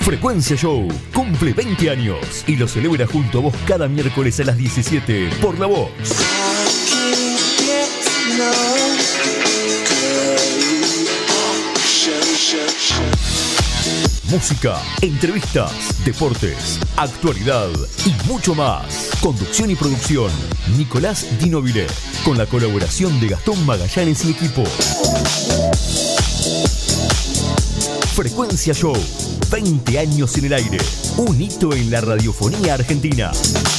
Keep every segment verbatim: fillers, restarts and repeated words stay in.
Frecuencia Show cumple veinte años y lo celebra junto a vos cada miércoles a las diecisiete por La Vox. Música, entrevistas, deportes, actualidad y mucho más. Conducción y producción, Nicolás Di Nobile, con la colaboración de Gastón Magallanes y equipo. Frecuencia Show, veinte años en el aire, un hito en la radiofonía argentina.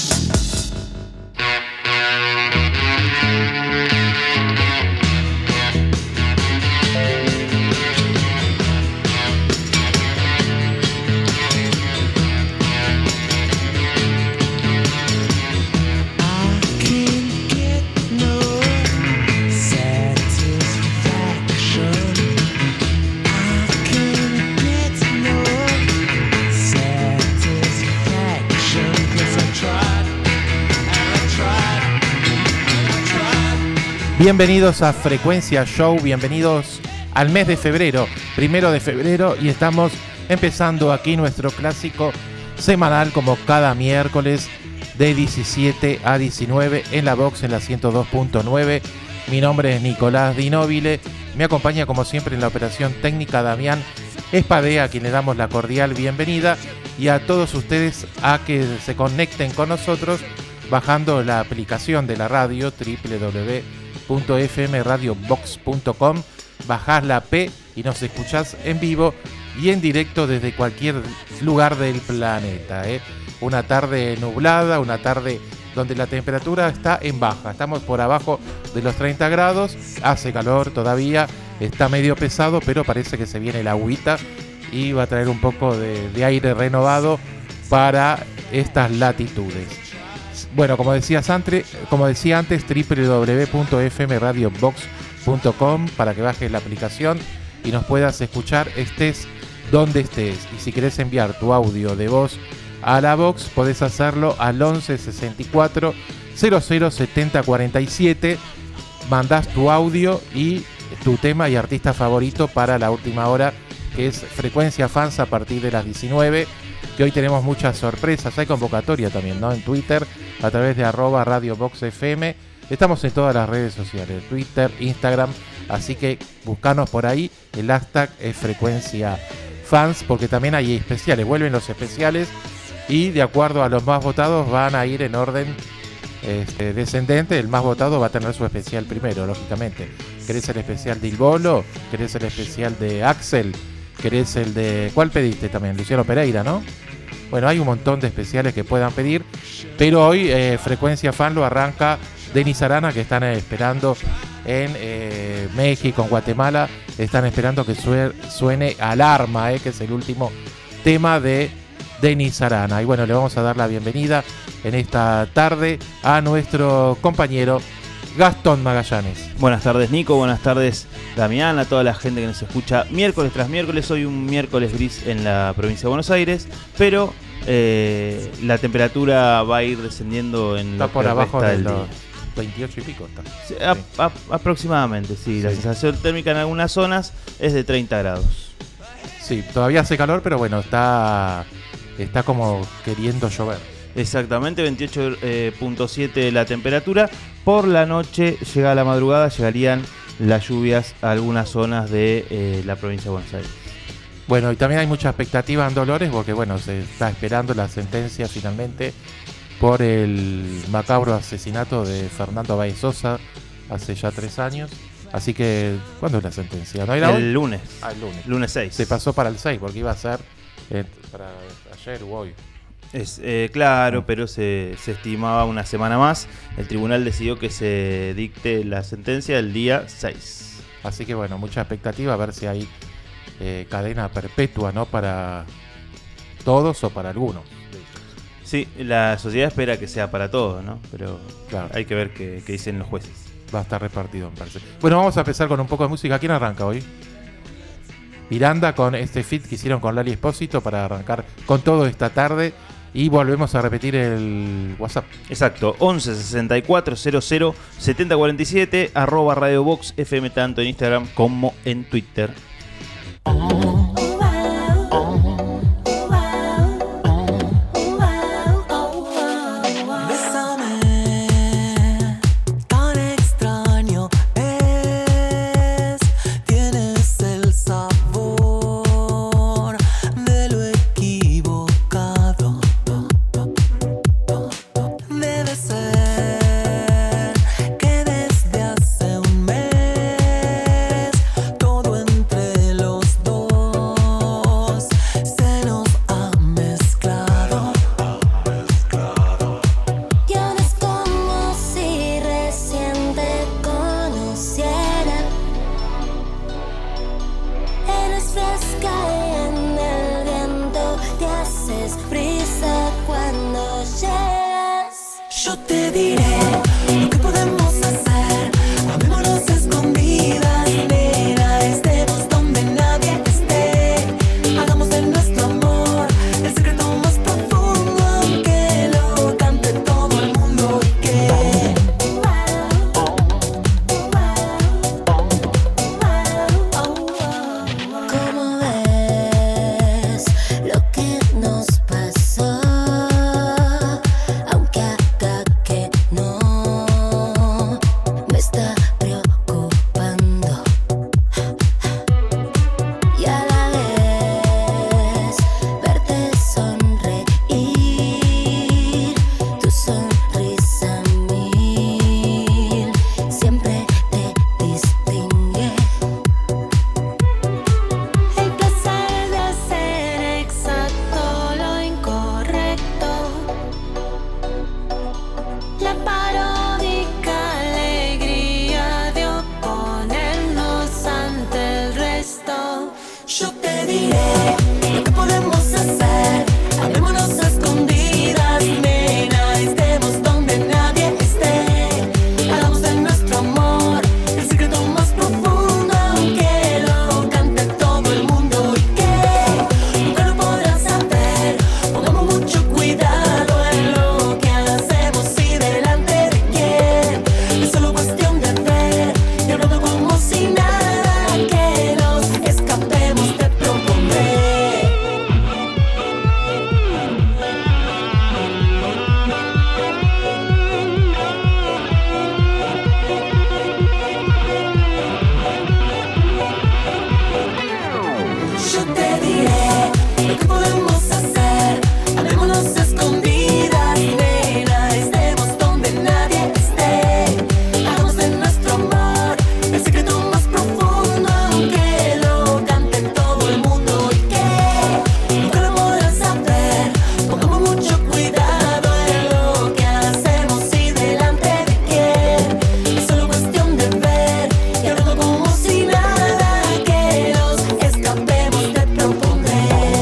Bienvenidos a Frecuencia Show, bienvenidos al mes de febrero, primero de febrero, y estamos empezando aquí nuestro clásico semanal como cada miércoles de diecisiete a diecinueve en La Vox en la ciento dos punto nueve. Mi nombre es Nicolás Di Nobile, me acompaña como siempre en la operación técnica Damián Espadea, a quien le damos la cordial bienvenida, y a todos ustedes a que se conecten con nosotros bajando la aplicación de la radio doble u doble u doble u punto f m radio box punto com. Bajás la P y nos escuchás en vivo y en directo desde cualquier lugar del planeta, ¿eh? Una tarde nublada, una tarde donde la temperatura está en baja, estamos por abajo de los treinta grados, hace calor todavía, está medio pesado, pero parece que se viene la agüita y va a traer un poco de, de aire renovado para estas latitudes. Bueno, como decías antes, como decía antes, doble u doble u doble u punto f m radio box punto com para que bajes la aplicación y nos puedas escuchar estés donde estés. Y si querés enviar tu audio de voz a la Vox, podés hacerlo al once sesenta y cuatro cero cero setenta cuarenta y siete. Mandás tu audio y tu tema y artista favorito para la última hora, que es Frecuencia Fans a partir de las diecinueve. Que hoy tenemos muchas sorpresas, hay convocatoria también, ¿no? En Twitter, a través de arroba Radio Vox F M. Estamos en todas las redes sociales, Twitter, Instagram, así que buscanos por ahí, el hashtag es Frecuencia Fans, porque también hay especiales, vuelven los especiales y de acuerdo a los más votados van a ir en orden este, descendente. El más votado va a tener su especial primero, lógicamente. ¿Querés el especial de Il Bolo? ¿Querés el especial de Axel? ¿Querés el de... ¿Cuál pediste también? Luciano Pereira, ¿no? Bueno, hay un montón de especiales que puedan pedir, pero hoy eh, Frecuencia Fan lo arranca Denis Arana, que están esperando en eh, México, en Guatemala, están esperando que suene, suene Alarma, eh, que es el último tema de Denis Arana. Y bueno, le vamos a dar la bienvenida en esta tarde a nuestro compañero Gastón Magallanes. Buenas tardes, Nico, buenas tardes, Damián, a toda la gente que nos escucha miércoles tras miércoles. Hoy un miércoles gris en la provincia de Buenos Aires, pero eh, la temperatura va a ir descendiendo en está lo por que abajo resta de del los día. veintiocho y pico está. Sí, a, a, aproximadamente, sí. sí. La sensación térmica en algunas zonas es de treinta grados. Sí, todavía hace calor, pero bueno, está, está como queriendo llover. Exactamente, veintiocho punto siete la temperatura. Por la noche, llega la madrugada, llegarían las lluvias a algunas zonas de eh, la provincia de Buenos Aires. Bueno, y también hay mucha expectativa en Dolores, porque bueno, se está esperando la sentencia finalmente por el macabro asesinato de Fernando Báez Sosa hace ya tres años. Así que, ¿cuándo es la sentencia? ¿No era el hoy? lunes. Ah, el lunes. Lunes seis. Se pasó para el seis, porque iba a ser eh, para ayer o hoy. Es eh, claro, pero se, se estimaba una semana más. El tribunal decidió que se dicte la sentencia el día seis. Así que bueno, mucha expectativa a ver si hay eh, cadena perpetua, ¿no? Para todos o para algunos. Sí, la sociedad espera que sea para todos, ¿no? Pero claro, hay que ver qué, qué dicen los jueces. Va a estar repartido, me parece. Bueno, vamos a empezar con un poco de música. ¿Quién arranca hoy? Miranda con este feat que hicieron con Lali Espósito para arrancar con todo esta tarde. Y volvemos a repetir el WhatsApp. Exacto, once sesenta y cuatro cero cero setenta cuarenta y siete, arroba Radio Vox F M, tanto en Instagram como en Twitter. Oh, oh, oh, oh, oh. luces caen en el viento, te haces brisa cuando llegas. Yo te diré lo que podemos hacer, amémonos escondidas, nena, estemos donde nadie esté, hagamos de nuestro amor el secreto más profundo, aunque lo cante todo el mundo y que ¿cómo ves lo que nos pasó? Aunque haga que no, me está preocupando. Y a la vez verte sonreír, tu sonrisa mil siempre te distingue. El placer de hacer exacto lo incorrecto, la paródica alegría de oponernos ante el resto. Yo te diré lo que podemos hacer, amémonos a escondidas, nena, estemos donde nadie esté, hagamos de nuestro amor el secreto más profundo, aunque lo cante todo el mundo y que nunca lo podrás saber. Pongamos mucho cuidado en lo que hacemos y delante de quién, es solo cuestión de ver y hablando como si nada, que nos escapemos, te propondré. Yo te diré lo que podemos hacer, amémonos escondidas, nena, estemos donde nadie esté, hagamos de nuestro amor el secreto más profundo, aunque lo cante todo el mundo y que nunca lo podrás saber. Pongamos mucho cuidado en lo que hacemos y delante de quién, es solo cuestión de ver y hablando como si nada, que nos escapemos, te propondré.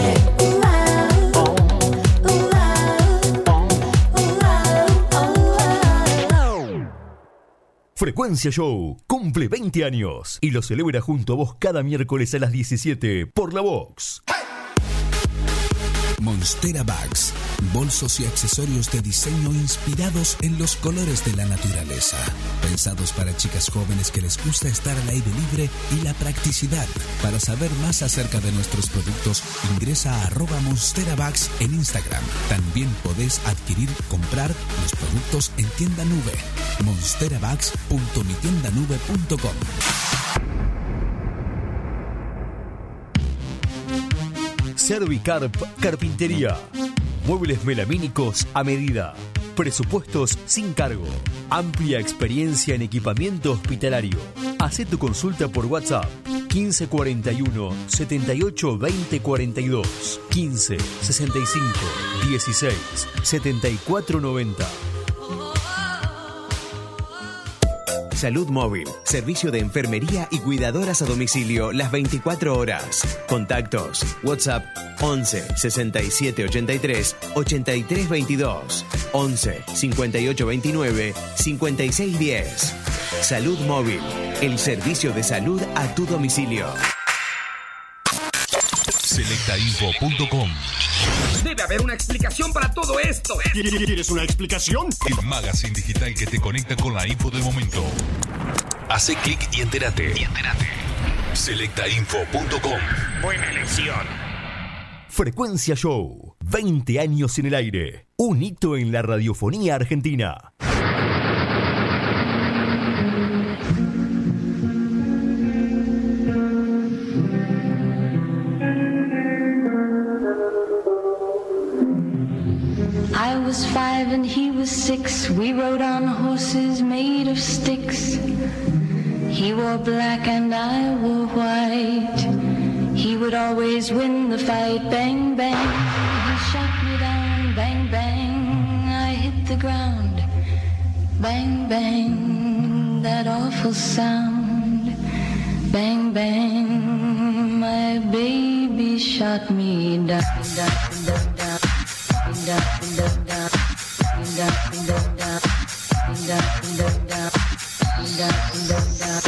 Frecuencia Show cumple veinte años y lo celebra junto a vos cada miércoles a las diecisiete por La Vox. Monstera Bags, bolsos y accesorios de diseño inspirados en los colores de la naturaleza. Pensados para chicas jóvenes que les gusta estar al aire libre y la practicidad. Para saber más acerca de nuestros productos, ingresa a arroba Monstera Bags en Instagram. También podés adquirir, comprar los productos en tienda nube. monsterabags punto mi tienda nube punto com. Servicarp Carpintería. Muebles melamínicos a medida. Presupuestos sin cargo. Amplia experiencia en equipamiento hospitalario. Hacé tu consulta por WhatsApp quince cuarenta y uno setenta y ocho veinte cuarenta y dos, quince sesenta y cinco dieciséis setenta y cuatro noventa. Salud Móvil, servicio de enfermería y cuidadoras a domicilio las veinticuatro horas. Contactos: WhatsApp once sesenta y siete ochenta y tres ochenta y tres veintidós, once cincuenta y ocho veintinueve cincuenta y seis diez. Salud Móvil, el servicio de salud a tu domicilio. selecta info punto com. Debe haber una explicación para todo esto. ¿Quieres una explicación? El magazine digital que te conecta con la info del momento. Hace clic y entérate. Y entérate. selecta info punto com. Buena elección. Frecuencia Show, veinte años en el aire. Un hito en la radiofonía argentina. I was five and he was six. We rode on horses made of sticks. He wore black and I wore white. He would always win the fight. Bang, bang, he shot me down. Bang, bang, I hit the ground. Bang, bang, that awful sound. Bang, bang, my baby shot me down, down, down, down, down, down, down, down, down, down, down, down, down, down, down,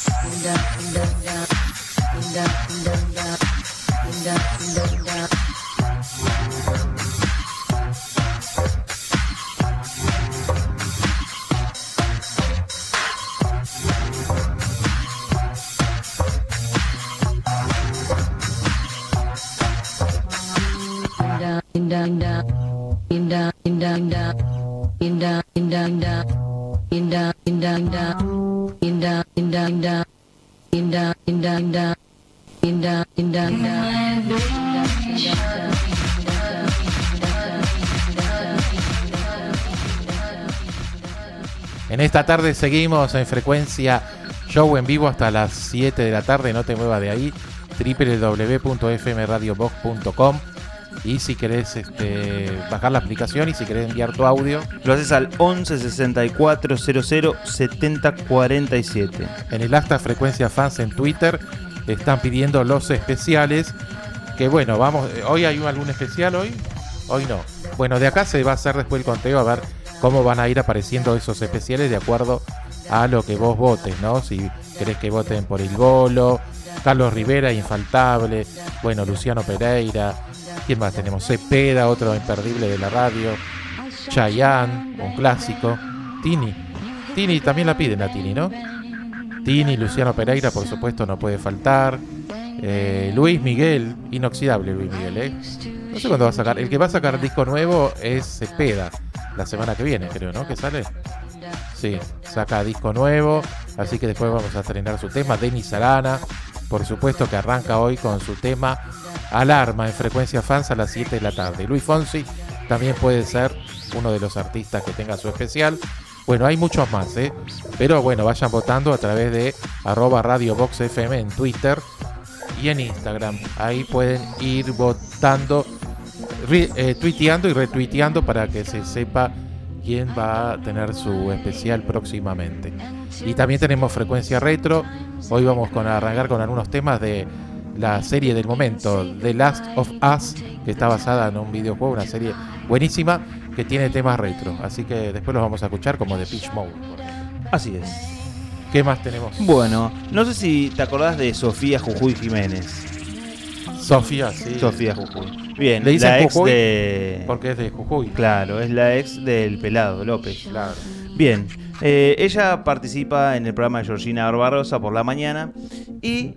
En esta tarde seguimos en frecuencia show en vivo hasta las siete de la tarde, no te muevas de ahí, doble u doble u doble u punto f m radio box punto com. Y si querés este, bajar la aplicación y si querés enviar tu audio, lo haces al once sesenta y cuatro cero cero setenta cuarenta y siete. En el hashtag Frecuencia Fans en Twitter están pidiendo los especiales. Que bueno, vamos, ¿hoy hay algún especial hoy? Hoy no. Bueno, de acá se va a hacer después el conteo a ver cómo van a ir apareciendo esos especiales de acuerdo a lo que vos votes, ¿no? Si querés que voten por el Golo, Carlos Rivera, infaltable, bueno, Luciano Pereira. ¿Quién más tenemos? Cepeda, otro imperdible de la radio. Chayanne, un clásico. Tini. Tini también la piden a Tini, ¿no? Tini, Luciano Pereira, por supuesto, no puede faltar. Eh, Luis Miguel, inoxidable Luis Miguel, ¿eh? No sé cuándo va a sacar. El que va a sacar disco nuevo es Cepeda. La semana que viene, creo, ¿no? ¿Que sale? Sí, saca disco nuevo. Así que después vamos a estrenar su tema. Denis Arana, por supuesto, que arranca hoy con su tema Alarma en Frecuencia Fans a las siete de la tarde. Luis Fonsi también puede ser uno de los artistas que tenga su especial. Bueno, hay muchos más, ¿eh? Pero bueno, vayan votando a través de arroba Radio Box F M en Twitter y en Instagram. Ahí pueden ir votando, re, eh, tuiteando y retuiteando para que se sepa quién va a tener su especial próximamente. Y también tenemos Frecuencia Retro. Hoy vamos con, a arrancar con algunos temas de la serie del momento, The Last of Us, que está basada en un videojuego, una serie buenísima que tiene temas retro. Así que después los vamos a escuchar como de Pitch Mode. Así es. ¿Qué más tenemos? Bueno, no sé si te acordás de Sofía Jujuy Jiménez. Sofía, sí. Sofía Jujuy. Bien, le dicen la ex Jujuy de... porque es de Jujuy. Claro, es la ex del Pelado López. Claro. Bien, eh, ella participa en el programa de Georgina Barbarosa por la mañana y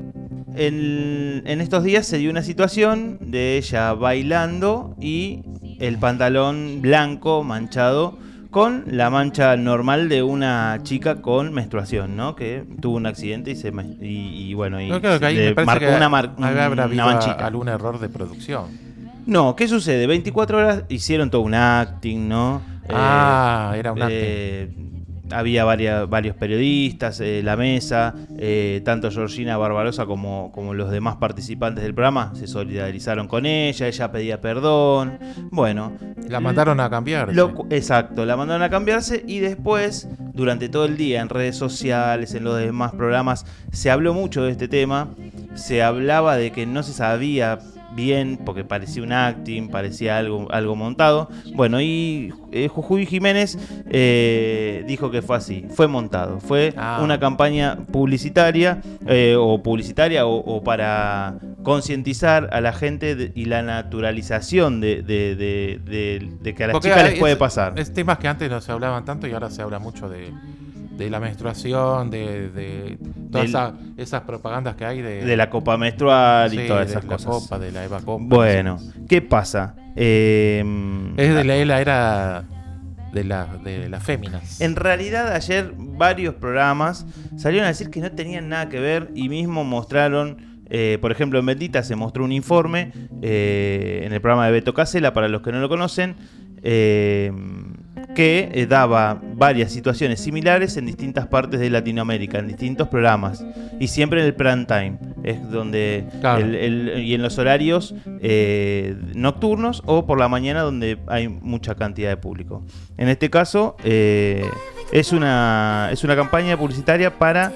en, en estos días se dio una situación de ella bailando y el pantalón blanco manchado con la mancha normal de una chica con menstruación, ¿no? Que tuvo un accidente y se y, y bueno y no, claro que ahí le me parece marcó que una, mar, habrá una habido manchita. Algún error de producción. No, ¿qué sucede? veinticuatro horas hicieron todo un acting, ¿no? Ah, eh, era un eh, acting. Había varias, varios periodistas, eh, la mesa, eh, tanto Georgina Barbarosa como, como los demás participantes del programa se solidarizaron con ella, ella pedía perdón, bueno. La mandaron a cambiarse. Lo, exacto, la mandaron a cambiarse y después, durante todo el día, en redes sociales, en los demás programas, se habló mucho de este tema, se hablaba de que no se sabía bien, porque parecía un acting, parecía algo, algo montado. Bueno, y eh, Jujuy Jiménez eh, dijo que fue así, fue montado, fue ah. una campaña publicitaria eh, o publicitaria o, o para concientizar a la gente de, y la naturalización de, de, de, de, de que a las chicas les puede es, pasar. Es temas que antes no se hablaban tanto y ahora se habla mucho de... de la menstruación, de, de todas esa, esas propagandas que hay de, de la copa menstrual y sí, todas de esas la cosas. Copa, de la Eva Copa. Bueno, ¿qué pasa? Eh, es de la, la era de, la, de las féminas. En realidad ayer varios programas salieron a decir que no tenían nada que ver y mismo mostraron... Eh, por ejemplo, en Bendita se mostró un informe eh, en el programa de Beto Casella, para los que no lo conocen, eh, que eh, daba varias situaciones similares en distintas partes de Latinoamérica, en distintos programas, y siempre en el prime time, es donde claro. el, el, y en los horarios eh, nocturnos o por la mañana, donde hay mucha cantidad de público. En este caso, eh, es una, es una campaña publicitaria para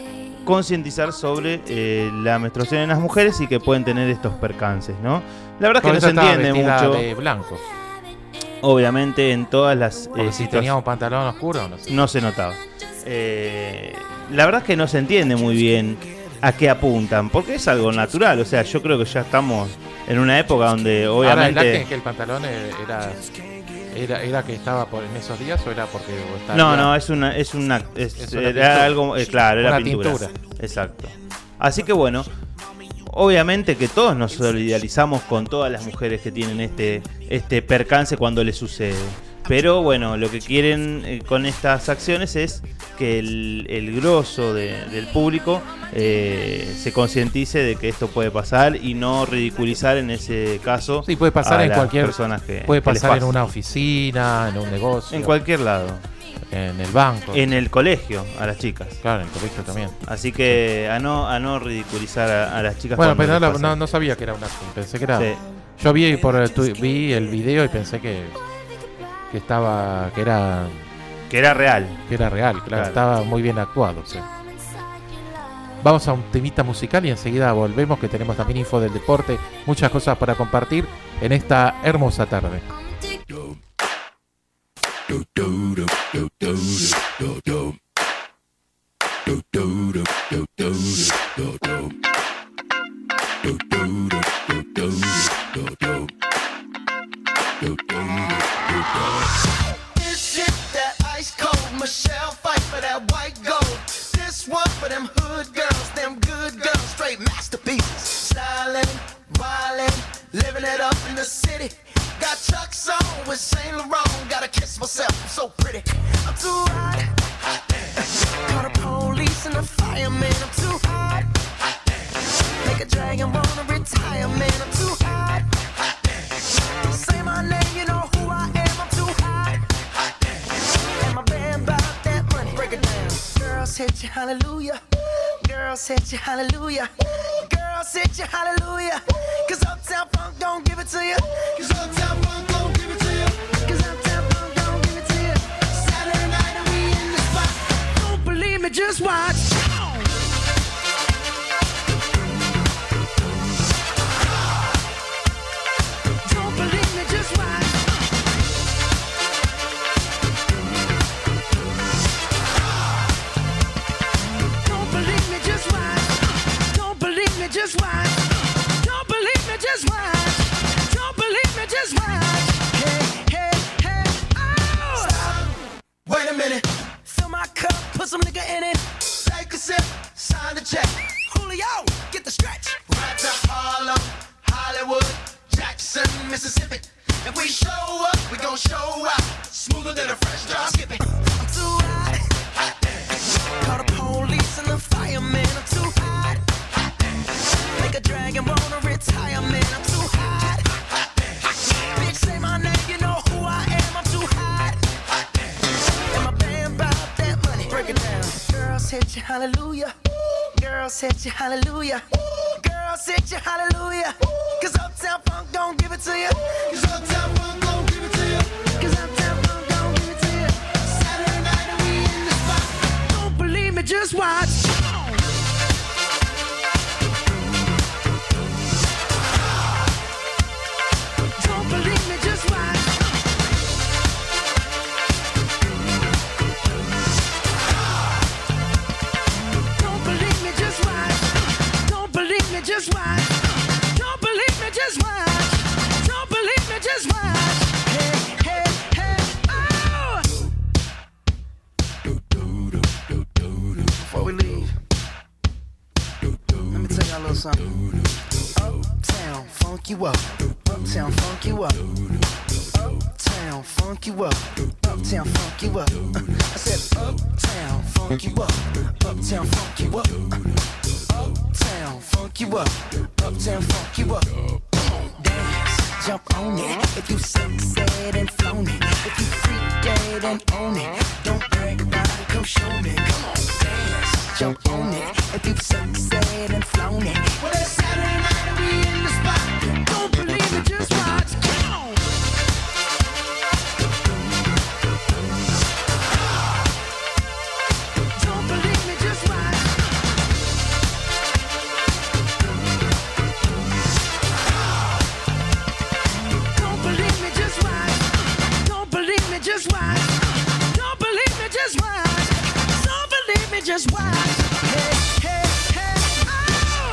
concientizar sobre eh, la menstruación en las mujeres y que pueden tener estos percances, ¿no? La verdad es que no se entiende mucho. De blanco. Obviamente en todas las... Eh, si tenía un pantalón oscuro, no sé. No se notaba. Eh, la verdad es que no se entiende muy bien a qué apuntan, porque es algo natural. O sea, yo creo que ya estamos en una época donde obviamente... Ahora, ¿el que el pantalón era, era era que estaba por en esos días o era porque estaba No, no, es una es una es, es una era pintura. algo eh, claro, era Una pintura. tintura. Exacto. Así que bueno, obviamente que todos nos solidarizamos con todas las mujeres que tienen este este percance cuando les sucede. Pero bueno, lo que quieren eh, con estas acciones es que el, el grosso de, del público eh, se concientice de que esto puede pasar y no ridiculizar en ese caso. Sí, puede pasar a en las cualquier personas que puede que les pasar en pasa. una oficina, en un negocio, En cualquier lado. en el banco, En el colegio, a las chicas. claro, en el colegio también. Así que a no a no ridiculizar a, a las chicas. Bueno, cuando pero les no, pasa. no, no sabía que era una pensé que era. Sí. Yo vi por el tu- vi el video y pensé que que estaba que era Que era real. que era real, claro, Claro. estaba muy bien actuado, sí. Vamos a un temita musical y enseguida volvemos, que tenemos también info del deporte, muchas cosas para compartir en esta hermosa tarde. This shit that ice cold, Michelle fight for that white gold. This one for them hood girls, them good girls, straight masterpieces. Styling, wildin', living it up in the city. Got Chuck's on with Saint Laurent, gotta kiss myself, I'm so pretty. I'm too hot, hot damn. Call the police and the fireman, I'm too hot, hot damn. Make a dragon wanna retire, man, I'm too hot, hot damn. Say my name, you know who I am, I'm too hot, hot damn. And my band bought that money, break it down. Girls hit you, hallelujah. Girls hit you, hallelujah. Girls hit you, hallelujah. Cause Uptown Funk don't give it to you. Cause Uptown Funk don't give it to you. Cause Uptown Funk don't give it to you. Saturday night and we in the spot. Don't believe me, just watch. Don't believe me, just watch. Don't believe me, just watch. Don't believe me, just watch. Don't believe me, just watch. Don't believe me, just watch. Hey, hey, hey, oh! Stop. Wait a minute. Fill my cup, put some nigga in it. Take a sip, sign the check. Julio, get the stretch. Right to Harlem, Hollywood, Jackson, Mississippi. If we show up, we gon' show out. Smoother than a fresh drop. Skip it. I'm too hot. Hot damn. Call the police and the fireman. I'm too hot. Hot damn. Make a dragon wanna retire, man. I'm too hot. Hot damn. Bitch, say my name, you know who I am. I'm too hot. Hot damn. And my band bought that money. Break it down. Girls hit you, hallelujah. Girls hit you, hallelujah. Girls hit you, hallelujah. Cause Uptown Funk don't give it to you. Cause Uptown Funk don't give it to you. Cause Uptown Funk don't give it to you. Saturday night and we in the spot. Don't believe me, just watch. Don't believe me, just watch. Don't believe me, just watch. Don't believe me, just watch. Don't believe me, just watch. Don't believe me, just watch. Hey, hey, hey, oh! Before we leave, let me tell y'all a little something. Uptown, funk you up. Uptown, funk you up. Uptown, funk you up. Uptown, funk you up. I said, Uptown, funk you up. Uptown, funk you up. Uptown, funk you up. Uptown, funk you up. Dance, jump on it. If you succeed and flown it. If you freak dead and own it. Don't brag about it, come show me. Come on, dance, jump on it. If you succeed and flown it. Well, it's Saturday night and we in the spot. Don't believe it, just watch. Come on. Don't believe me, just watch. just watch. Hey, hey, hey, oh.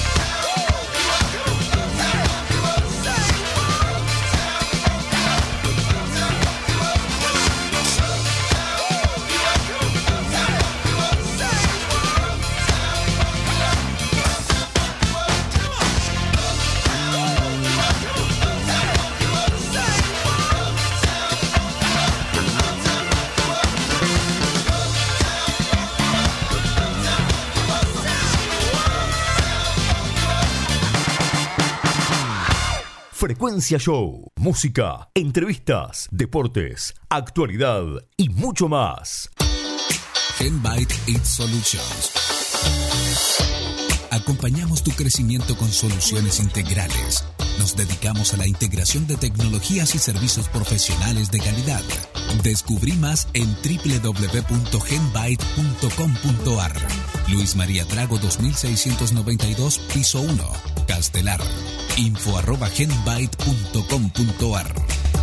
Frecuencia Show, música, entrevistas, deportes, actualidad y mucho más. Genbyte It Solutions. Acompañamos tu crecimiento con soluciones integrales. Nos dedicamos a la integración de tecnologías y servicios profesionales de calidad. Descubrí más en doble u doble u doble u punto genbyte punto com punto a r. Luis María Drago dos mil seiscientos noventa y dos, piso uno, Castelar. Info arroba genbyte punto com punto a r.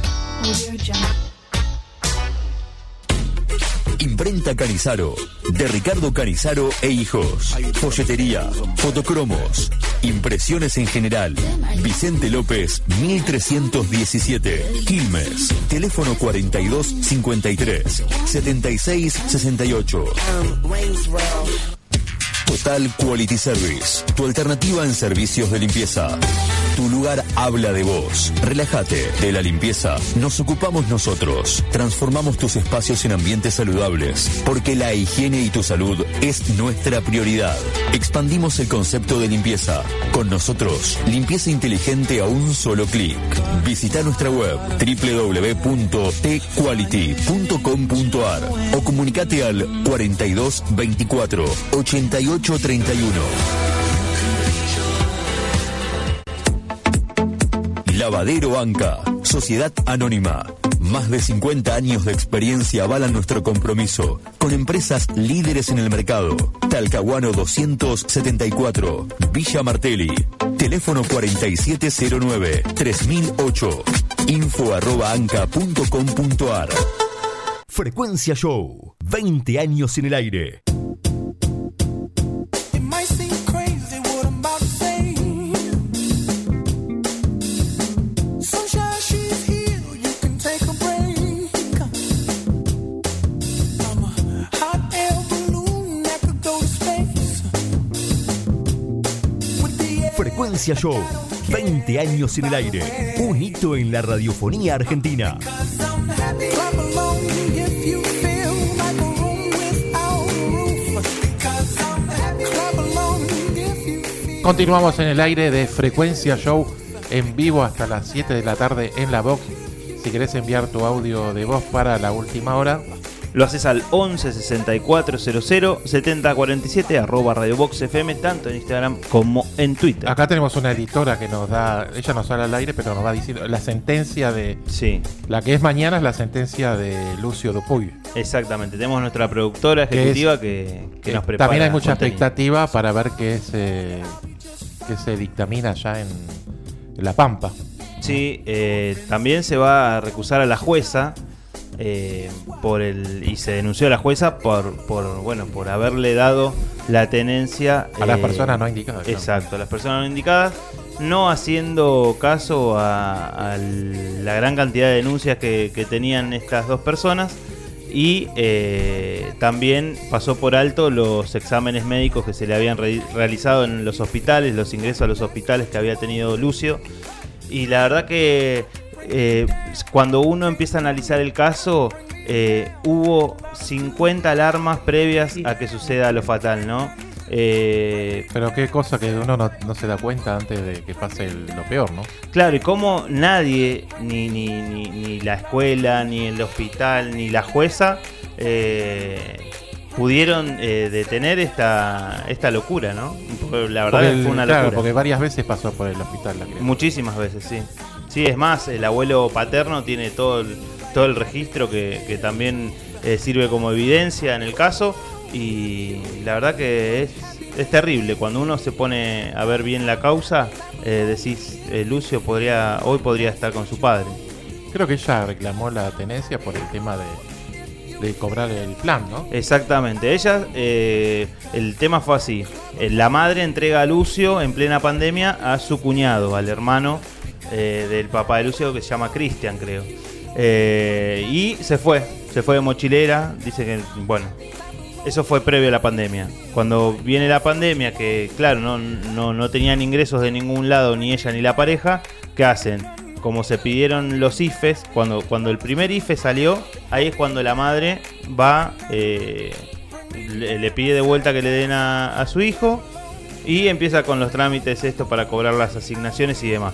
Imprenta Canizaro, de Ricardo Canizaro e Hijos. Folletería, fotocromos, impresiones en general. Vicente López, mil trescientos diecisiete, Quilmes. Teléfono cuarenta y dos cincuenta y tres, setenta y seis sesenta y ocho. Total Quality Service, tu alternativa en servicios de limpieza. Tu lugar habla de vos. Relájate, de la limpieza nos ocupamos nosotros. Transformamos tus espacios en ambientes saludables, porque la higiene y tu salud es nuestra prioridad. Expandimos el concepto de limpieza. Con nosotros, limpieza inteligente a un solo clic. Visita nuestra web doble u doble u doble u punto t quality punto com punto a r o comunicate al cuarenta y dos veinticuatro ochenta y ocho treinta y uno. Lavadero Anca, Sociedad Anónima. Más de cincuenta años de experiencia avalan nuestro compromiso con empresas líderes en el mercado. Talcahuano doscientos setenta y cuatro, Villa Martelli. Teléfono cuarenta y siete cero nueve, tres mil ocho. Info arroba anca punto com punto a r. Frecuencia Show, veinte años en el aire. Frecuencia Show, veinte años en el aire, un hito en la radiofonía argentina. Continuamos en el aire de Frecuencia Show, en vivo hasta las siete de la tarde en la Box. Si querés enviar tu audio de voz para la última hora, lo haces al once sesenta y cuatro cero cero setenta cuarenta y siete, arroba Radio Box F M, tanto en Instagram como en Twitter. Acá tenemos una editora que nos da, ella nos sale al aire, pero nos va diciendo la sentencia de... Sí. La que es mañana es la sentencia de Lucio Dupuy. Exactamente, tenemos nuestra productora ejecutiva que, es, que, que nos prepara. También hay mucha contenido. expectativa para ver qué se, qué se dictamina ya en, en La Pampa. Sí, eh, también se va a recusar a la jueza. Eh, por el y se denunció a la jueza por por bueno por haberle dado la tenencia a eh, las personas no indicadas. Exacto, a las personas no indicadas, no haciendo caso a, a la gran cantidad de denuncias que, que tenían estas dos personas, y eh, también pasó por alto los exámenes médicos que se le habían re- realizado en los hospitales, los ingresos a los hospitales que había tenido Lucio. Y la verdad que Eh, cuando uno empieza a analizar el caso, eh, hubo cincuenta alarmas previas a que suceda lo fatal, ¿no? Eh, Pero qué cosa que uno no, no se da cuenta antes de que pase el, lo peor, ¿no? Claro, y cómo nadie, ni, ni, ni, ni la escuela, ni el hospital, ni la jueza, eh, pudieron eh, detener esta esta locura, ¿no? Porque la verdad porque el, fue una claro, locura. porque varias veces pasó por el hospital la criatura. Muchísimas veces, sí. Sí, es más, el abuelo paterno tiene todo el, todo el registro que, que también eh, sirve como evidencia en el caso, y la verdad que es, es terrible. Cuando uno se pone a ver bien la causa, eh, decís, eh, Lucio podría hoy podría estar con su padre. Creo que ella reclamó la tenencia por el tema de de cobrar el plan, ¿no? Exactamente. Ella, eh, el tema fue así. Eh, La madre entrega a Lucio en plena pandemia a su cuñado, al hermano eh, del papá de Lucio, que se llama Cristian, creo. Eh, y se fue, se fue de mochilera. Dice que, bueno, eso fue previo a la pandemia. Cuando viene la pandemia, que claro, no, no, no tenían ingresos de ningún lado, ni ella ni la pareja, ¿qué hacen? Como se pidieron los I F Es, cuando, cuando el primer I F E salió, ahí es cuando la madre va, eh, le, le pide de vuelta que le den a, a su hijo y empieza con los trámites esto para cobrar las asignaciones y demás.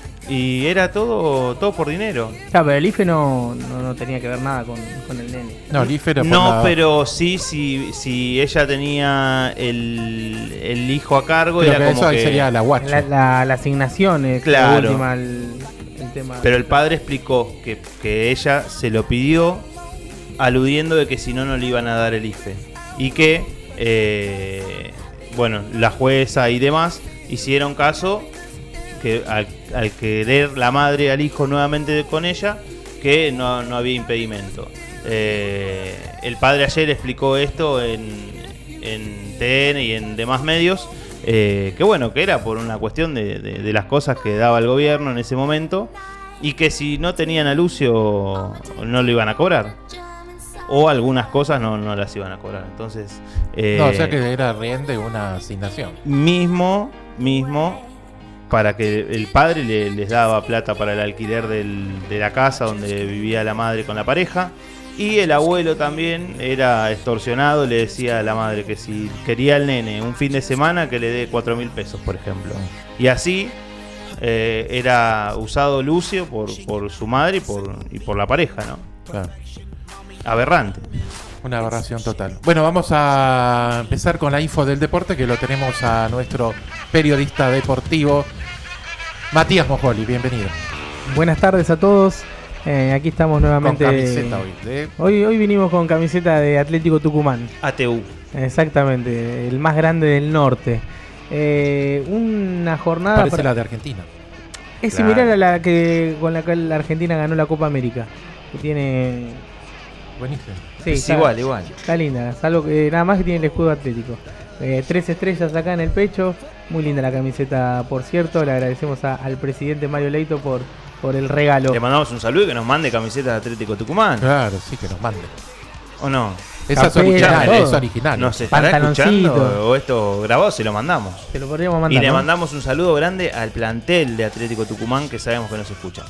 Y era todo todo por dinero. Claro, pero el I F E no, no, no tenía que ver nada con, con el nene. No, el I F E era por No, la- pero sí, si, si ella tenía el, el hijo a cargo, Pero era que como eso ahí que... sería la guacha. La, la, la asignación es Claro. la última, el, el tema. Pero el padre explicó que, que ella se lo pidió aludiendo de que si no, no le iban a dar el I F E. Y que, eh, bueno, la jueza y demás hicieron caso que al, al querer la madre al hijo nuevamente con ella, que no, no había impedimento. Eh, el padre ayer explicó esto en, en T N y en demás medios, eh, que bueno, que era por una cuestión de, de, de las cosas que daba el gobierno en ese momento, y que si no tenían a Lucio no lo iban a cobrar, o algunas cosas no, no las iban a cobrar. Entonces, eh, No, o sea que era riente una asignación. mismo, mismo, para que el padre le, les daba plata para el alquiler del, de la casa donde vivía la madre con la pareja, y el abuelo también era extorsionado, le decía a la madre que si quería el nene un fin de semana que le dé cuatro mil pesos, por ejemplo. Y así eh, era usado Lucio por, por su madre y por, y por la pareja, ¿no? Claro. Aberrante. Una aberración total. Bueno, vamos a empezar con la info del deporte, que lo tenemos a nuestro periodista deportivo, Matías Mojoli. Bienvenido. Buenas tardes a todos. Eh, aquí estamos nuevamente. Con camiseta hoy. ¿eh? Hoy, hoy vinimos con camiseta de Atlético Tucumán. A T U. Exactamente, el más grande del norte. Eh, una jornada. Parece para- la de Argentina. Es Claro. similar a la que con la que la Argentina ganó la Copa América. Que tiene. Buenísimo. Sí, Es está- igual, igual. Está linda, salvo que nada más que tiene el escudo atlético. Eh, tres estrellas acá en el pecho. Muy linda la camiseta, por cierto. Le agradecemos a- al presidente Mario Leito por, por el regalo. Le mandamos un saludo y que nos mande camisetas de Atlético Tucumán. Claro, sí, que nos mande. ¿O no? Esa es Capela, original, todo. es original. ¿Nos estará Pantaloncito. escuchando o esto grabado? Se lo mandamos. Te lo podríamos Y mandar. le ¿no? mandamos un saludo grande al plantel de Atlético Tucumán, que sabemos que nos escucha.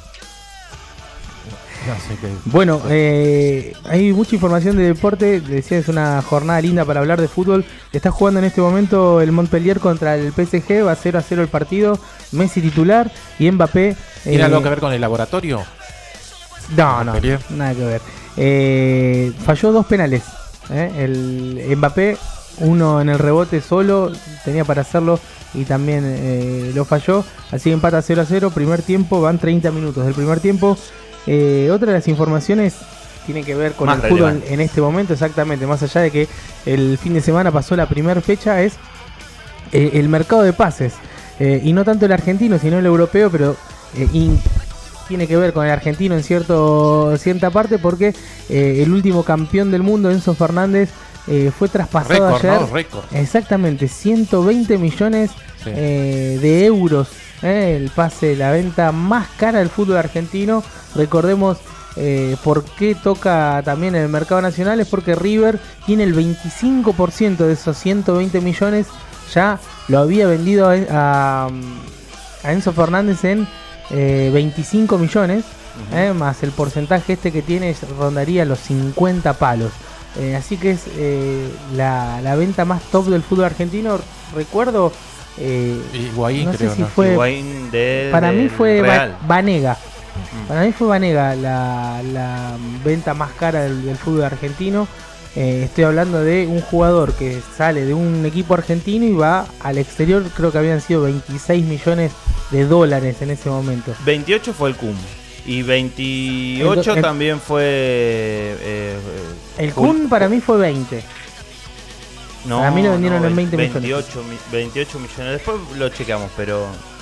No sé qué. Bueno, eh, hay mucha información de deporte. Decía, es una jornada linda para hablar de fútbol. Está jugando en este momento el Montpellier contra el P S G. Va cero a cero el partido. Messi titular y Mbappé. ¿Tiene eh, algo que ver con el laboratorio? No, no, Montpellier? nada que ver. Eh, falló dos penales. ¿eh? El Mbappé, uno en el rebote solo, tenía para hacerlo y también eh, lo falló. Así que empata cero a cero. Primer tiempo, van treinta minutos del primer tiempo. Eh, otra de las informaciones tiene que ver con Más el fútbol relevante. en este momento, exactamente. Más allá de que el fin de semana pasó la primera fecha, es eh, el mercado de pases. Eh, y no tanto el argentino, sino el europeo, pero eh, in- tiene que ver con el argentino en cierto cierta parte, porque eh, el último campeón del mundo, Enzo Fernández, eh, fue traspasado Récord, ayer. ¿no? Récord. Exactamente, ciento veinte millones Sí. eh, de euros. eh, el pase, la venta más cara del fútbol argentino. Recordemos eh, por qué toca también en el mercado nacional, es porque River tiene el veinticinco por ciento de esos ciento veinte millones. Ya lo había vendido a, a, a Enzo Fernández en eh, veinticinco millones, eh, más el porcentaje este que tiene rondaría los cincuenta palos. Eh, así que es eh, la, la venta más top del fútbol argentino. Recuerdo, eh, Higuaín, no sé creo, si ¿no? fue, Higuaín de- para mí del fue Real. Va- Vanega. Para mí fue Vanega la, la venta más cara del, del fútbol argentino. Eh, estoy hablando de un jugador que sale de un equipo argentino y va al exterior. Creo que habían sido veintiséis millones de dólares en ese momento. veintiocho fue el Kun. Y veintiocho El- el- también fue... eh, El Kun para mí fue veinte. No, Para mí lo vendieron no, en veinte millones. veintiocho, mi- veintiocho millones. Después lo chequeamos, pero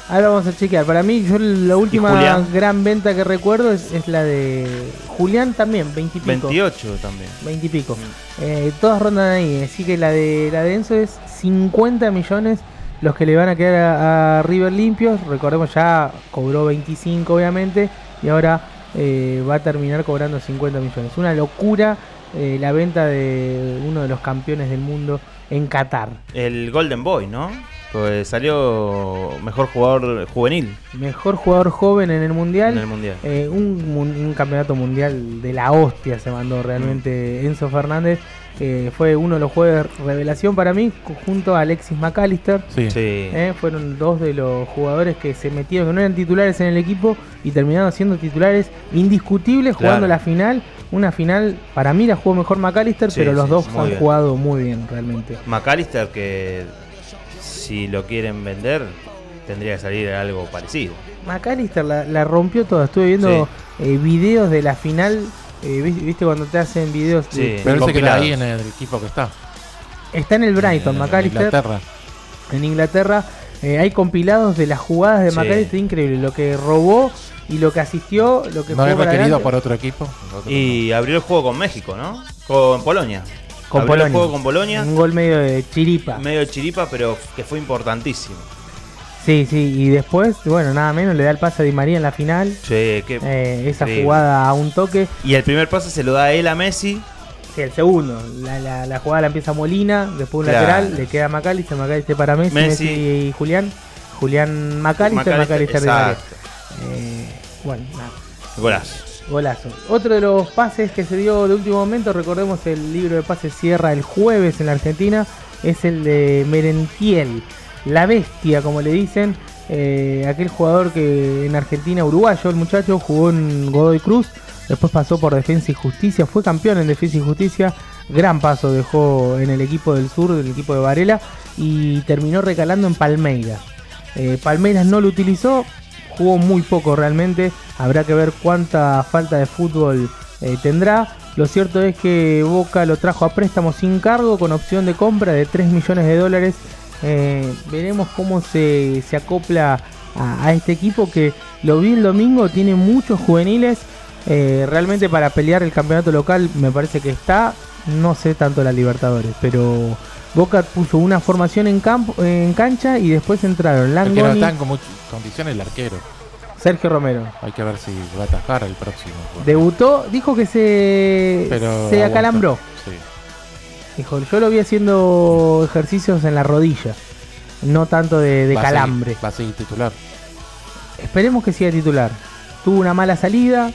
Ahora vamos a chequear. Para mí, yo la última Julián? gran venta que recuerdo es, es la de Julián también, veinte y pico. veintiocho también. veinte y pico. Eh, todas rondan ahí, así que la de la de Enzo es cincuenta millones los que le van a quedar a, a River limpios. Recordemos, ya cobró veinticinco obviamente y ahora eh, va a terminar cobrando cincuenta millones. Una locura eh, la venta de uno de los campeones del mundo en Qatar. El Golden Boy, ¿no? Pues salió mejor jugador juvenil. Mejor jugador joven en el mundial. En el mundial. Eh, un, un, un campeonato mundial de la hostia se mandó realmente mm. Enzo Fernández. Eh, fue uno de los jugadores revelación para mí, junto a Alexis McAllister. Sí. Sí. Eh, fueron dos de los jugadores que se metieron, que no eran titulares en el equipo y terminaron siendo titulares indiscutibles, Claro. jugando la final. Una final, para mí la jugó mejor McAllister, Sí, pero los sí, dos muy han bien. jugado muy bien realmente. McAllister, que si lo quieren vender, tendría que salir algo parecido. McAllister la, la rompió toda. Estuve viendo eh, videos de la final. Eh, ¿viste, viste cuando te hacen videos? Sí. De, Pero se queda compilados. ahí en el equipo que está. está en el Brighton, En McAllister. Inglaterra. En Inglaterra. Eh, hay compilados de las jugadas de Sí. McAllister increíble. Lo que robó y lo que asistió, lo que No jugó es para requerido adelante. por otro equipo. Otro Y abrió el juego con México, ¿no? Con Polonia. Con abrió Polonia. el juego con Polonia. Un gol medio de chiripa. Medio chiripa, pero que fue importantísimo. Sí, sí. Y después, bueno, nada menos, le da el pase a Di María en la final. Che, qué Eh, esa increíble. jugada a un toque. Y el primer pase se lo da él a Messi. Sí, el segundo. La, la, la jugada la empieza Molina, después un Claro. lateral, le queda a McAllister, McAllister para Messi, Messi. Messi y Julián. Julián McAllister, McAllister, Di María. exacto. Eh, bueno, nada. Golazo. Golazo. Otro de los pases que se dio de último momento, recordemos el libro de pases cierra el jueves en la Argentina, es el de Merentiel, la bestia como le dicen, eh, aquel jugador que en Argentina, uruguayo, el muchacho, jugó en Godoy Cruz, después pasó por Defensa y Justicia, fue campeón en Defensa y Justicia, gran paso dejó en el equipo del sur, del equipo de Varela, y terminó recalando en Palmeiras. Eh, Palmeiras no lo utilizó, jugó muy poco realmente, habrá que ver cuánta falta de fútbol eh, tendrá. Lo cierto es que Boca lo trajo a préstamo sin cargo con opción de compra de tres millones de dólares. Eh, veremos cómo se, se acopla a, a este equipo que lo vi el domingo, tiene muchos juveniles. Eh, realmente para pelear el campeonato local me parece que está, no sé tanto la Libertadores, pero Boca puso una formación en campo, en cancha y después entraron El que no Langoni, está en como- condiciones el arquero. Sergio Romero. Hay que ver si va a atajar el próximo. Debutó, dijo que se, Pero se aguanta. acalambró. Sí. Dijo, yo lo vi haciendo ejercicios en la rodilla, no tanto de, de Va a seguir- calambre. Va a seguir titular. Esperemos que siga titular. Tuvo una mala salida,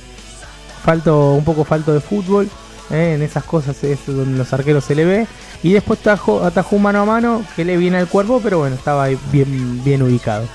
falto, un poco falto de fútbol, eh, en esas cosas es donde los arqueros se le ve. Y después atajó, atajó mano a mano, que le viene al cuerpo, pero bueno, estaba ahí bien, bien ubicado.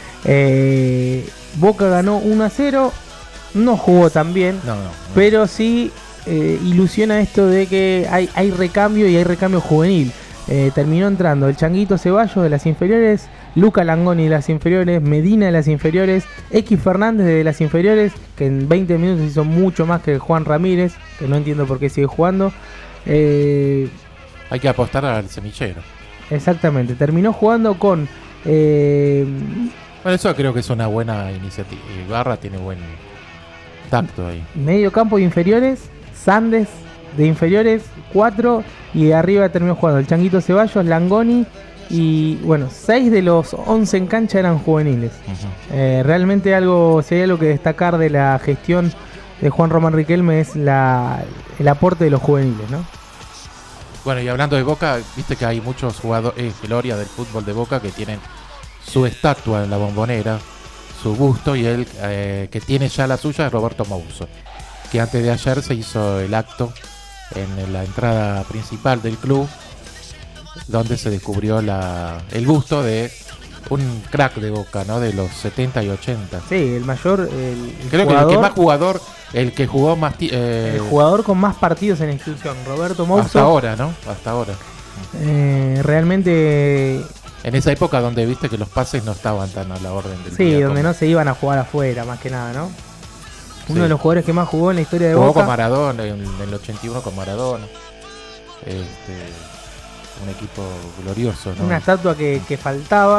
Eh, Boca ganó uno a cero, no jugó tan bien, No, no. no. pero sí eh, ilusiona esto de que hay, hay recambio y hay recambio juvenil. Eh, terminó entrando el Changuito Ceballos de las inferiores, Luca Langoni de las inferiores, Medina de las inferiores, X Fernández de las inferiores, que en veinte minutos hizo mucho más que Juan Ramírez, que no entiendo por qué sigue jugando. Eh, Hay que apostar al semillero. exactamente, terminó jugando con... Eh, Bueno, eso creo que es una buena iniciativa. Ibarra tiene buen tacto ahí. medio campo de inferiores, Sandes de inferiores, cuatro, y de arriba terminó jugando el Changuito Ceballos, Langoni, y bueno, seis de los once en cancha eran juveniles. Ujú. Eh, realmente algo, si hay algo que destacar de la gestión de Juan Román Riquelme es la, el aporte de los juveniles, ¿no? Bueno, y hablando de Boca, viste que hay muchos jugadores, gloria del fútbol de Boca, que tienen su estatua en la Bombonera, su busto, y él eh, que tiene ya la suya es Roberto Mouso, que antes de ayer se hizo el acto en la entrada principal del club, donde se descubrió la, el busto de un crack de Boca, ¿no? De los setenta y ochenta. Sí, el mayor, el, el Creo jugador, que el que más jugador, el que jugó más ti- eh, el jugador con más partidos en la institución, Roberto Mouso. hasta ahora, ¿no? Hasta ahora. Eh, realmente, En esa época donde viste que los pases no estaban tan a la orden del sí, día. donde como- no se iban a jugar afuera, más que nada, ¿no? Uno Sí. de los jugadores que más jugó en la historia de Jugó Boca. con Maradona, en, en el ochenta y uno con Maradona. Este, un equipo glorioso, ¿no? Una estatua que, que faltaba.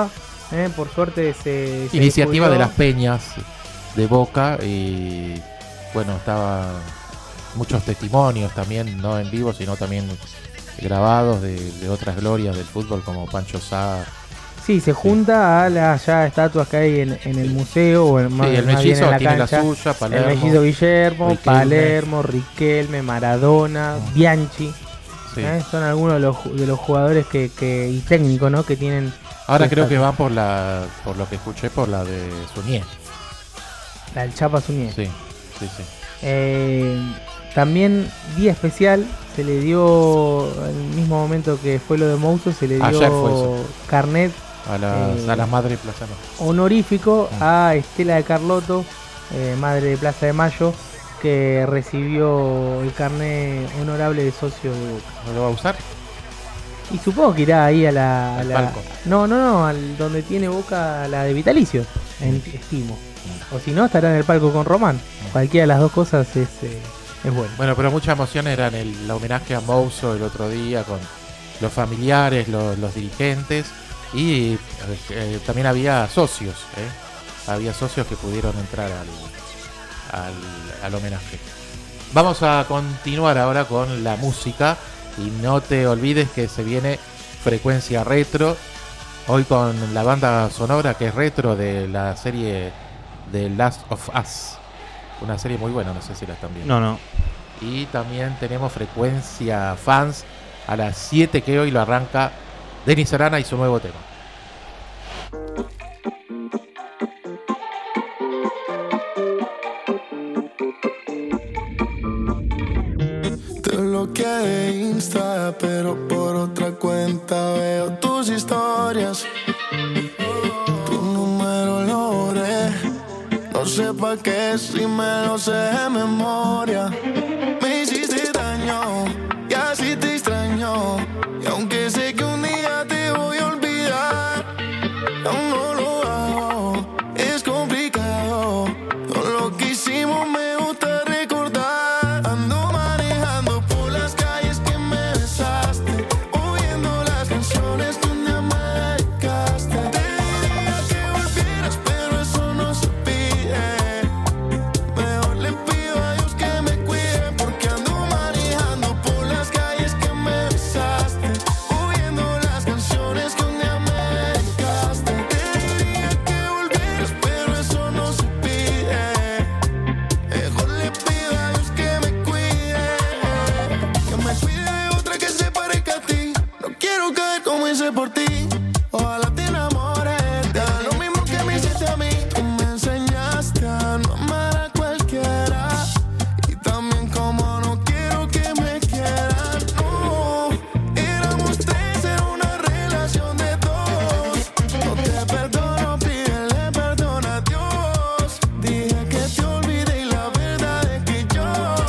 ¿eh? Por suerte se... se Iniciativa de descubrió. las Peñas de Boca y bueno, estaba muchos testimonios también, no en vivo, sino también grabados de, de otras glorias del fútbol como Pancho Sá. Sí, se junta a las ya estatuas que hay en, en el museo o en, más, Sí, el más bien mellizo en la tiene cancha. la suya, Palermo, el mellizo Guillermo, Riquelme. Palermo, Riquelme, Maradona, Bianchi. Sí. ¿eh? Son algunos de los, ju- de los jugadores que, que y técnicos, ¿no? Que tienen. Ahora su creo que estatua. van por la, por lo que escuché, por la de Suñé. La del Chapa Suñé. Sí, sí, sí. Eh, también día especial, se le dio, el mismo momento que fue lo de Mouso, se le dio Ayer fue eso. carnet A las, Eh, a las madres de Plaza Mayo. honorífico Ah. a Estela de Carlotto, eh, madre de Plaza de Mayo, que recibió el carnet honorable de socio de Boca. ¿No lo va a usar? Y supongo que irá ahí a la... a Al la- palco. no, no, no, al donde tiene Boca la de vitalicio, en, estimo. O si no, estará en el palco con Román. Cualquiera de las dos cosas es, eh, es bueno. Bueno, pero mucha emoción era en el, el homenaje a Mouso el otro día con los familiares, los, los dirigentes y eh, también había socios, ¿eh? Había socios que pudieron entrar al, al, al homenaje. Vamos a continuar ahora con la música y no te olvides que se viene Frecuencia Retro, hoy con la banda sonora que es retro de la serie The Last of Us, una serie muy buena, no sé si la están viendo. No, no. Y también tenemos Frecuencia Fans a las siete, que hoy lo arranca Denis Arana y su nuevo tema. Te bloqueé de Insta, pero por otra cuenta veo tus historias. Tu número lo borré, no sé pa' qué si me lo sé de memoria. Me hiciste daño y así te extraño, y aunque sé que un día te voy a olvidar, aún no lo hago, es complicado. Todo lo que hicimos me gusta recordar. Ando manejando por las calles que me besaste, oyendo las canciones que un día me dedicaste. Te diría que volvieras, pero eso no se pide. Mejor le pido a Dios que me cuide, porque ando manejando por las calles que me besaste, oyendo las canciones que un día me dedicaste. Te diría que volvieras, pero eso no se pide. Mejor le pido a Dios que me cuide, que me cuide de otra que se parezca a ti. No quiero caer como hice por ti. Ojalá te enamores, te haga lo mismo que me hiciste a mí. Tú me enseñaste a no amar a cualquiera, y también como no quiero que me quieran. No, éramos tres, era una relación de dos. No te perdono, pídele perdón a Dios. Dije que te olvidé y la verdad es que yo,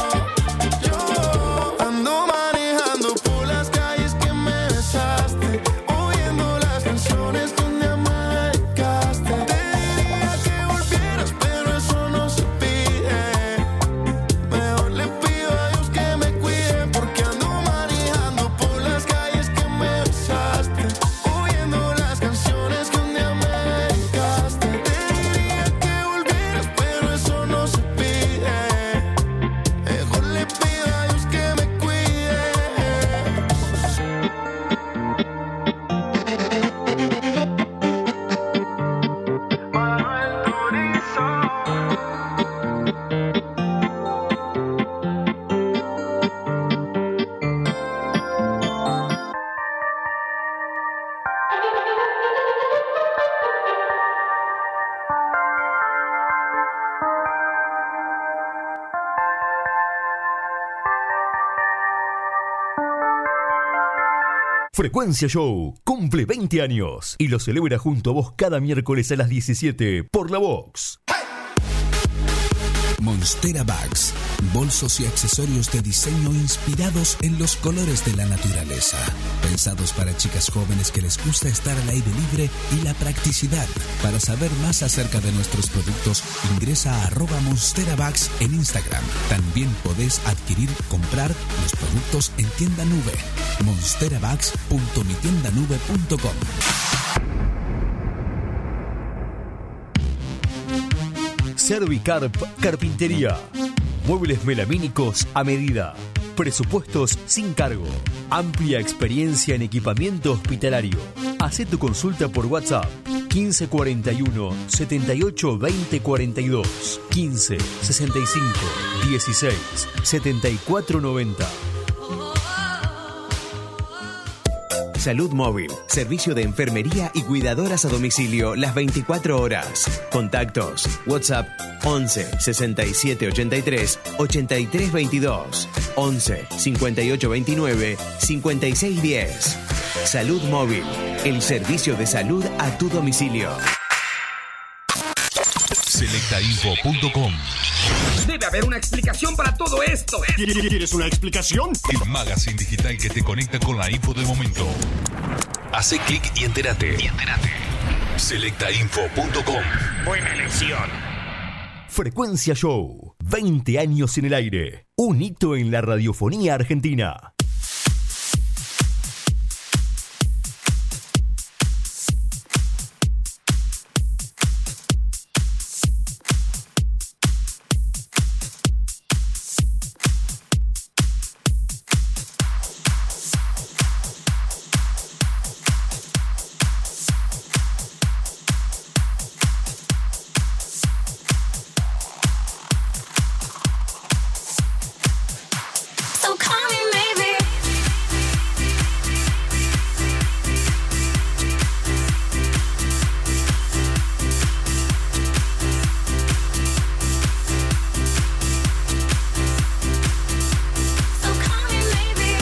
yo ando manejando por las calles que me besaste, oyendo las canciones que un día me dedicaste. Te diría que volvieras, pero eso no se pide. Mejor le pido a Dios que me cuide, porque ando manejando por las calles que me besaste, oyendo las canciones que un día me dedicaste. Te diría que volvieras, pero eso no se pide. Mejor le pido a Dios que me cuide. Manuel Turizo. Frecuencia Show cumple veinte años y lo celebra junto a vos cada miércoles a las diecisiete por La Vox. Monstera Bags, bolsos y accesorios de diseño inspirados en los colores de la naturaleza. Pensados para chicas jóvenes que les gusta estar al aire libre y la practicidad. Para saber más acerca de nuestros productos, ingresa a arroba Monstera Bags en Instagram. También podés adquirir, comprar los productos en tienda nube. monsterabags punto mi tienda nube punto com. Servicarp Carpintería. Muebles melamínicos a medida. Presupuestos sin cargo. Amplia experiencia en equipamiento hospitalario. Hacé tu consulta por WhatsApp. quince cuarenta y uno, setenta y ocho, veinte cuarenta y dos. quince sesenta y cinco, dieciséis, setenta y cuatro noventa. Salud Móvil, servicio de enfermería y cuidadoras a domicilio las veinticuatro horas. Contactos, WhatsApp once sesenta y siete ochenta y tres ochenta y tres veintidós, once cincuenta y ocho veintinueve cincuenta y seis diez. Salud Móvil, el servicio de salud a tu domicilio. selecta info punto com. Debe haber una explicación para todo esto. ¿Quieres una explicación? El magazine digital que te conecta con la info del momento. Hace clic y entérate. Y entérate. selecta info punto com. Buena elección. Frecuencia Show. veinte años en el aire. Un hito en la radiofonía argentina. So call me maybe. So call me maybe.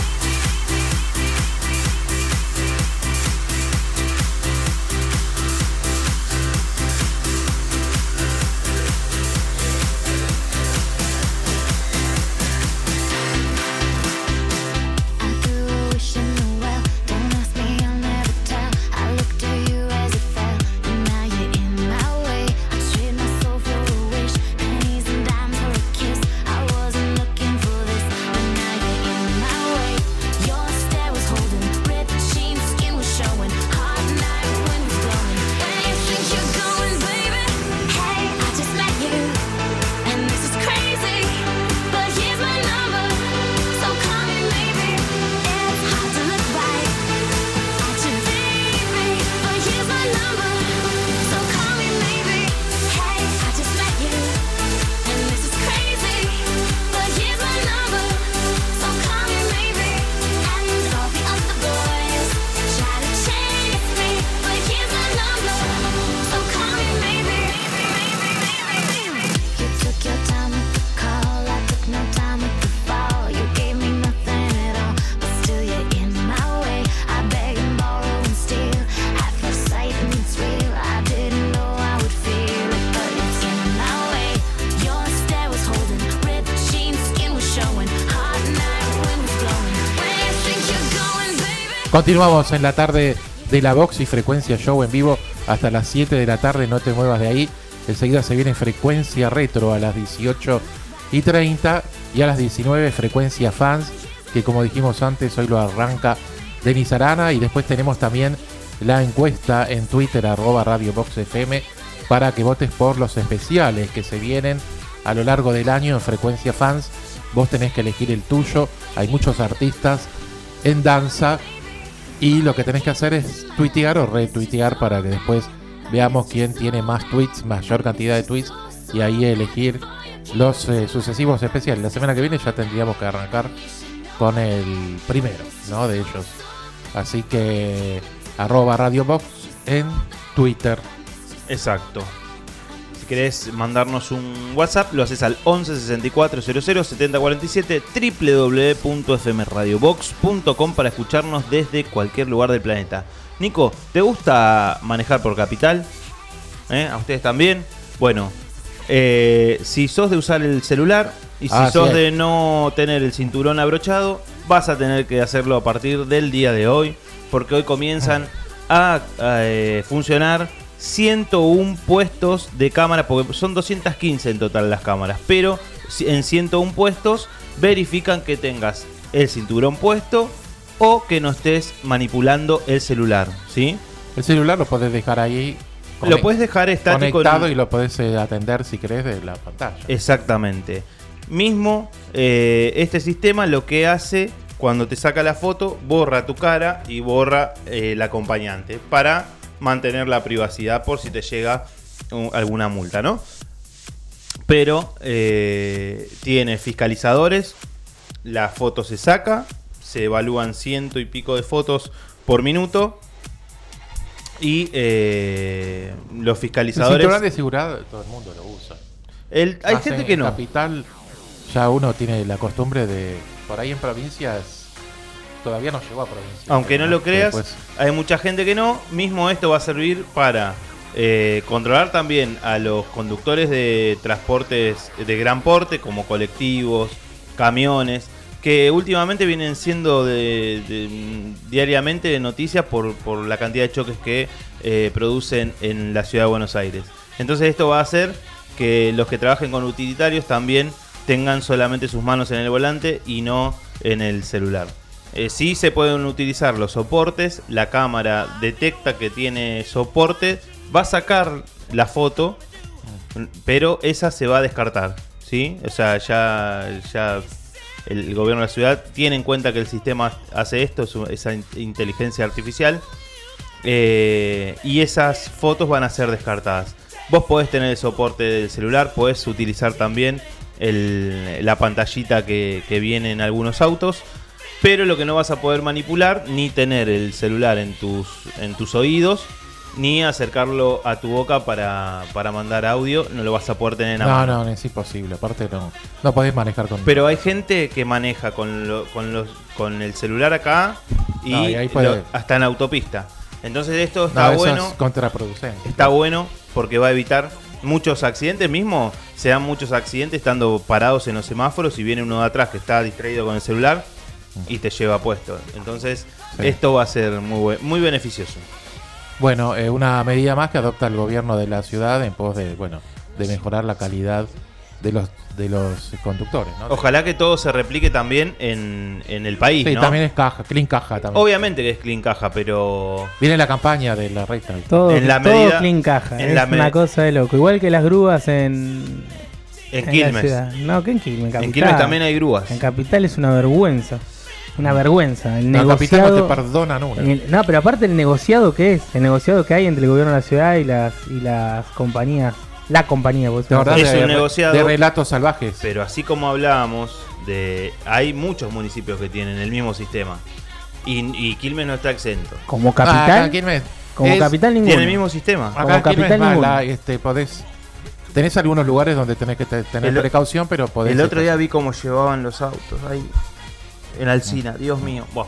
I threw a wish in the well. Don't ask me, I'll never tell. I looked at you as it fell, and now you're in my way. I trade my soul for a wish, pennies and dimes for a kiss. I wasn't looking for this, but now you're in my way. Your stare was holding, ripped jeans, skin was showing. Hard night, wind was blowing. Where you think you're going, baby? Hey, I just met you, and this is crazy, but here's my number. So call me maybe. It's hard to look right at you, baby, but here's my number. So call me maybe. Hey, I just met you, and this is crazy, but here's my number. So call me maybe. And all the other boys try to chase me, but here's my number. So call me maybe. You took your time with the call, I took no time with the fall. You gave me nothing at all, but still you're in my way. I beg and borrow and steal. At first sight and it's real. I didn't know I would feel it, but it's in my way. Your stare was holding, ripped jeans, skin was showing. Hard night, wind was blowing. Where you think you're going, baby? Continuamos en la tarde de la Box y Frecuencia Show en vivo hasta las siete de la tarde. No te muevas de ahí. Enseguida se viene Frecuencia Retro a las dieciocho y treinta y a las diecinueve Frecuencia Fans, que como dijimos antes, hoy lo arranca Denis Arana. Y después tenemos también la encuesta en Twitter, arroba Radio Box F M, para que votes por los especiales que se vienen a lo largo del año en Frecuencia Fans. Vos tenés que elegir el tuyo. Hay muchos artistas en danza y lo que tenés que hacer es tuitear o retuitear para que después veamos quién tiene más tweets, mayor cantidad de tweets, y ahí elegir los eh, sucesivos especiales. La semana que viene ya tendríamos que arrancar con el primero, ¿no?, de ellos. Así que arroba Radio Box en Twitter. Exacto. Si querés mandarnos un WhatsApp, lo haces al once sesenta y cuatro cero cero setenta cuarenta y siete, doble u doble u doble u punto f m radio box punto com, para escucharnos desde cualquier lugar del planeta. Nico, ¿te gusta manejar por Capital? ¿Eh? ¿A ustedes también? Bueno, eh, si sos de usar el celular y si Ah, sos sí. de no tener el cinturón abrochado, vas a tener que hacerlo a partir del día de hoy, porque hoy comienzan a, a, eh, funcionar ciento uno puestos de cámara, porque son doscientas quince en total las cámaras, pero si- en ciento uno puestos verifican que tengas el cinturón puesto o que no estés manipulando el celular, ¿sí? El celular lo podés dejar ahí lo puedes dejar estático conectado en... y lo podés eh, atender si querés de la pantalla. Exactamente. Mismo, eh, este sistema lo que hace cuando te saca la foto, borra tu cara y borra eh, el acompañante para mantener la privacidad por si te llega uh, alguna multa, ¿no? Pero eh, tiene fiscalizadores, la foto se saca, se evalúan ciento y pico de fotos por minuto y eh, los fiscalizadores... El cinturón de seguridad todo el mundo lo usa. El, hay Más gente en que no. Capital ya uno tiene la costumbre de... Por ahí en provincias todavía no llegó a provincias. Aunque no lo creas, después... hay mucha gente que no. Mismo esto va a servir para eh, controlar también a los conductores de transportes de gran porte, como colectivos, camiones, que últimamente vienen siendo de, de, diariamente de noticias por, por la cantidad de choques que eh, producen en la ciudad de Buenos Aires. Entonces esto va a hacer que los que trabajen con utilitarios también tengan solamente sus manos en el volante y no en el celular. Eh, sí se pueden utilizar los soportes, la cámara detecta que tiene soporte, va a sacar la foto, pero esa se va a descartar, ¿sí? O sea, ya, ya el gobierno de la ciudad tiene en cuenta que el sistema hace esto, esa inteligencia artificial, eh, y esas fotos van a ser descartadas. Vos podés tener el soporte del celular, podés utilizar también el, la pantallita que, que viene en algunos autos, pero lo que no vas a poder manipular, ni tener el celular en tus, en tus oídos, ni acercarlo a tu boca para, para mandar audio, no lo vas a poder tener en la No, mano. no, es imposible, aparte no, no podés manejar con... Pero hay gente que maneja con, lo, con, los, con el celular acá y, No, y ahí puede... lo, hasta en autopista. Entonces esto está no, eso bueno. es contraproducente. Está bueno porque va a evitar muchos accidentes. Mismo se dan muchos accidentes estando parados en los semáforos y viene uno de atrás que está distraído con el celular y te lleva puesto. Entonces sí, esto va a ser muy, muy beneficioso. Bueno, eh, una medida más que adopta el gobierno de la ciudad en pos de, bueno, de mejorar la calidad de los de los conductores, ¿no? Ojalá que todo se replique también en, en el país, sí, ¿no? también es caja, clean caja también. Obviamente que es clean caja, pero... Viene la campaña de la recta. Todo, en la todo medida, clean caja, en es la una me- cosa de loco. Igual que las grúas en... En la Quilmes. ciudad. No, que en Quilmes, en Capital. En Quilmes también hay grúas. En Capital es una vergüenza. Una vergüenza. El La Capital negociado, no te perdonan una. el- no, pero aparte el negociado que es, el negociado que hay entre el gobierno de la ciudad y las y las compañías, la compañía, porque ¿Te acordás Es de, un negociado. de relatos salvajes? Pero así como hablábamos, de hay muchos municipios que tienen el mismo sistema. Y, y Quilmes no está exento. como Ah, Capital, acá en Quilmes como es- Capital ninguno. Tiene el mismo sistema. Acá como en Quilmes Capital más ninguno. la, este, podés, tenés algunos lugares donde tenés que te- tener El- precaución, pero podés... El otro día vi cómo llevaban los autos ahí en Alsina, Dios mío. Buah.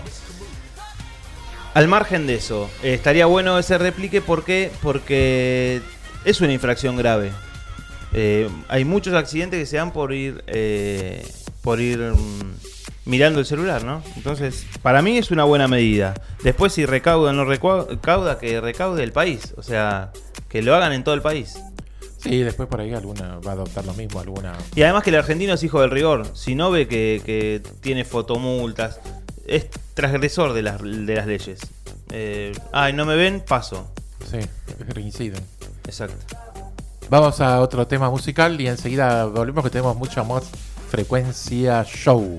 Al margen de eso, eh, estaría bueno ese replique. ¿Por qué? Porque es una infracción grave. Eh, hay muchos accidentes que se dan por ir eh, por ir mm, mirando el celular, ¿no? Entonces, para mí es una buena medida. Después, si recauda o no recauda, que recaude el país. O sea, que lo hagan en todo el país. Sí, después por ahí alguna va a adoptar lo mismo, alguna... Y además que el argentino es hijo del rigor. Si no ve que, que tiene fotomultas, es transgresor de las, de las leyes. Eh, ay, no me ven, paso. Sí, reinciden. Exacto. Vamos a otro tema musical y enseguida volvemos que tenemos mucha más frecuencia show.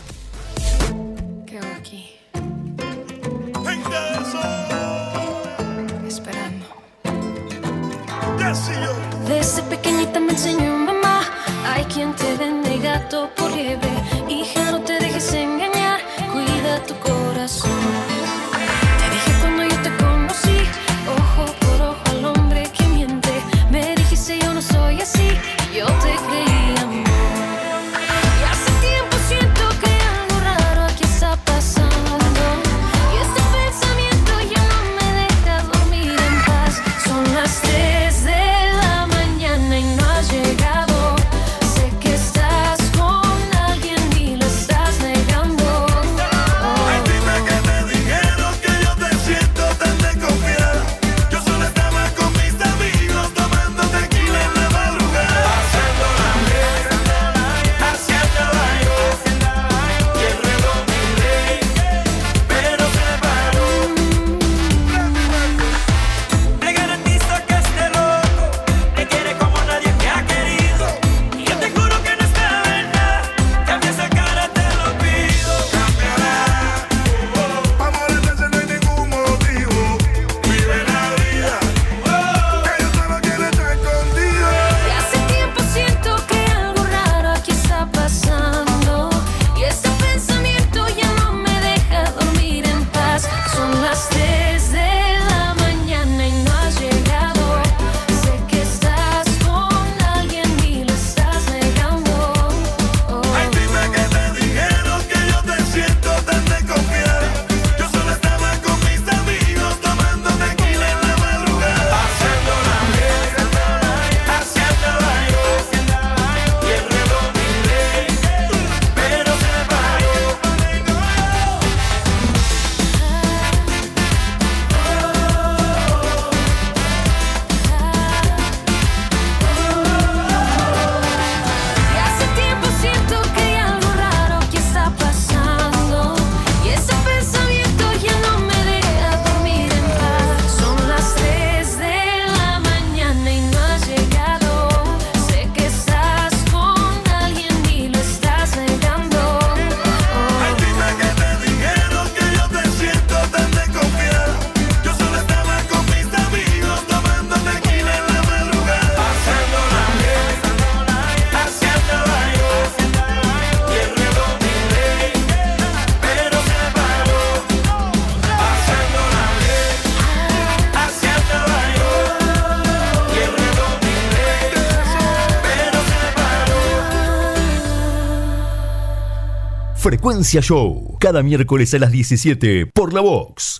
¿Qué hago aquí? Esperando. Desde pequeñita me enseñó mamá, hay quien te vende gato por liebre. Hija, no te dejes engañar, cuida tu corazón. Te dije cuando yo te conocí, ojo por ojo al hombre que miente. Me dijiste yo no soy así, yo te creí amor. Y hace tiempo siento que algo raro aquí está pasando. Y este pensamiento ya no me deja dormir en paz. Son las tres de la mañana y no has llegado. Sé que estás con alguien y lo estás negando. Ay, dime que me dijeron que yo te siento tan desconfiada. Yo solo estaba con mis amigos tomando tequila en la madrugada. Pasando la Frecuencia Show, cada miércoles a las diecisiete por La Vox.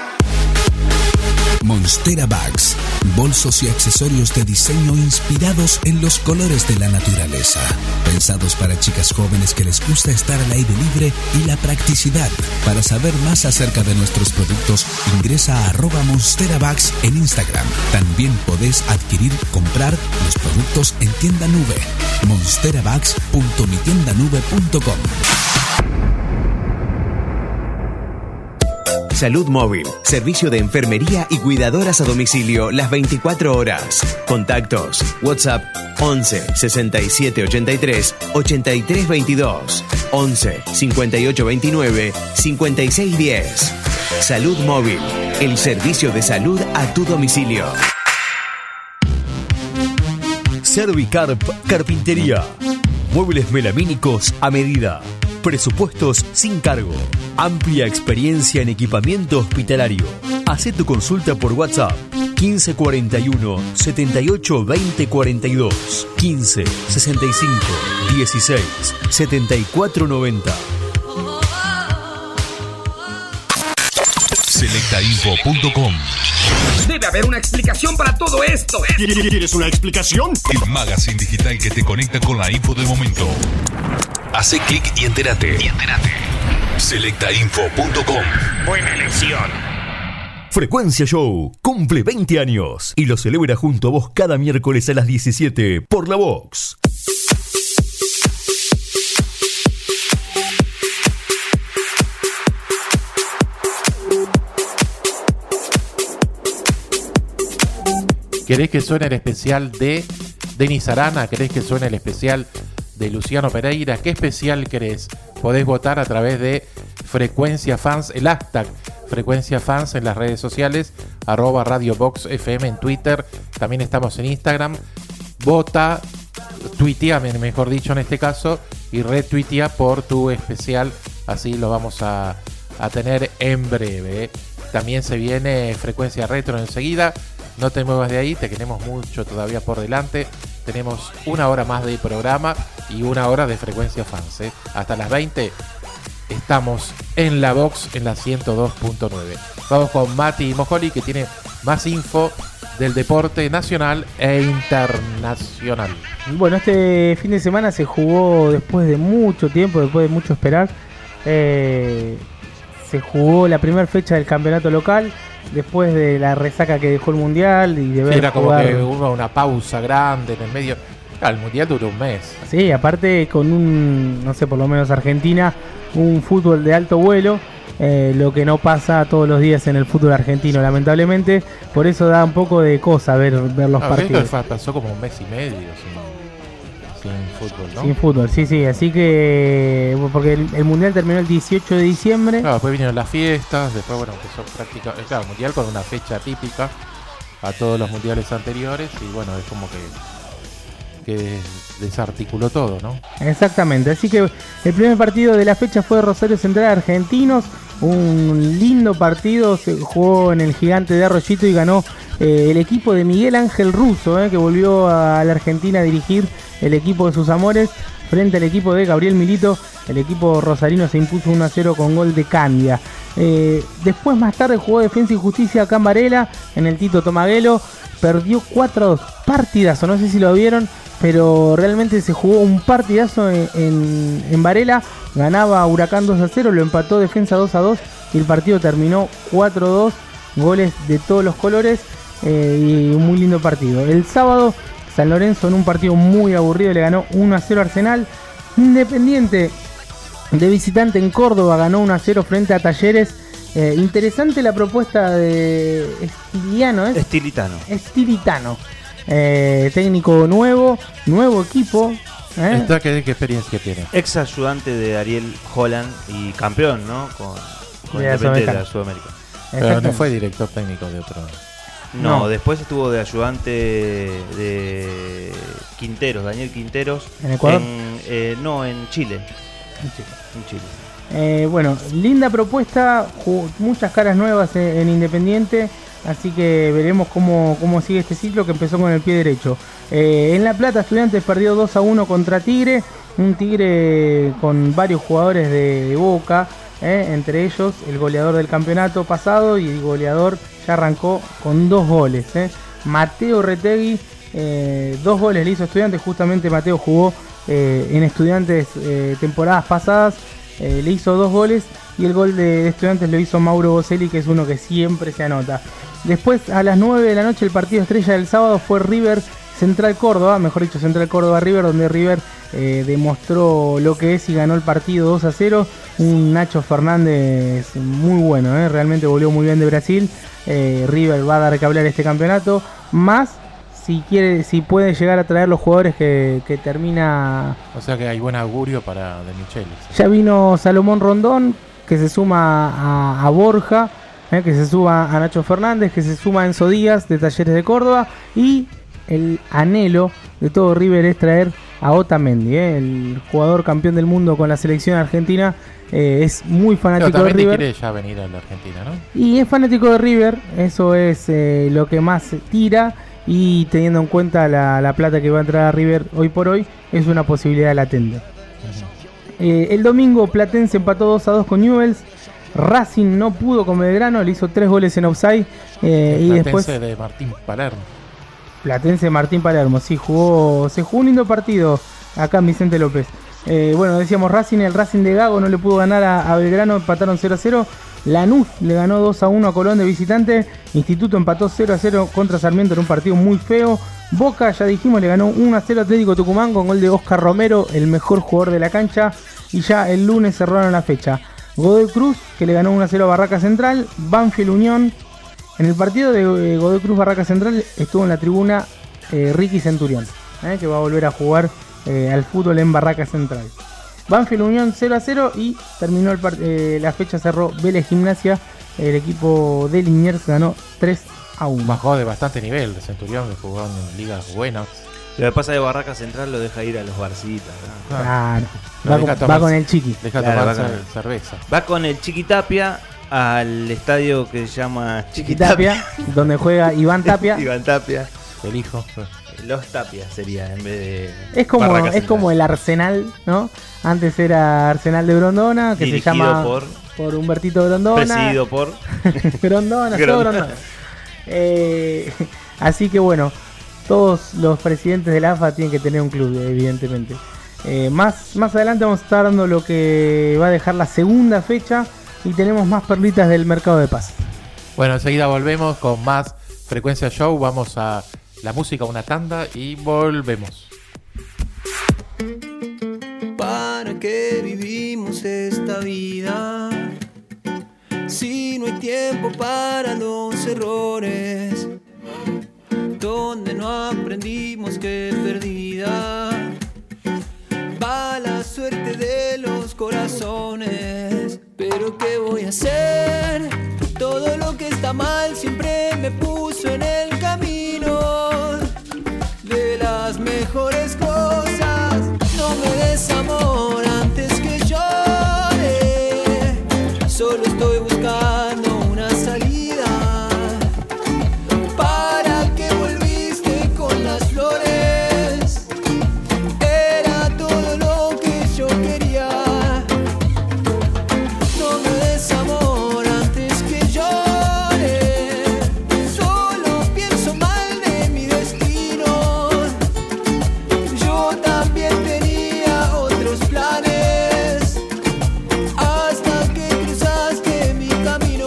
Monstera Bags, bolsos y accesorios de diseño inspirados en los colores de la naturaleza. Pensados para chicas jóvenes que les gusta estar al aire libre y la practicidad. Para saber más acerca de nuestros productos, ingresa a arroba Monstera Bags en Instagram. También podés adquirir, comprar los productos en tienda nube. monsterabags punto mi tienda nube punto com. Salud Móvil, servicio de enfermería y cuidadoras a domicilio las veinticuatro horas. Contactos: WhatsApp once sesenta y siete ochenta y tres ochenta y tres veintidós, once cincuenta y ocho veintinueve cincuenta y seis diez. Salud Móvil, el servicio de salud a tu domicilio. Servicarp Carpintería. Muebles melamínicos a medida. Presupuestos sin cargo. Amplia experiencia en equipamiento hospitalario. Hacé tu consulta por WhatsApp quince cuarenta y uno setenta y ocho veinte cuarenta y dos, quince sesenta y cinco dieciséis setenta y cuatro noventa. selecta info punto com. Debe haber una explicación para todo esto. ¿Quieres una explicación? El magazine digital que te conecta con la info del momento. Hacé clic y entérate. Y entérate. selecta info punto com. Buena elección. Frecuencia Show cumple veinte años y lo celebra junto a vos cada miércoles a las diecisiete por La Vox. ¿Querés que suene el especial de Denis Arana? ¿Querés que suene el especial de Luciano Pereira? ¿Qué especial querés? Podés votar a través de Frecuencia Fans, el hashtag Frecuencia Fans en las redes sociales, arroba Radio Vox F M en Twitter, también estamos en Instagram. Vota, tuitea, mejor dicho en este caso, y retuitea por tu especial, así lo vamos a, a tener en breve. También se viene Frecuencia Retro enseguida. No te muevas de ahí, te queremos mucho todavía por delante. Tenemos una hora más de programa y una hora de Frecuencia Fans, ¿eh? Hasta las veinte estamos en La Vox en la ciento dos punto nueve. Vamos con Mati Mojoli, que tiene más info del deporte nacional e internacional. Bueno, este fin de semana se jugó después de mucho tiempo, después de mucho esperar. Eh, se jugó la primera fecha del campeonato local. Después de la resaca que dejó el Mundial y de ver sí, era como jugar... que hubo una pausa grande en el medio. Claro, el Mundial duró un mes. Sí, aparte con un, no sé, por lo menos Argentina, un fútbol de alto vuelo, eh, lo que no pasa todos los días en el fútbol argentino, lamentablemente. Por eso da un poco de cosa ver, ver los no, partidos. Pasó como un mes y medio sin, sin fútbol, ¿no? Sin fútbol, sí, sí. Así que, porque el, el Mundial terminó el dieciocho de diciembre. Claro, después vinieron las fiestas, después, bueno, empezó prácticamente, claro, Mundial con una fecha típica a todos los mundiales anteriores y, bueno, es como que que desarticuló todo, ¿no? Exactamente, así que el primer partido de la fecha fue Rosario Central Argentinos, un lindo partido, se jugó en el Gigante de Arroyito y ganó eh, el equipo de Miguel Ángel Russo, eh, que volvió a la Argentina a dirigir el equipo de sus amores frente al equipo de Gabriel Milito. El equipo rosarino se impuso uno a cero con gol de Candia. Eh, después, más tarde, jugó Defensa y Justicia acá en Varela, en el Tito Tomaguelo, perdió cuatro a dos, partidazo, no sé si lo vieron, pero realmente se jugó un partidazo en, en, en Varela. Ganaba Huracán dos a cero, lo empató Defensa dos a dos y el partido terminó cuatro a dos, goles de todos los colores, eh, y un muy lindo partido. El sábado, San Lorenzo, en un partido muy aburrido, le ganó uno a cero a Arsenal. Independiente, de visitante en Córdoba, ganó uno a cero frente a Talleres. Eh, interesante la propuesta de Estiliano, ¿eh? Estilitano. Estilitano. Eh, técnico nuevo, nuevo equipo. ¿eh? ¿Esta qué, qué experiencia tiene? Ex ayudante de Ariel Holland y campeón, ¿no? Con, con De la Independiente de la Sudamérica. Pero no fue director técnico de otro. No, No. después estuvo de ayudante de Quinteros, Daniel Quinteros. ¿En Ecuador? En, eh, no, en Chile. En Chile. En Chile. Eh, bueno, linda propuesta, ju- muchas caras nuevas en, en Independiente, así que veremos cómo, cómo sigue este ciclo que empezó con el pie derecho. Eh, en La Plata, Estudiantes perdió dos a uno contra Tigre un Tigre con varios jugadores de, de Boca, eh, entre ellos el goleador del campeonato pasado y el goleador ya arrancó con dos goles. Eh. Mateo Retegui, eh, dos goles le hizo Estudiantes, justamente Mateo jugó eh, en Estudiantes eh, temporadas pasadas, eh, le hizo dos goles y el gol de Estudiantes lo hizo Mauro Boselli, que es uno que siempre se anota. Después a las nueve de la noche el partido estrella del sábado fue River Central Córdoba, mejor dicho Central Córdoba River, donde River eh, demostró lo que es y ganó el partido dos a cero. Un Nacho Fernández muy bueno, eh, realmente volvió muy bien de Brasil. eh, River va a dar que hablar este campeonato, más si quiere, si puede llegar a traer los jugadores que, que termina. O sea que hay buen augurio para De Michelis. Ya vino Salomón Rondón, que se suma a, a Borja, eh, que se suma a Nacho Fernández, que se suma a Enzo Díaz de Talleres de Córdoba, y el anhelo de todo River es traer a Otamendi, eh, el jugador campeón del mundo con la selección argentina. Eh, es muy fanático Pero de River. quiere ya venir a la Argentina, ¿no? Y es fanático de River, eso es eh, lo que más tira, y teniendo en cuenta la, la plata que va a entrar a River hoy por hoy, es una posibilidad latente. Uh-huh. eh, el domingo Platense empató dos a dos con Newell's. Racing no pudo con Belgrano, le hizo tres goles en offside. Eh, y después de Martín Palermo. Platense Martín Palermo, sí, jugó, se jugó un lindo partido acá en Vicente López. Eh, bueno, decíamos Racing, el Racing de Gago no le pudo ganar a, a Belgrano, empataron cero a cero. Lanús le ganó dos a uno a Colón de visitante. Instituto empató cero a cero contra Sarmiento en un partido muy feo. Boca, ya dijimos, le ganó uno a cero a Atlético Tucumán con gol de Oscar Romero, el mejor jugador de la cancha. Y ya el lunes cerraron la fecha. Godoy Cruz, que le ganó uno a cero a Barraca Central. Banfield Unión. En el partido de eh, Godoy Cruz Barraca Central estuvo en la tribuna eh, Ricky Centurión, eh, que va a volver a jugar eh, al fútbol en Barraca Central. Banfield Unión cero a cero y terminó el part- eh, la fecha, cerró Vélez Gimnasia. El equipo de Liniers ganó tres a uno. Bajó de bastante nivel de Centurión, que jugó en ligas buenas. Lo que pasa de Barraca Central lo deja ir a los barcitas, ¿no? Claro, No, va, deja con, tomar- va con el Chiqui. Deja Claro, tomar va con cer- el- cerveza. Va con el Chiqui Tapia al estadio que se llama Chiqui Tapia, donde juega Iván Tapia. Iván Tapia. El hijo. Los Tapia sería en vez de. Es como, Barraca es Central. como el Arsenal, ¿no? Antes era Arsenal de Grondona, que Dirigido se llama por- por Humbertito Grondona. Presidido por. Grondona, todo Grondona. Grondona. Eh, así que bueno, todos los presidentes de la A F A tienen que tener un club, evidentemente. Eh, más, más adelante vamos a estar dando lo que va a dejar la segunda fecha y tenemos más perlitas del mercado de paz. Bueno, enseguida volvemos con más Frecuencia Show. Vamos a la música, una tanda y volvemos. ¿Para qué vivimos esta vida? Si no hay tiempo para los errores, donde no aprendimos que perdida va la suerte de los corazones. Pero ¿qué voy a hacer? Todo lo que está mal siempre me puso en el camino de las mejores cosas. No me des amor antes que llore, solo estoy buscando una salida. ¿Para qué volviste con las flores? Era todo lo que yo quería. No me des amor antes que llore, solo pienso mal de mi destino. Yo también tenía otros planes hasta que cruzaste mi camino.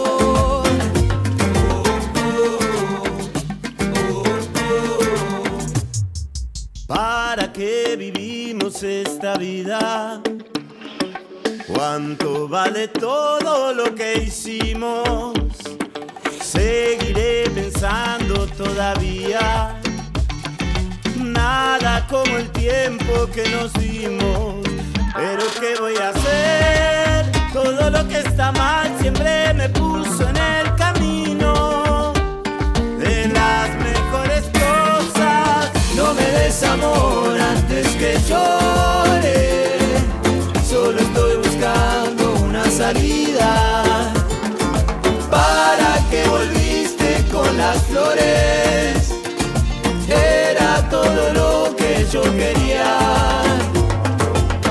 ¿Para qué vivimos esta vida? ¿Cuánto vale todo lo que hicimos? Seguiré pensando todavía. Nada como el tiempo que nos dimos. Pero ¿qué voy a hacer? Todo lo que está mal siempre me puso en el camino de las mejores cosas. No me des amor antes que llore, solo estoy buscando una salida. ¿Para qué volviste con las flores? Era todo lo que yo quería.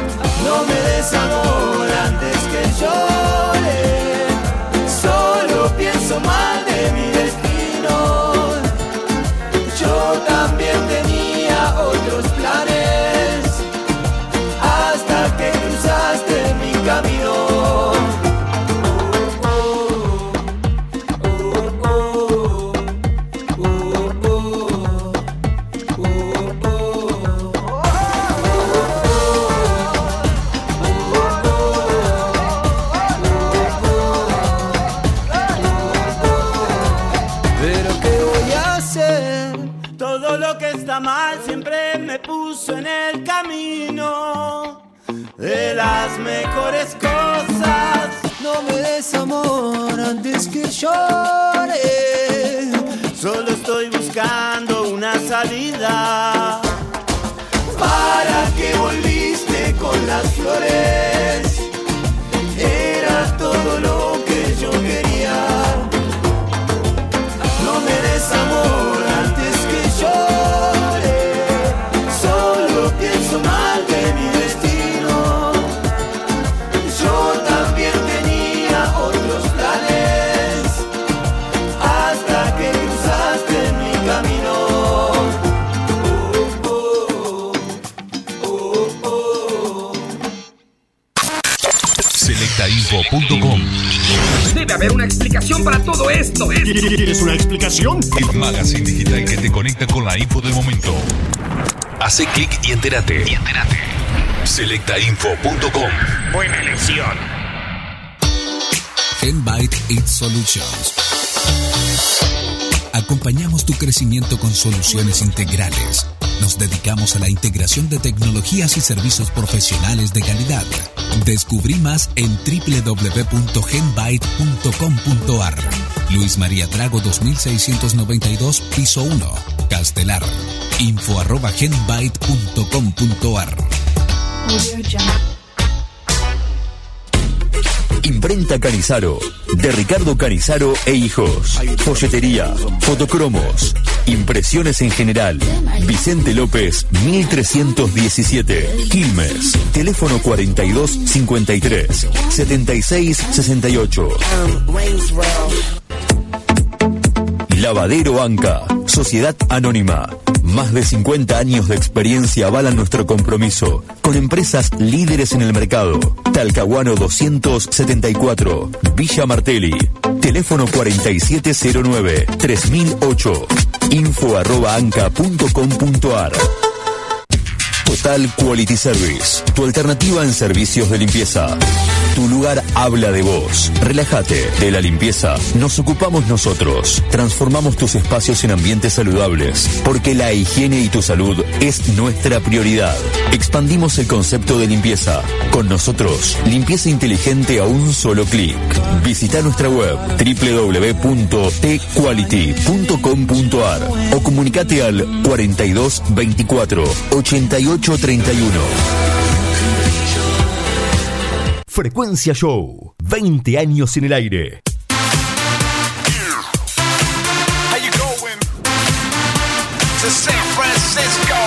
pienso mal de mi destino. Yo también tenía otros planes hasta que cruzaste mi camino. Mal siempre me puso en el camino de las mejores cosas. No me des amor antes que llore. Solo estoy buscando una salida. ¿Para qué volviste con las flores? Era todo lo que yo quería. No me des amor antes que llore. Pienso mal de mi destino. Yo también tenía otros planes hasta que cruzaste mi camino. Oh, oh, oh, oh. selecta info punto com. Debe haber una explicación para todo esto. ¿Quieres una explicación? El magazine digital que te conecta con la info del momento. Hace clic y entérate. Y entérate. selecta info punto com. Buena elección. Genbyte It Solutions. Acompañamos tu crecimiento con soluciones integrales. Nos dedicamos a la integración de tecnologías y servicios profesionales de calidad. Descubrí más en doble u doble u doble u punto genbyte punto com punto a r. Luis María Drago dos mil seiscientos noventa y dos, piso uno, Castelar. Info arroba genbyte punto com punto a r. Imprenta Canizaro, de Ricardo Canizaro e Hijos. Folletería, fotocromos, impresiones en general. Vicente López, mil trescientos diecisiete, Quilmes. Teléfono cuarenta y dos cincuenta y tres, setenta y seis sesenta y ocho. Lavadero Anca, Sociedad Anónima. Más de cincuenta años de experiencia avalan nuestro compromiso con empresas líderes en el mercado. Talcahuano doscientos setenta y cuatro, Villa Martelli. Teléfono cuarenta y siete cero nueve, tres mil ocho. Info arroba anca punto com punto a r. Total Quality Service, tu alternativa en servicios de limpieza. Tu lugar habla de vos. Relájate, de la limpieza nos ocupamos nosotros. Transformamos tus espacios en ambientes saludables, porque la higiene y tu salud es nuestra prioridad. Expandimos el concepto de limpieza. Con nosotros, limpieza inteligente a un solo clic. Visita nuestra web doble u doble u doble u punto t quality punto com punto a r o comunicate al cuarenta y dos veinticuatro ochenta y ocho treinta y uno. Frecuencia Show, veinte años en el aire. How you going to San Francisco?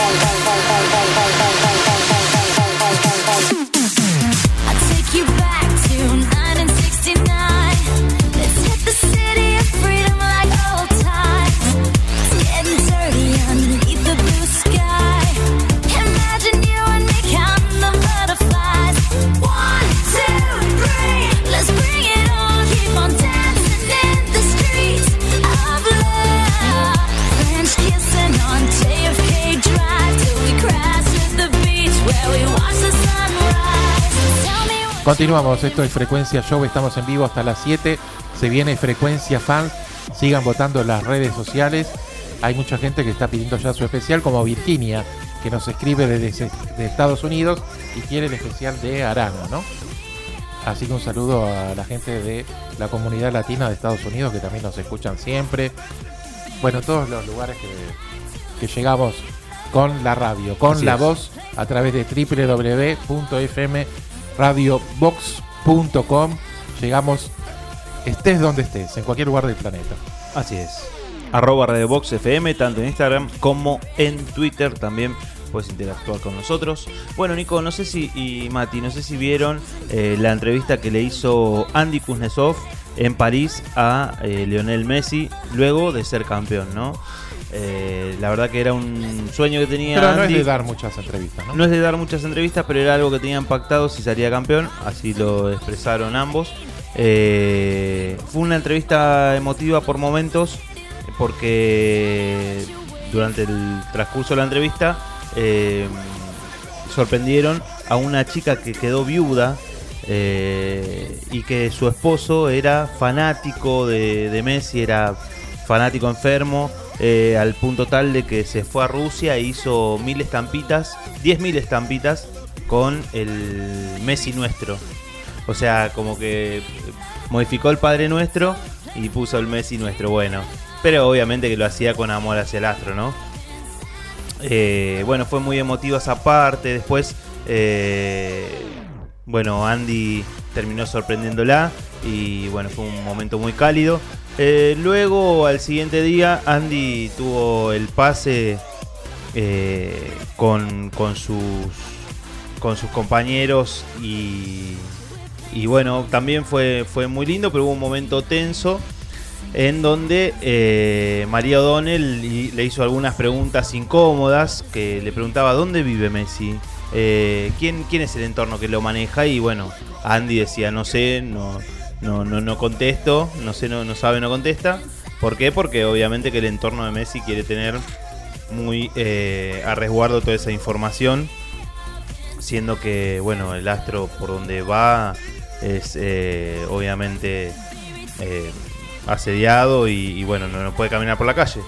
I'll take you back to nineteen sixty-nine. Let's hit the city of freedom like old times. It's getting dirty underneath the blue sky. Imagine you and me counting the butterflies. One, two, three. Let's bring it on. Keep on dancing in the streets of love. French kissing on J F K Drive till we crash at the beach where we watch the sunrise. Tell me what. Continuamos, esto es Frecuencia Show, estamos en vivo hasta las siete. Se viene Frecuencia Fans, sigan votando en las redes sociales. Hay mucha gente que está pidiendo ya su especial, como Virginia, que nos escribe desde de Estados Unidos y quiere el especial de Arano, ¿no? Así que un saludo a la gente de la comunidad latina de Estados Unidos, que también nos escuchan siempre. Bueno, todos los lugares que, que llegamos con la radio, con Así la es. voz, a través de doble u doble u doble u punto f m radio box punto com. Llegamos, estés donde estés, en cualquier lugar del planeta. Así es. Arroba Radio Box F M, tanto en Instagram como en Twitter también puedes interactuar con nosotros. Bueno, Nico, no sé si, y Mati, no sé si vieron eh, la entrevista que le hizo Andy Kuznetsov en París a eh, Lionel Messi luego de ser campeón, ¿no? Eh, la verdad que era un sueño que tenía Pero no Andy. es de dar muchas entrevistas, ¿no? No es de dar muchas entrevistas, pero era algo que tenían pactado si salía campeón, así lo expresaron ambos. Eh, fue una entrevista emotiva por momentos, porque durante el transcurso de la entrevista eh, sorprendieron a una chica que quedó viuda eh, y que su esposo era fanático de, de Messi, era fanático enfermo, eh, al punto tal de que se fue a Rusia e hizo mil estampitas, diez mil estampitas con el Messi nuestro. O sea, como que modificó el Padre Nuestro y puso el Messi nuestro, bueno. Pero obviamente que lo hacía con amor hacia el astro, ¿no? Eh, bueno, fue muy emotiva esa parte. Después, eh, bueno, Andy terminó sorprendiéndola y bueno, fue un momento muy cálido. Eh, luego, al siguiente día, Andy tuvo el pase eh, con, con sus con sus compañeros y, y bueno, también fue, fue muy lindo, pero hubo un momento tenso en donde eh, María O'Donnell le hizo algunas preguntas incómodas, que le preguntaba ¿dónde vive Messi? Eh, ¿quién, ¿Quién es el entorno que lo maneja? Y bueno, Andy decía no sé, no, no, no, no contesto, no sé, no, no sabe, no contesta. ¿Por qué? Porque obviamente que el entorno de Messi quiere tener muy eh, a resguardo toda esa información, siendo que bueno, el astro por donde va es eh, obviamente eh, asediado y, y bueno, no, no puede caminar por la calle,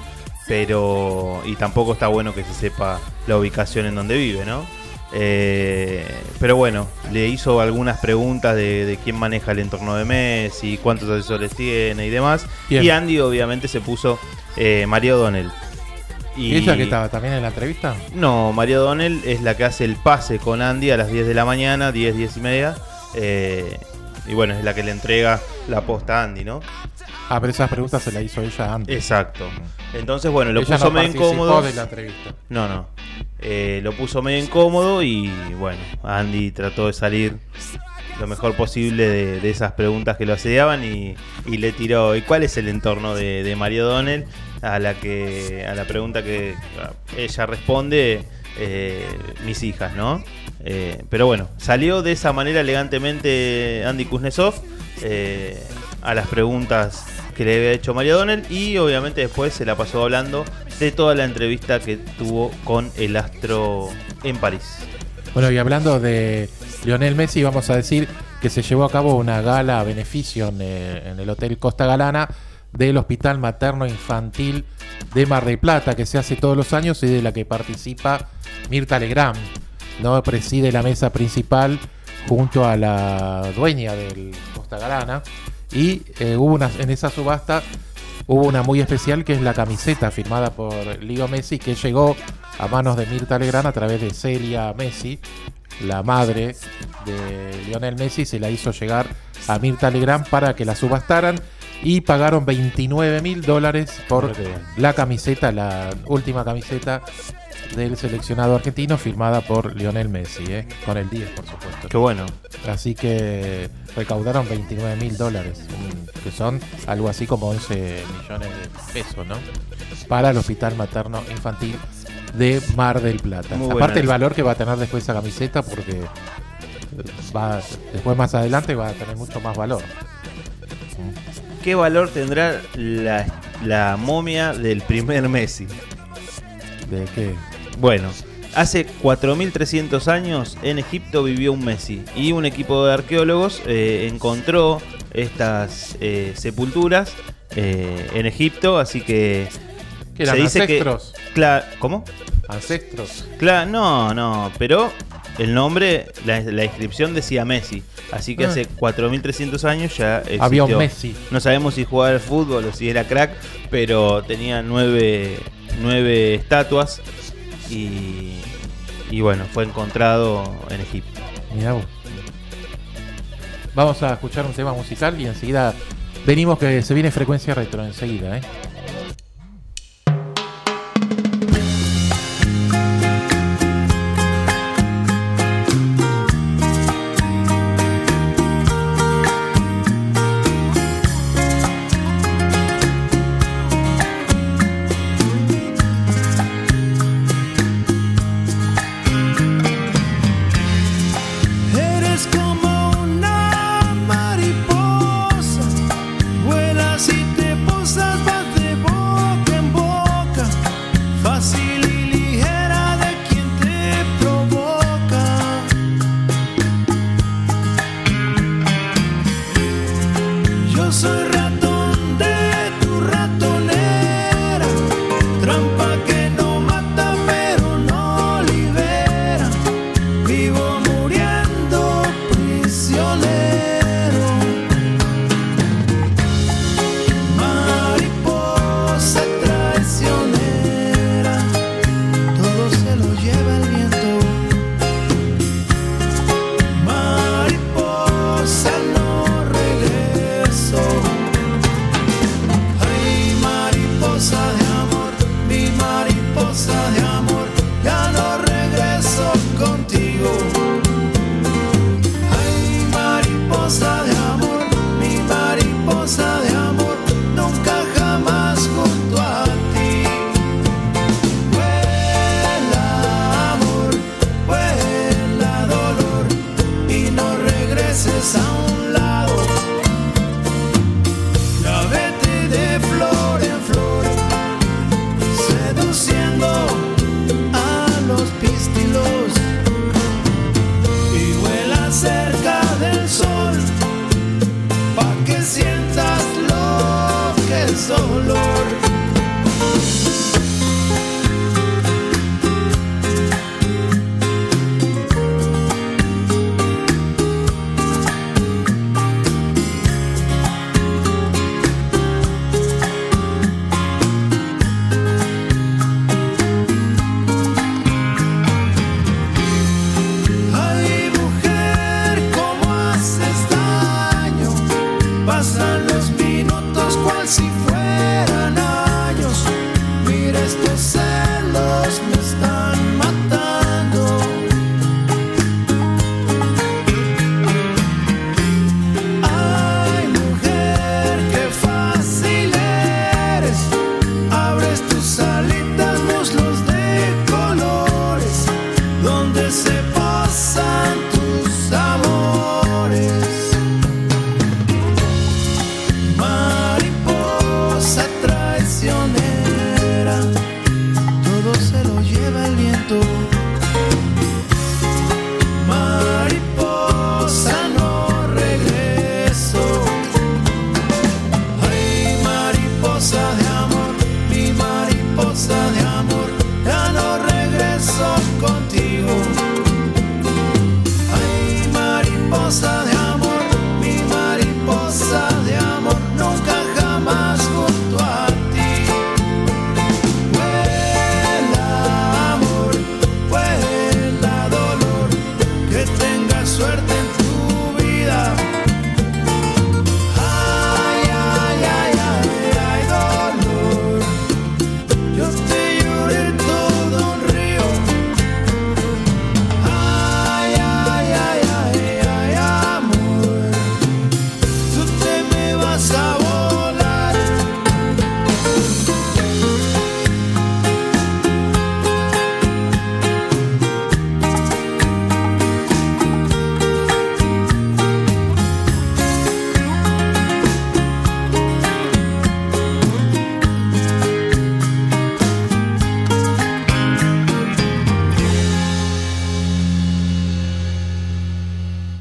pero y tampoco está bueno que se sepa la ubicación en donde vive, ¿no? Eh, pero bueno, le hizo algunas preguntas de, de quién maneja el entorno de Messi, cuántos asesores tiene y demás. Bien. Y Andy obviamente se puso eh, María O'Donnell. ¿Y ella que estaba también en la entrevista? No, María O'Donnell es la que hace el pase con Andy a las diez de la mañana, diez, diez y media. Eh, y bueno, es la que le entrega la posta a Andy, ¿no? Ah, pero esas preguntas se las hizo ella a Andy. Exacto. Entonces, bueno, lo ella puso no medio incómodo. de la entrevista. No, no. Eh, lo puso medio incómodo y bueno, Andy trató de salir lo mejor posible de, de esas preguntas que lo asediaban y, y le tiró. ¿Y cuál es el entorno de, de María O'Donnell? A la que a la pregunta que ella responde, eh, mis hijas, ¿no? Eh, pero bueno, salió de esa manera elegantemente Andy Kuznetsov eh, a las preguntas que le había hecho María O'Donnell y obviamente después se la pasó hablando de toda la entrevista que tuvo con el astro en París. Bueno, y hablando de Lionel Messi, vamos a decir que se llevó a cabo una gala a beneficio en, eh, en el Hotel Costa Galana del Hospital Materno Infantil de Mar del Plata, que se hace todos los años y de la que participa Mirta Legrand, ¿no? Preside la mesa principal junto a la dueña del Costa Galana. Y eh, hubo una, en esa subasta hubo una muy especial, que es la camiseta firmada por Leo Messi, que llegó a manos de Mirta Legrand a través de Celia Messi, la madre de Lionel Messi. Se la hizo llegar a Mirta Legrand para que la subastaran y pagaron veintinueve mil dólares por la camiseta, la última camiseta del seleccionado argentino, firmada por Lionel Messi, ¿eh? Con el diez, por supuesto. Qué bueno. Así que recaudaron veintinueve mil dólares, que son algo así como once millones de pesos, ¿no? Para el Hospital Materno Infantil de Mar del Plata. Muy Aparte buena. el valor que va a tener después esa camiseta, porque va, después más adelante va a tener mucho más valor. ¿Qué valor tendrá la, la momia del primer Messi? ¿De qué? Bueno, hace cuatro mil trescientos años en Egipto vivió un Messi y un equipo de arqueólogos eh, encontró estas eh, sepulturas eh, en Egipto, así que ¿Qué eran, se dice ancestros? que cla- ¿Cómo? Ancestros. Claro, no, no, pero el nombre, la, la inscripción decía Messi, así que Ah. hace cuatro mil trescientos años ya existió. Había un Messi. No sabemos si jugaba al fútbol o si era crack, pero tenía nueve, nueve estatuas y, y bueno, fue encontrado en Egipto. Mirá vos. Vamos a escuchar un tema musical y enseguida venimos, que se viene Frecuencia Retro enseguida, ¿eh?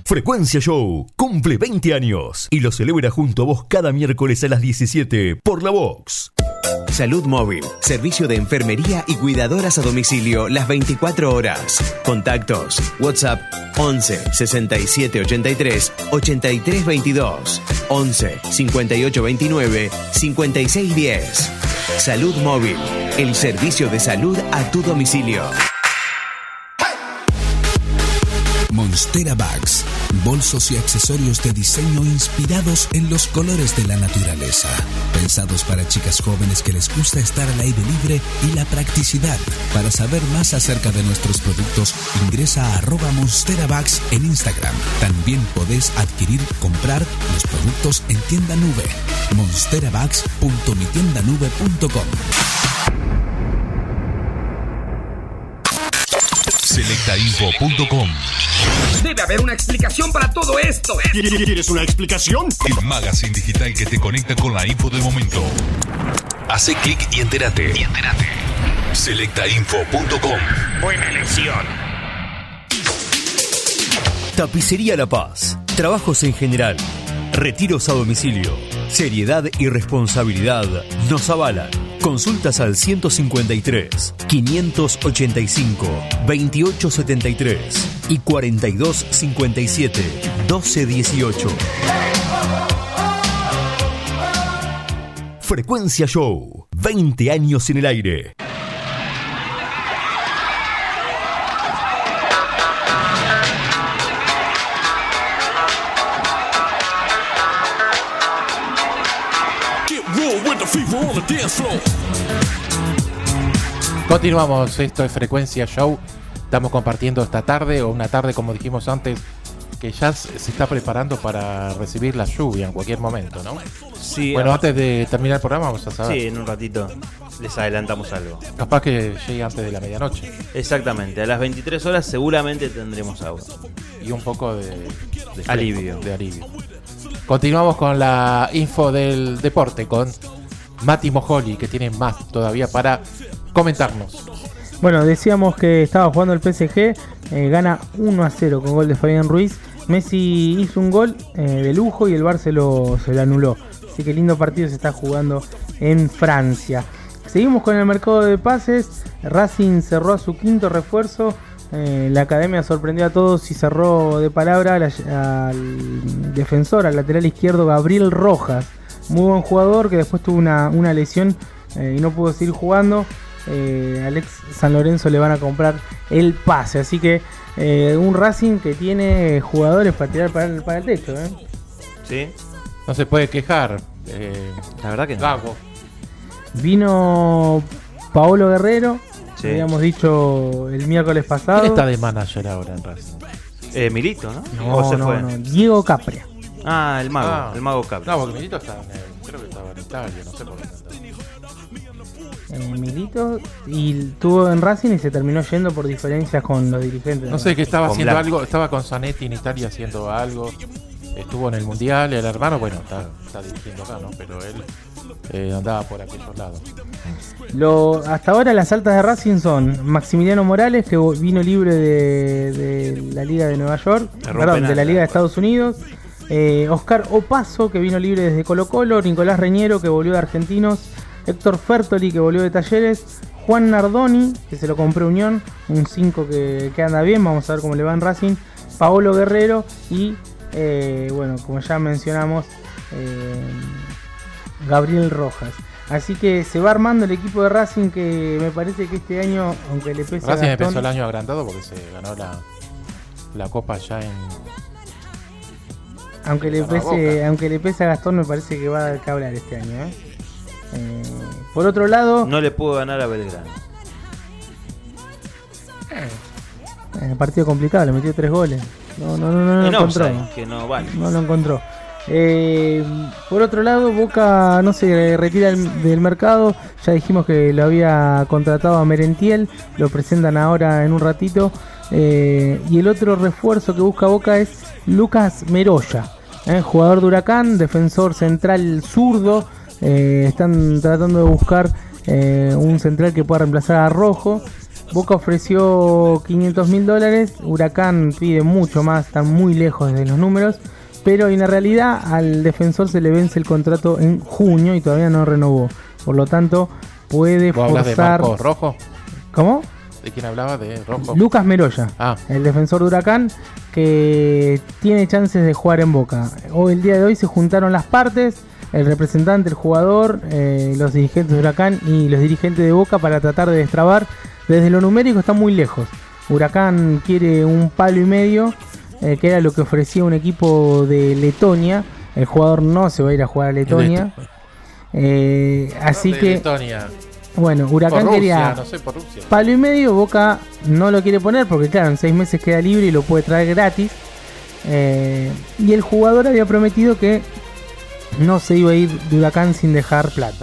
Frecuencia Show cumple veinte años y lo celebra junto a vos cada miércoles a las diecisiete por La Vox. Salud Móvil, servicio de enfermería y cuidadoras a domicilio las veinticuatro horas. Contactos: WhatsApp once sesenta y siete ochenta y tres ochenta y tres veintidós, once cincuenta y ocho veintinueve cincuenta y seis diez. Salud Móvil, el servicio de salud a tu domicilio. Monstera Bags, bolsos y accesorios de diseño inspirados en los colores de la naturaleza. Pensados para chicas jóvenes que les gusta estar al aire libre y la practicidad. Para saber más acerca de nuestros productos, ingresa a arroba Monstera Bags en Instagram. También podés adquirir, comprar los productos en Tienda Nube. monsterabags punto mi tienda nube punto com. selecta info punto com. Debe haber una explicación para todo esto. ¿Quieres una explicación? El magazine digital que te conecta con la info del momento. Hace clic y entérate. Y entérate. selecta info punto com. Buena elección. Tapicería La Paz. Trabajos en general. Retiros a domicilio. Seriedad y responsabilidad nos avalan. Consultas al ciento cincuenta y tres, quinientos ochenta y cinco, veintiocho setenta y tres y cuarenta y dos cincuenta y siete, doce dieciocho. Frecuencia Show, veinte años en el aire. Continuamos, esto es Frecuencia Show. Estamos compartiendo esta tarde, o una tarde como dijimos antes, que ya se está preparando para recibir la lluvia en cualquier momento, ¿no? Sí. Bueno, antes de terminar el programa vamos a saber. Sí, en un ratito les adelantamos algo. Capaz que llegue antes de la medianoche. Exactamente, a las veintitrés horas seguramente tendremos agua. Y un poco de, de alivio. De alivio. Continuamos con la info del deporte con Mati Mojoli, que tiene más todavía para comentarnos. Bueno, decíamos que estaba jugando el P S G, eh, gana uno a cero con gol de Fabián Ruiz. Messi hizo un gol eh, de lujo y el Barça se lo, se lo anuló. Así que lindo partido se está jugando en Francia. Seguimos con el mercado de pases. Racing cerró a su quinto refuerzo. Eh, la academia sorprendió a todos y cerró de palabra al, al defensor, al lateral izquierdo Gabriel Rojas. Muy buen jugador que después tuvo una, una lesión eh, y no pudo seguir jugando. Eh, Alex San Lorenzo le van a comprar el pase. Así que eh, un Racing que tiene jugadores para tirar para el, para el techo. ¿eh? Sí. No se puede quejar. Eh, la verdad que no. Gago. Vino Paolo Guerrero. Sí. Habíamos dicho el miércoles pasado. ¿Quién está de manager ahora en Racing? Eh, Milito, ¿no? No, ¿O se no, fue? no. Diego Capria. Ah, el mago. Ah. El mago Capria. No, porque Milito está en el, creo que estaba en Italia, no sé por qué. Eh, Milito y estuvo en Racing y se terminó yendo por diferencias con los dirigentes. No sé, que estaba Con haciendo Blanco. algo, estaba con Zanetti en Italia haciendo algo. Estuvo en el Mundial, el hermano, bueno, está, está dirigiendo acá, ¿no? Pero él eh, andaba por aquellos lados. Lo, hasta ahora las altas de Racing son Maximiliano Morales, que vino libre de, de la Liga de Nueva York, perdón, de la Liga de Estados Unidos. Eh, Oscar Opaso, que vino libre desde Colo Colo. Nicolás Reñero, que volvió de Argentinos. Héctor Fertoli, que volvió de Talleres. Juan Nardoni, que se lo compró Unión, un cinco que, que anda bien, vamos a ver cómo le va en Racing. Paolo Guerrero y, eh, bueno, como ya mencionamos, eh, Gabriel Rojas. Así que se va armando el equipo de Racing, que me parece que este año, aunque le pese Racing a Gastón, empezó el año agrandado porque se ganó la, la Copa ya en... Aunque le, Para pese, Boca. aunque le pese a Gastón, me parece que va a dar que hablar este año. ¿eh? Eh, por otro lado, No le pudo ganar a Belgrano. eh, partido complicado, le metió tres goles. No, no, no, no lo En encontró. offside, que no vale. No lo encontró. Eh, por otro lado, Boca no se retira del, del mercado. Ya dijimos que lo había contratado a Merentiel. Lo presentan ahora en un ratito. Eh, y el otro refuerzo que busca Boca es Lucas Meroya, eh, jugador de Huracán, defensor central zurdo. Eh, están tratando de buscar eh, un central que pueda reemplazar a Rojo. Boca ofreció quinientos mil dólares, Huracán pide mucho más, están muy lejos de los números, pero en la realidad al defensor se le vence el contrato en junio y todavía no renovó. Por lo tanto, puede ¿Vos hablas forzar... de Marcos Rojo? ¿Cómo? ¿De quién hablaba? ¿De Rojo? Lucas Meroya, ah. el defensor de Huracán, que tiene chances de jugar en Boca. Hoy, el día de hoy se juntaron las partes, el representante, el jugador, eh, los dirigentes de Huracán y los dirigentes de Boca para tratar de destrabar. Desde lo numérico está muy lejos. Huracán quiere un palo y medio, eh, que era lo que ofrecía un equipo de Letonia. El jugador no se va a ir a jugar a Letonia. Eh, así que... Letonia. Bueno, Huracán Rusia, quería no sé, por Rusia. palo y medio, Boca no lo quiere poner porque claro, en seis meses queda libre y lo puede traer gratis. Eh, y el jugador había prometido que no se iba a ir de Huracán sin dejar plata.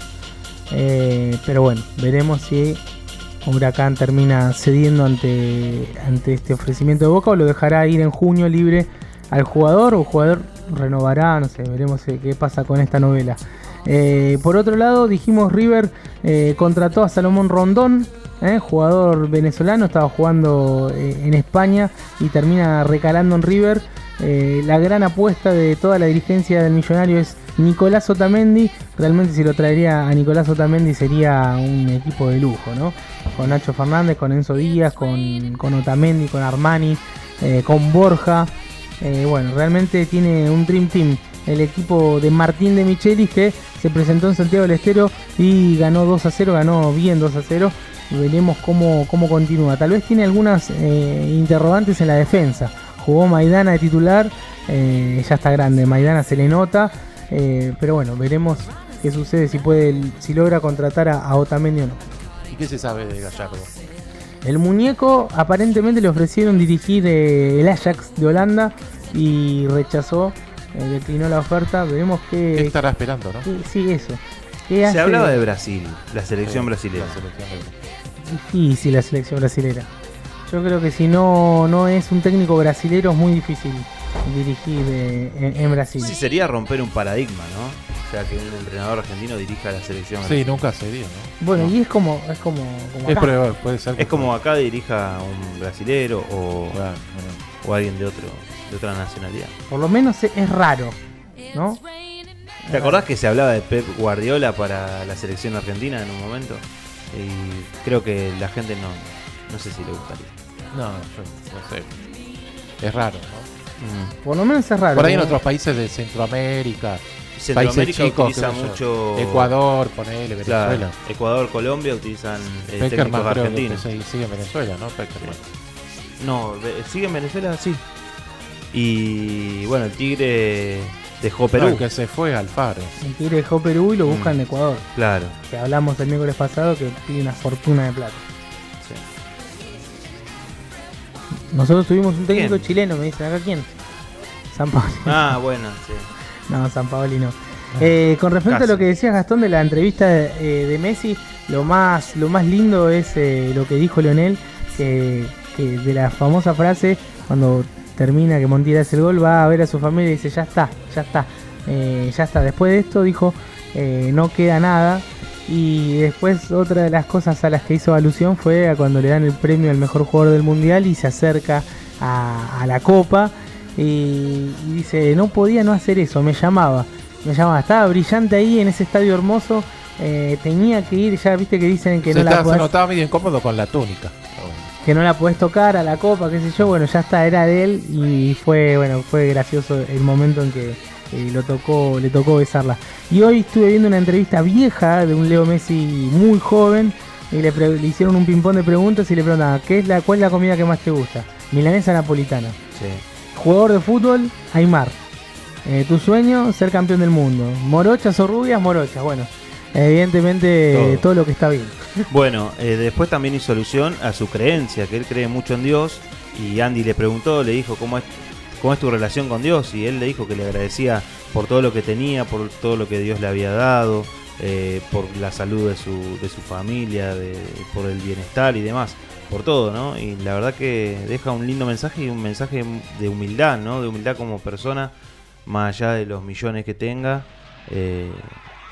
Eh, pero bueno, veremos si Huracán termina cediendo ante, ante este ofrecimiento de Boca o lo dejará ir en junio libre al jugador o el jugador renovará, no sé, veremos qué pasa con esta novela. Eh, por otro lado, dijimos River eh, contrató a Salomón Rondón, eh, jugador venezolano, estaba jugando eh, en España y termina recalando en River. Eh, la gran apuesta de toda la dirigencia del Millonario es Nicolás Otamendi. Realmente si lo traería a Nicolás Otamendi sería un equipo de lujo, ¿no? Con Nacho Fernández, con Enzo Díaz, con, con Otamendi, con Armani, eh, con Borja. Eh, bueno, realmente tiene un Dream Team el equipo de Martín de Michelis, que se presentó en Santiago del Estero y ganó dos a cero, ganó bien dos a cero. Y veremos cómo, cómo continúa. Tal vez tiene algunas eh, interrogantes en la defensa. Jugó Maidana de titular, eh, ya está grande, Maidana se le nota, eh, pero bueno, veremos qué sucede, si puede, si logra contratar a, a Otamendi o no. ¿Y qué se sabe de Gallardo? El muñeco aparentemente le ofrecieron dirigir eh, el Ajax de Holanda y rechazó, eh, declinó la oferta. Veremos qué, ¿Qué estará esperando, no? Qué, sí, eso. ¿Qué Se hace? hablaba de Brasil, la selección Sí, brasileña. la selección de- Difícil la selección brasilera. Yo creo que si no no es un técnico brasilero es muy difícil dirigir eh, en, en Brasil. Sí, sería romper un paradigma, ¿no? O sea, que un entrenador argentino dirija la selección. Sí, nunca se dio, ¿no? Bueno, No. y es como es como, como Es acá. probable, puede ser. Es como acá dirija un brasilero o, Claro, bueno. o alguien de otro de otra nacionalidad. Por lo menos es, es raro, ¿no? ¿Te acordás que se hablaba de Pep Guardiola para la selección argentina en un momento? Y creo que la gente no, no sé si le gustaría. No, yo no sé. Es raro, ¿no? Por lo menos es raro. Por ahí en ¿no? otros países de Centroamérica, Centroamérica países chicos, utiliza qué sé yo, mucho Ecuador, ponele, Venezuela. Claro, Ecuador, Colombia utilizan eh, Peckerman técnicos creo que argentinos. sí, sigue en Venezuela, ¿no? Peckerman. No, ve- sigue en Venezuela, sí. Y bueno, el Tigre dejó Perú. No, el que se fue Alfaro. El Tigre dejó Perú y lo buscan Mm. en Ecuador. Claro. Que hablamos el miércoles pasado que pide una fortuna de plata. Sí. Nosotros tuvimos un técnico ¿Quién? chileno, me dicen acá quién. San Paoli. Ah, bueno, sí. No, San Paoli no. Eh, con respecto Casi. a lo que decías, Gastón, de la entrevista de, eh, de Messi, lo más lo más lindo es eh, lo que dijo Leonel, que, que de la famosa frase, cuando termina que Montiel hace el gol, va a ver a su familia y dice, ya está, ya está, eh, ya está. Después de esto dijo, eh, no queda nada. Y después otra de las cosas a las que hizo alusión fue a cuando le dan el premio al mejor jugador del mundial y se acerca a, a la copa y, y dice, no podía no hacer eso, me llamaba, me llamaba, estaba brillante ahí en ese estadio hermoso, eh, tenía que ir, ya viste que dicen que se, no la estaba, se podés, notaba medio incómodo con la túnica. que no la podés tocar a la copa, qué sé yo, bueno, ya está, era de él y fue, bueno, fue gracioso el momento en que eh, lo tocó, le tocó besarla. Y hoy estuve viendo una entrevista vieja de un Leo Messi muy joven y le, pre- le hicieron un ping-pong de preguntas y le preguntaban, ¿qué es la, ¿cuál es la comida que más te gusta? Milanesa napolitana. Sí. Jugador de fútbol, Aymar. Eh, tu sueño, ser campeón del mundo. Morochas o rubias, morochas. Bueno, evidentemente todo, Todo. lo que está bien. Bueno, eh, después también hizo alusión a su creencia, que él cree mucho en Dios. Y Andy le preguntó, le dijo, ¿cómo es, cómo es tu relación con Dios? Y él le dijo que le agradecía por todo lo que tenía, por todo lo que Dios le había dado, eh, por la salud de su, de su familia, de, por el bienestar y demás, por todo, ¿no? Y la verdad que deja un lindo mensaje y un mensaje de humildad, ¿no? De humildad como persona, más allá de los millones que tenga. Eh,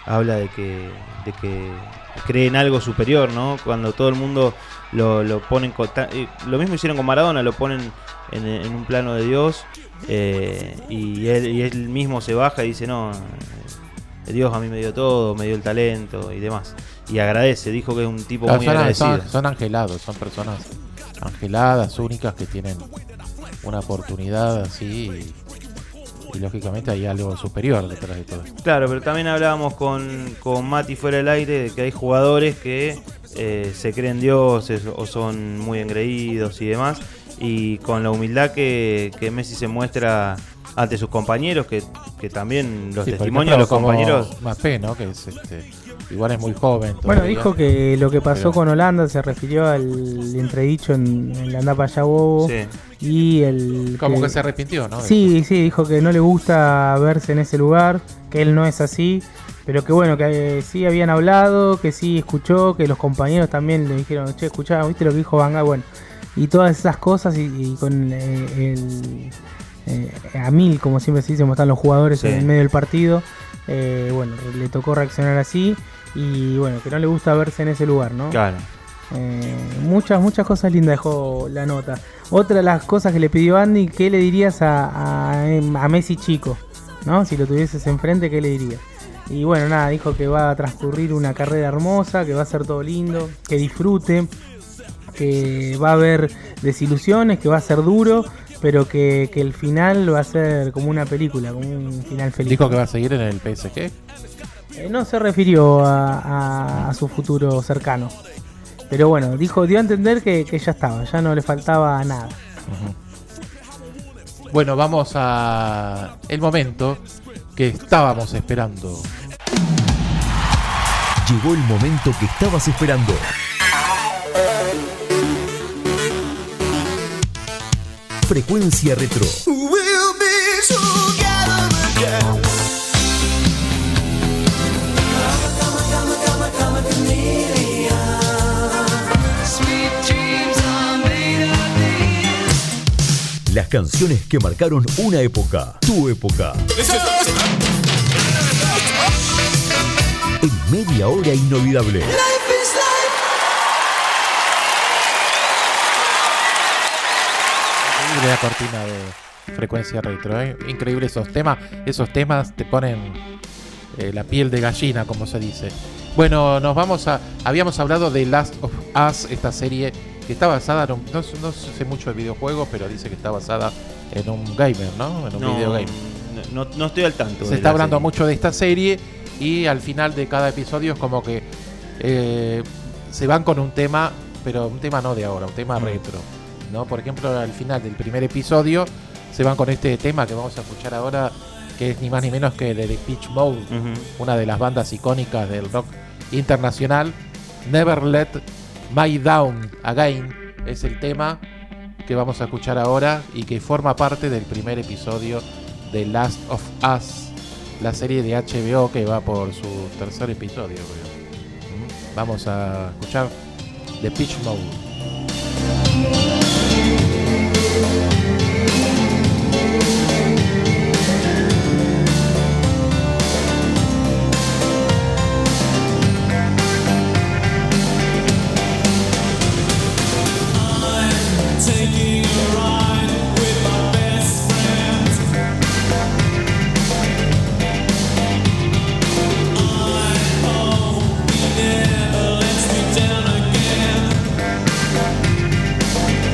habla de que, de que cree en algo superior, ¿no? Cuando todo el mundo lo, lo ponen, con, lo mismo hicieron con Maradona, lo ponen en, en un plano de Dios, eh, y, él, y él mismo se baja y dice, no, Dios a mí me dio todo, me dio el talento y demás. Y agradece, dijo que es un tipo claro, muy son, agradecido. Son, son angelados, son personas angeladas, únicas, que tienen una oportunidad así y, y lógicamente hay algo superior detrás de todo esto. Claro, pero también hablábamos con, con Mati fuera del aire de que hay jugadores que eh, se creen dioses o son muy engreídos y demás, y con la humildad que, que Messi se muestra ante sus compañeros, que, que también los sí, testimonios de los compañeros... Mbappé, ¿no? Que es este, igual es muy joven. Bueno, dijo que lo que pasó pero... con Holanda se refirió al entredicho en, en la Andapa Yabobo. Sí. Y el... Como que, que se arrepintió, ¿no? Sí, sí, dijo que no le gusta verse en ese lugar, que él no es así, pero que bueno, que eh, sí habían hablado, que sí escuchó, que los compañeros también le dijeron, che, escuchá, ¿viste lo que dijo Van Gaal? Bueno, y todas esas cosas, y, y con eh, el... Eh, a mil, como siempre se dice, como están los jugadores sí. en medio del partido, eh, bueno, le tocó reaccionar así, y bueno, que no le gusta verse en ese lugar, ¿no? Claro. Eh, muchas, muchas cosas lindas dejó la nota. Otra de las cosas que le pidió Andy, ¿qué le dirías a, a, a Messi chico? ¿No? Si lo tuvieses enfrente, ¿qué le dirías? Y bueno, nada, dijo que va a transcurrir una carrera hermosa, que va a ser todo lindo, que disfrute, que va a haber desilusiones, que va a ser duro, pero que, que el final va a ser como una película, como un final feliz. ¿Dijo que va a seguir en el P S G? Eh, no se refirió a, a, a su futuro cercano. Pero bueno, dijo, dio a entender que, que ya estaba, ya no le faltaba nada. Uh-huh. Bueno, vamos a el momento que estábamos esperando. Llegó el momento que estabas esperando. Frecuencia Retro. We'll be together again. Las canciones que marcaron una época, tu época. En media hora inolvidable. Increíble la cortina de Frecuencia Retro, ¿eh? Increíble esos temas. Esos temas te ponen eh, la piel de gallina, como se dice. Bueno, nos vamos a... Habíamos hablado de Last of Us, esta serie que está basada en un, no, no sé mucho de videojuegos, pero dice que está basada en un gamer, ¿no? En un no, video game. No, no estoy al tanto. Se está hablando serie. mucho de esta serie y al final de cada episodio es como que eh, se van con un tema, pero un tema no de ahora, un tema mm. retro, ¿no? Por ejemplo, al final del primer episodio se van con este tema que vamos a escuchar ahora, que es ni más ni menos que de Depeche Mode, uh-huh. una de las bandas icónicas del rock internacional. Never Let My Down Again es el tema que vamos a escuchar ahora y que forma parte del primer episodio de Last of Us, la serie de H B O que va por su tercer episodio, creo. Vamos a escuchar Depeche Mode. Never lets me down again.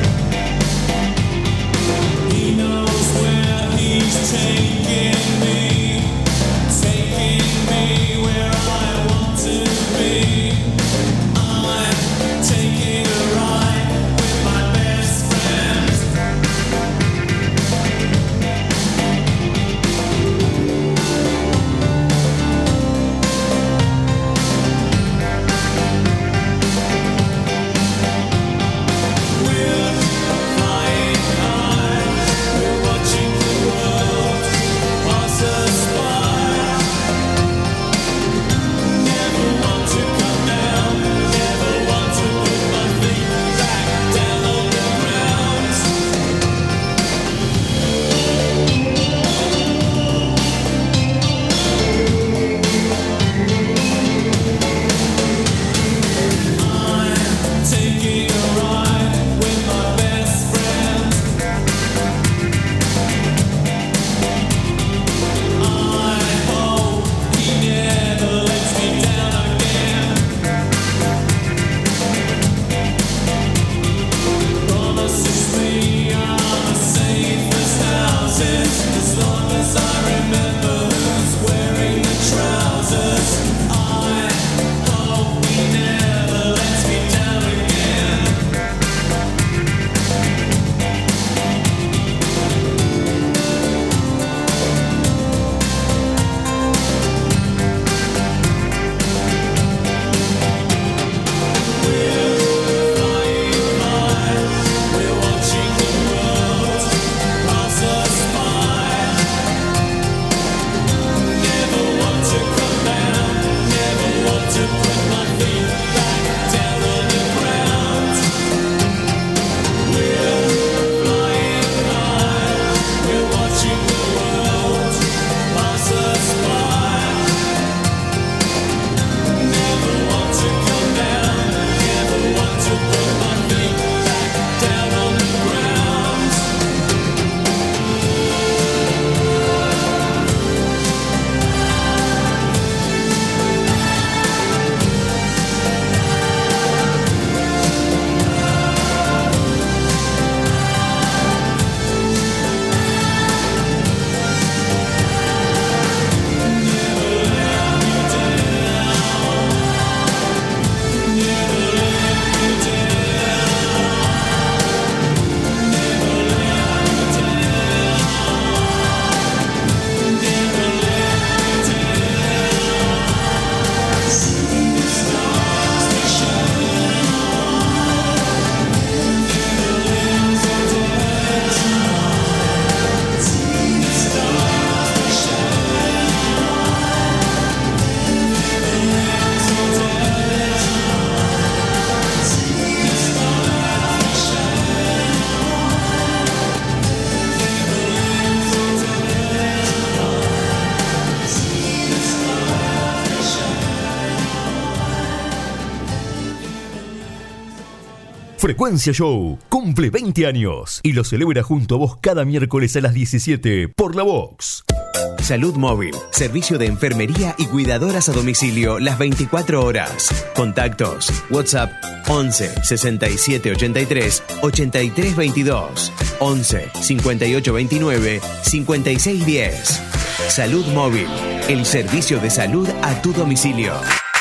Frecuencia Show cumple veinte años y lo celebra junto a vos cada miércoles a las diecisiete por La Vox. Salud Móvil, servicio de enfermería y cuidadoras a domicilio las veinticuatro horas. Contactos: WhatsApp once sesenta y siete ochenta y tres ochenta y tres veintidós, once cincuenta y ocho veintinueve cincuenta y seis diez. Salud Móvil, el servicio de salud a tu domicilio.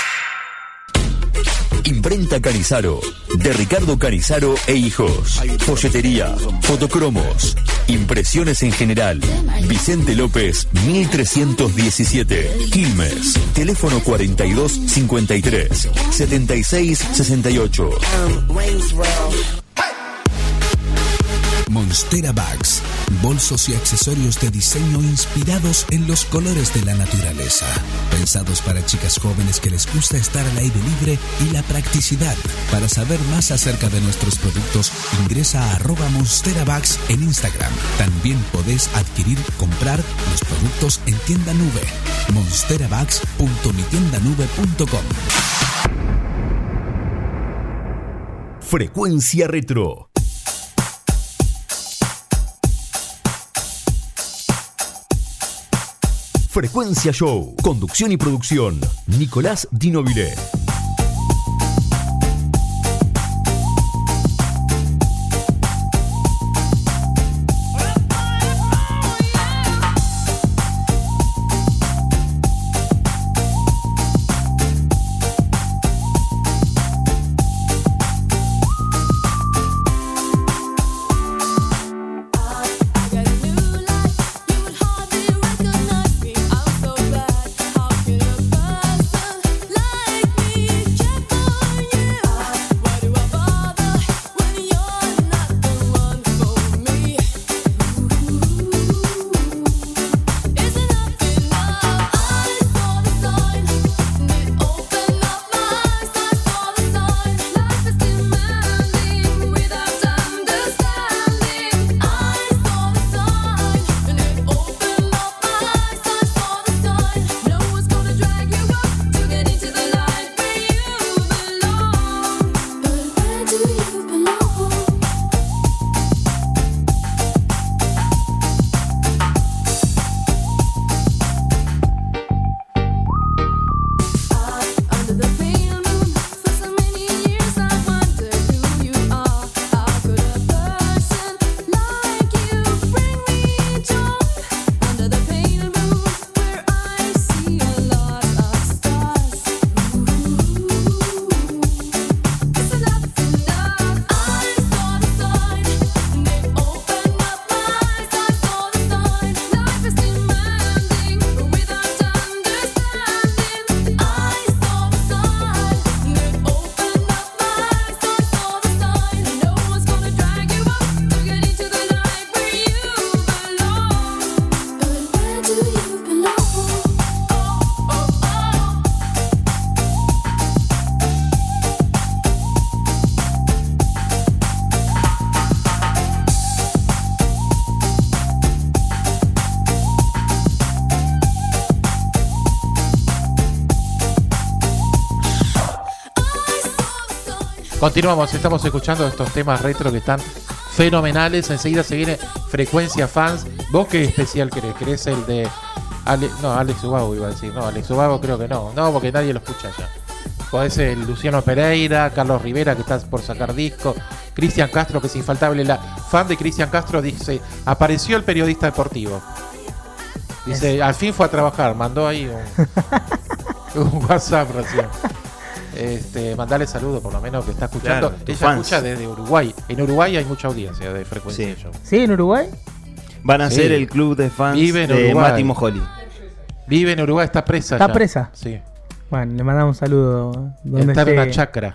Imprenta Canizaro, de Ricardo Canizaro e Hijos. Folletería, fotocromos, impresiones en general. Vicente López, mil trescientos diecisiete, Quilmes. Teléfono cuarenta y dos cincuenta y tres setenta y seis sesenta y ocho. Monstera Bags, bolsos y accesorios de diseño inspirados en los colores de la naturaleza. Pensados para chicas jóvenes que les gusta estar al aire libre y la practicidad. Para saber más acerca de nuestros productos, ingresa a arroba Monstera Bags en Instagram. También podés adquirir, comprar los productos en tienda nube. monsterabags punto mi tienda nube punto com. Frecuencia Retro. Frecuencia Show, conducción y producción, Nicolás Di Nobile. Continuamos, estamos escuchando estos temas retro que están fenomenales. Enseguida se viene Frecuencia Fans. ¿Vos qué especial querés? ¿Querés el de Ale... No, Alex Ubago iba a decir. No, Alex Ubago creo que no. No, porque nadie lo escucha ya. Podés el Luciano Pereira, Carlos Rivera, que está por sacar disco, Cristian Castro, que es infaltable. La fan de Cristian Castro dice, apareció el periodista deportivo. Dice, al fin fue a trabajar. Mandó ahí un, un WhatsApp recién. Este, mandale saludos por lo menos que está escuchando. Claro, ella fans. escucha desde Uruguay. En Uruguay hay mucha audiencia de Frecuencia Sí. Show. ¿Sí, en Uruguay? Van a Sí. ser el club de fans Vive en de Uruguay. Mati Mojoli. Vive en Uruguay, está presa. ¿Está ya. presa? Sí. Bueno, le mandamos un saludo. Donde Está en esté, una chacra.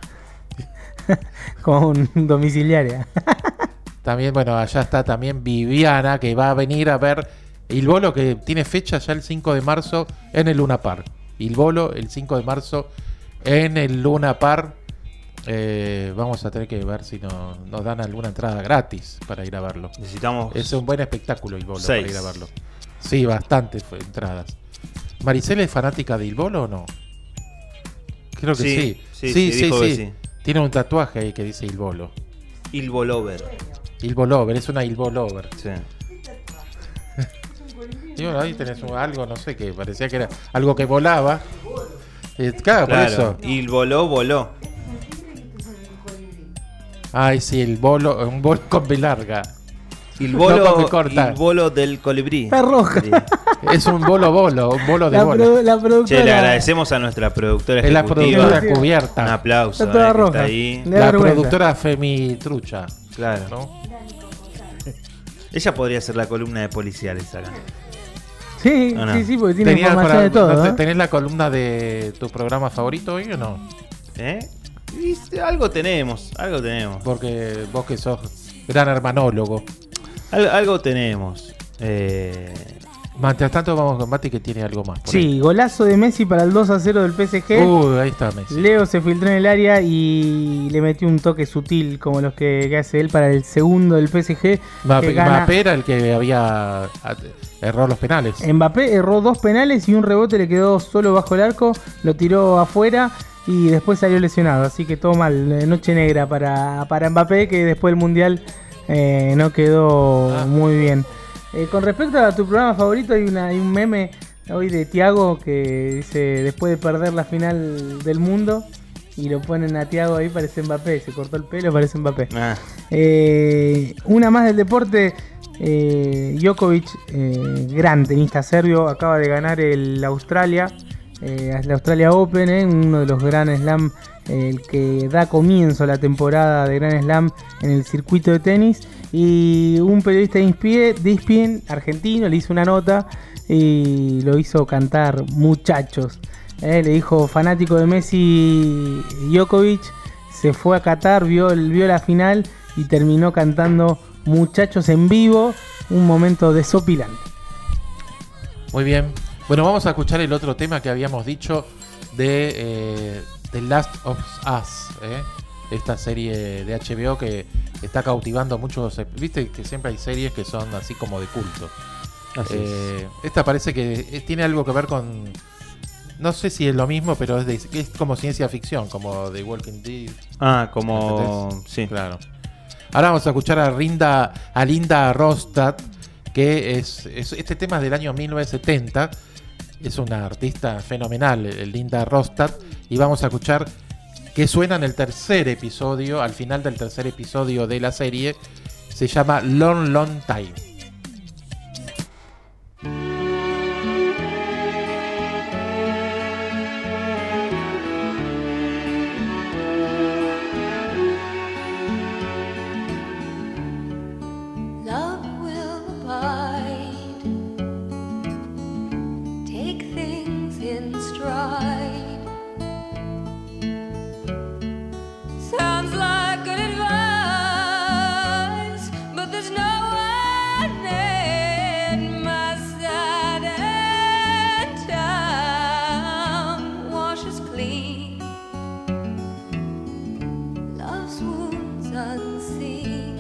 con domiciliaria. También, bueno, allá está también Viviana, que va a venir a ver Il Bolo, que tiene fecha ya el cinco de marzo en el Luna Park. Il Bolo, el cinco de marzo en el Luna Park. Eh, vamos a tener que ver si no, nos dan alguna entrada gratis para ir a verlo. Necesitamos. Es un buen espectáculo Il Bolo Seis. para ir a verlo. Sí, bastantes fue- entradas. ¿Maricela es fanática de Il Bolo o no? Creo que sí. Sí, sí, sí, dijo que sí. Tiene un tatuaje ahí que dice Il Bolo. Il Bolover. Il Bolover, es una Il Bolover. Sí. Y bueno, ahí tenés un- algo, no sé, que parecía que era algo que volaba. Eh, claro, Claro, por eso. Il voló, voló. Ay, sí, el bolo, un bolo con B larga. Il No bolo, con B corta. il bolo del colibrí. Está roja. Sí. Es un bolo bolo, un bolo de La, bola. produ- la productora. Che, le agradecemos a nuestra productora Es la ejecutiva. productora cubierta. Un aplauso. Está toda eh, que roja. está ahí. Le da La vergüenza. productora Femi Trucha. Claro. ¿no? Ella podría ser la columna de policiales acá. Sí, ¿O no? sí, sí, porque tiene Tenías información para- de todo. no sé, ¿eh? ¿Tenés la columna de tu programa favorito hoy o no? ¿Eh? Y sí, algo tenemos, algo tenemos. Porque vos que sos gran hermanólogo. Al- algo tenemos. Eh, Mientras tanto vamos con Mati que tiene algo más. por Sí, golazo de Messi para el dos a cero del P S ahí. G. Uy, ahí está Messi. Leo se filtró en el área y le metió un toque sutil como los que, que hace él para el segundo del P S G. Mbappé, que gana. Mbappé era el que había ah, error los penales. Mbappé erró dos penales y un rebote le quedó solo bajo el arco, lo tiró afuera y después salió lesionado. Así que todo mal, eh, noche negra para, para Mbappé, que después del Mundial eh, no quedó Ah. muy bien. Eh, con respecto a tu programa favorito, hay, una, hay un meme hoy de Thiago que dice, después de perder la final del mundo, y lo ponen a Thiago ahí, parece Mbappé, se cortó el pelo, parece Mbappé. ah, Eh, una más del deporte. eh, Djokovic, eh, gran tenista serbio, acaba de ganar el Australia, eh, el Australia Open, eh, uno de los Grand Slam, eh, el que da comienzo a la temporada de Grand Slam en el circuito de tenis. Y un periodista de E S P N, de E S P N argentino le hizo una nota y lo hizo cantar Muchachos. Eh, le dijo, fanático de Messi, Djokovic, se fue a Qatar, vio, el- vio la final y terminó cantando Muchachos en vivo, un momento desopilante. Muy bien. Bueno, vamos a escuchar el otro tema que habíamos dicho de eh, The Last of Us, ¿eh? Esta serie de H B O que está cautivando a muchos. Viste que siempre hay series que son así como de culto. así Eh, esta parece que eh, tiene algo que ver con. No sé si es lo mismo, pero es, de- es como ciencia ficción, como The Walking Dead. es. Ah, como. ¿Entendés? Sí. Claro. Ahora vamos a escuchar a Linda, a Linda Ronstadt, que es, es- este tema es del año mil novecientos setenta. Es una artista fenomenal, eh, Linda Ronstadt, y vamos a escuchar que suena en el tercer episodio, al final del tercer episodio de la serie. Se llama Long Long Time. Love will abide. Take things in stride. Sounds like good advice, but there's no one in my side. And time washes clean love's wounds unseen.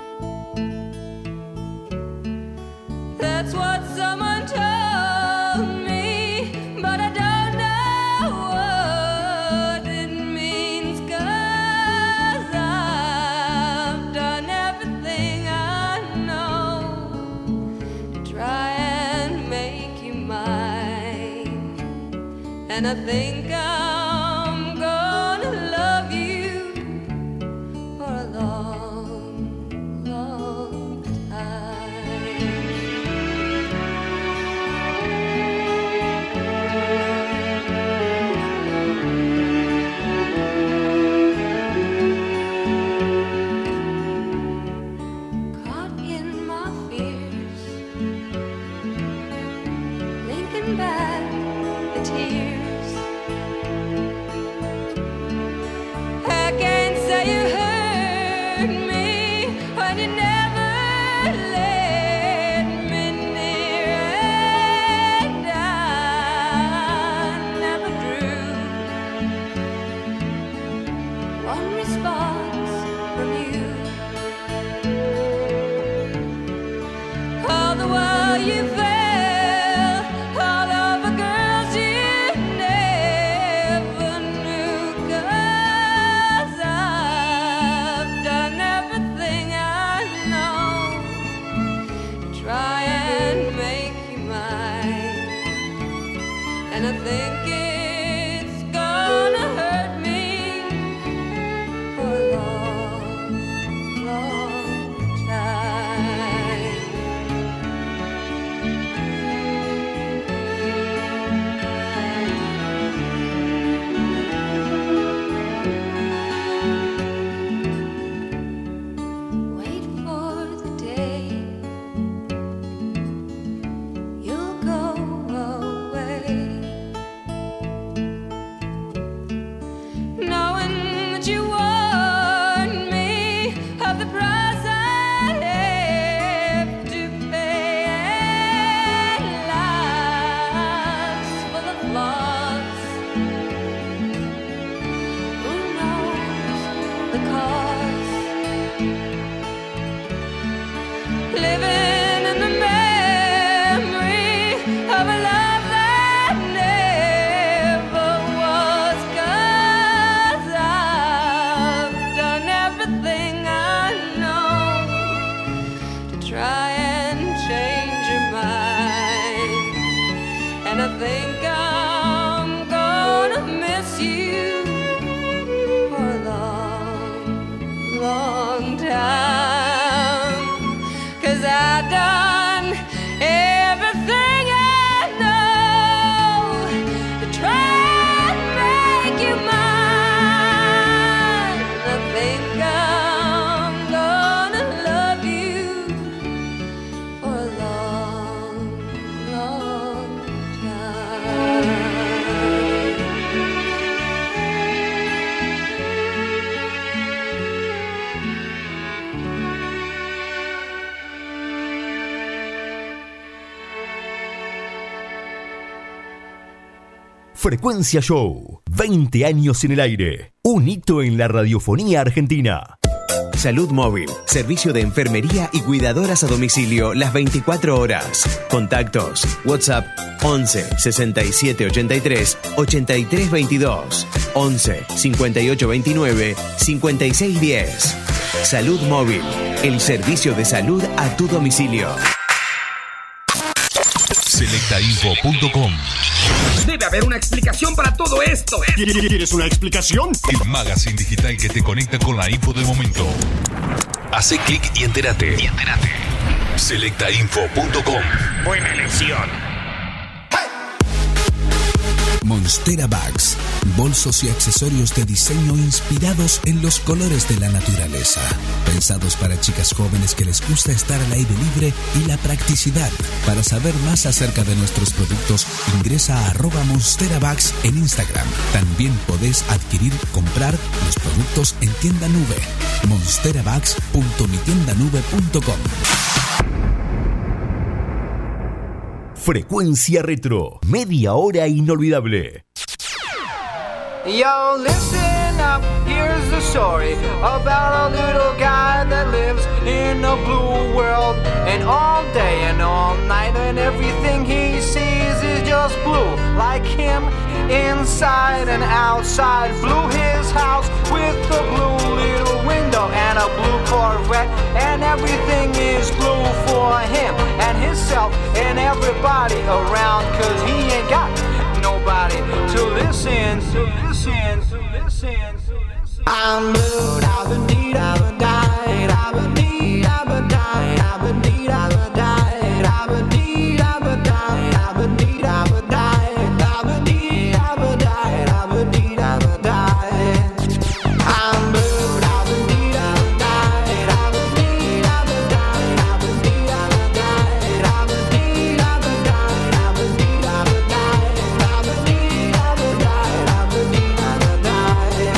That's what someone told me, but I don't know what it means, 'cause I've done everything I know to try and make you mine. And I think I'm gonna love you for a long, long time. Caught in my fears, linking back the tears. and I think it's gonna hurt me for a long, long time. Wait for the day you'll go away, knowing that you warned me of the price I have to pay, and life's full of flaws. Who knows the cause? Living in the memory of a love that never was, 'cause I've done everything I know to try and change your mind, and I think I'm gonna miss you for a long, long time, 'cause I've done everything I know to try and make you mine. I think I'm gonna love you for a long, long time. Frecuencia Show, veinte años en el aire, un hito en la radiofonía argentina. Salud Móvil, servicio de enfermería y cuidadoras a domicilio las veinticuatro horas. Contactos: WhatsApp once sesenta y siete ochenta y tres ochenta y tres veintidós, once cincuenta y ocho veintinueve cincuenta y seis diez. Salud Móvil, el servicio de salud a tu domicilio. selecta info punto com. Debe haber una explicación para todo esto. ¿Quieres una explicación? El magazine digital que te conecta con la info del momento. Hace clic y entérate. Y entérate. selecta info punto com. Buena elección. Monstera Bags, bolsos y accesorios de diseño inspirados en los colores de la naturaleza. Pensados para chicas jóvenes que les gusta estar al aire libre y la practicidad. Para saber más acerca de nuestros productos, ingresa a arroba Monstera Bags en Instagram. También podés adquirir, comprar los productos en tienda nube. monsterabags punto mi tienda nube punto com. Frecuencia Retro, media hora inolvidable. Yo, listen up, here's the story about a little guy that lives in a blue world. And all day and all night, and everything he sees is just blue. Like him, inside and outside. Blue his house with a blue little window and a blue Corvette. And everything is blue for him and himself and everybody around. 'Cause he ain't got nobody to listen, to listen, to listen, to listen. I'm blue, I've been need, I've been died, I've been need, I've been died, I've been need, I've been died, I've been need, I've been died, I've been need, I've been died, I've been need, I've been died, I've been need, I've been died. I'm blue, I've been need, I've been died, I've been need, I've been died, I've been need, I've been died, I've been need, I've been died, I've been need, I've been died, I've been need, I've been died, I've been need, I've been died.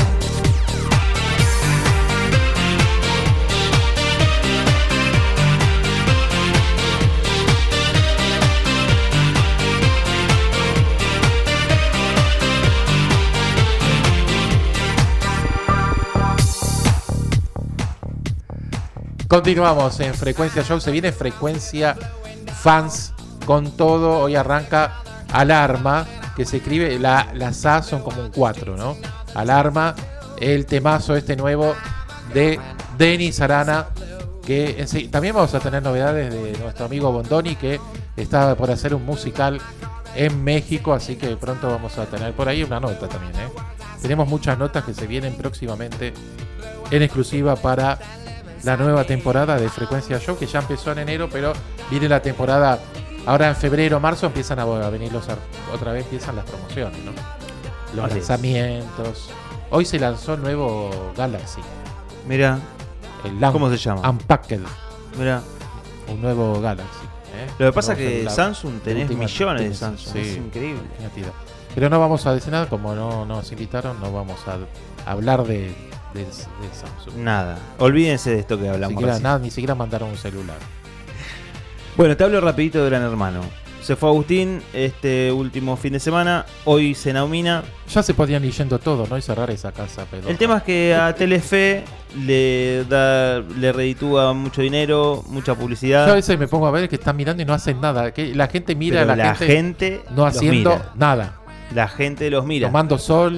Continuamos en Frecuencia Show. Se viene Frecuencia Fans con todo. Hoy arranca Alarma, que se escribe, la, las A son como un cuatro, ¿no? Alarma, el temazo este nuevo de Denis Arana, que en sí, también vamos a tener novedades de nuestro amigo Bondoni, que está por hacer un musical en México, así que pronto vamos a tener por ahí una nota también, ¿eh? Tenemos muchas notas que se vienen próximamente en exclusiva para la nueva temporada de Frecuencia Show, que ya empezó en enero, pero viene la temporada ahora en febrero, marzo empiezan a venir los otra vez empiezan las promociones, ¿no? Los Así lanzamientos. Hoy se lanzó el nuevo Galaxy. Mira, el ¿cómo se llama? Unpacked. Mira, un nuevo Galaxy. ¿eh? Lo que pasa es Nuevo que celular. Samsung tenés Última- millones de última- Samsung, sí, es increíble. cantidad. Pero no vamos a decir nada, como no nos invitaron, no vamos a hablar de, de, de Samsung. Nada, olvídense de esto que Ni hablamos siquiera, recién. nada, ni siquiera mandaron un celular. Bueno, te hablo rapidito de Gran Hermano. Se fue Agustín este último fin de semana, hoy se nomina. Ya se podían ir yendo todo, ¿no? Y cerrar esa casa pedorra. El tema es que a Telefe le da le reditúa mucho dinero, mucha publicidad. Yo a veces me pongo a ver que están mirando y no hacen nada. Que la gente mira Pero a la, la gente, gente no los haciendo mira. nada. La gente los mira. Tomando sol.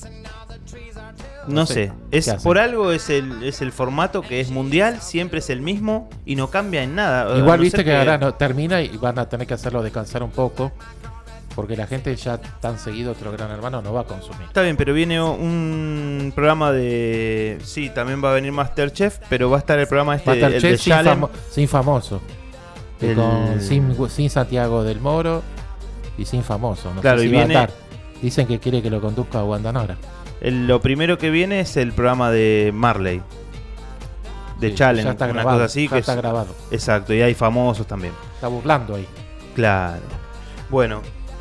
No, no sé, sé, es ¿qué hacen? por algo es el es el formato que es mundial, siempre es el mismo y no cambia en nada. Igual A no viste ser que ahora no, termina y van a tener que hacerlo descansar un poco. Porque la gente ya tan seguido otro Gran Hermano no va a consumir. Está bien, pero viene un programa de... Sí, también va a venir Masterchef, pero va a estar el programa este el de Masterchef sin, Shalem. famo- sin famoso. Que El- con- sin, sin Santiago del Moro y sin famoso. No Claro, sé y si va a viene- estar. Dicen que quiere que lo conduzca Wanda Nara. El- lo primero que viene es el programa de Marley. De Sí, Challenge, ya está una grabado, cosa así. ya que está es- grabado. Exacto, y hay famosos también. Está burlando ahí. Claro. Bueno,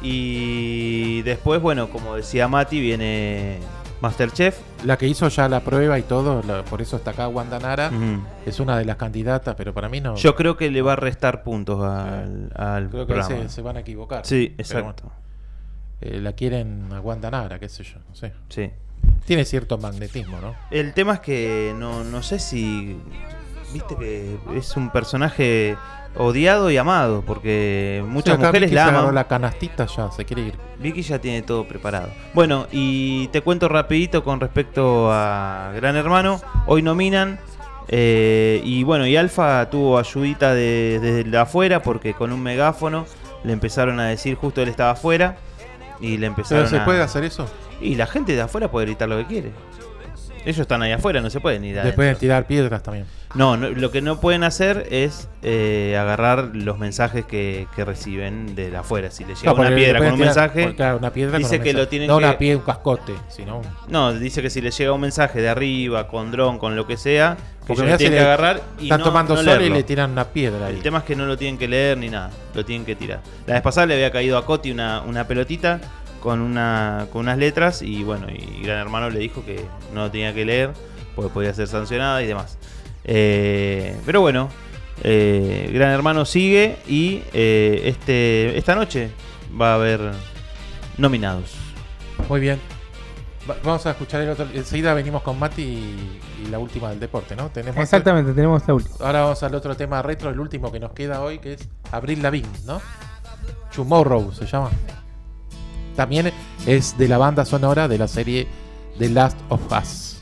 y después, bueno, como decía Mati, viene Masterchef. La que hizo ya la prueba y todo, la- por eso está acá Wanda Nara. Ujú. Es una de las candidatas, pero para mí no. Yo creo que le va a restar puntos al, al Creo que ahí programa. se, se van a equivocar. Sí, Pero exacto. bueno, eh, la quieren a Wanda Nara, qué sé yo, no sé. Sí. Tiene cierto magnetismo, ¿no? El tema es que no, no sé si... Viste que es un personaje odiado y amado, porque muchas Sí, acá mujeres Vicky la se agarró aman. la canastita, ya se quiere ir. Vicky ya tiene todo preparado. Bueno, y te cuento rapidito con respecto a Gran Hermano. Hoy nominan eh, y bueno, y Alfa tuvo ayudita de- desde afuera porque con un megáfono le empezaron a decir, justo él estaba afuera y le empezaron ¿Pero se a... puede hacer eso? Y la gente de afuera puede gritar lo que quiere. Ellos están ahí afuera, no se pueden ir Le adentro. pueden tirar piedras también. No, no, lo que no pueden hacer es eh, agarrar los mensajes que, que reciben de afuera. Si les llega No, porque una le piedra con pueden un tirar- mensaje, porque, claro, una piedra dice con un que mensaje. lo tienen no que... una piedra, un cascote, sino un... No, dice que si les llega un mensaje de arriba, con dron, con lo que sea, que Porque ellos mirá lo si tienen le- que agarrar y están no, tomando no sol y leerlo. le tiran una piedra ahí. El tema es que no lo tienen que leer ni nada, lo tienen que tirar. La vez pasada le había caído a Coti una, una pelotita con una con unas letras y bueno, y Gran Hermano le dijo que no lo tenía que leer porque podía ser sancionada y demás. Eh, pero bueno, eh, Gran Hermano sigue y eh, este esta noche va a haber nominados. Muy bien. Va- Vamos a escuchar el otro. Enseguida venimos con Mati y, y la última del deporte, ¿no? Tenemos Exactamente, tenemos la última. Ahora vamos al otro tema retro, el último que nos queda hoy, que es Avril Lavigne, ¿no? Tomorrow se llama. También es de la banda sonora de la serie The Last of Us.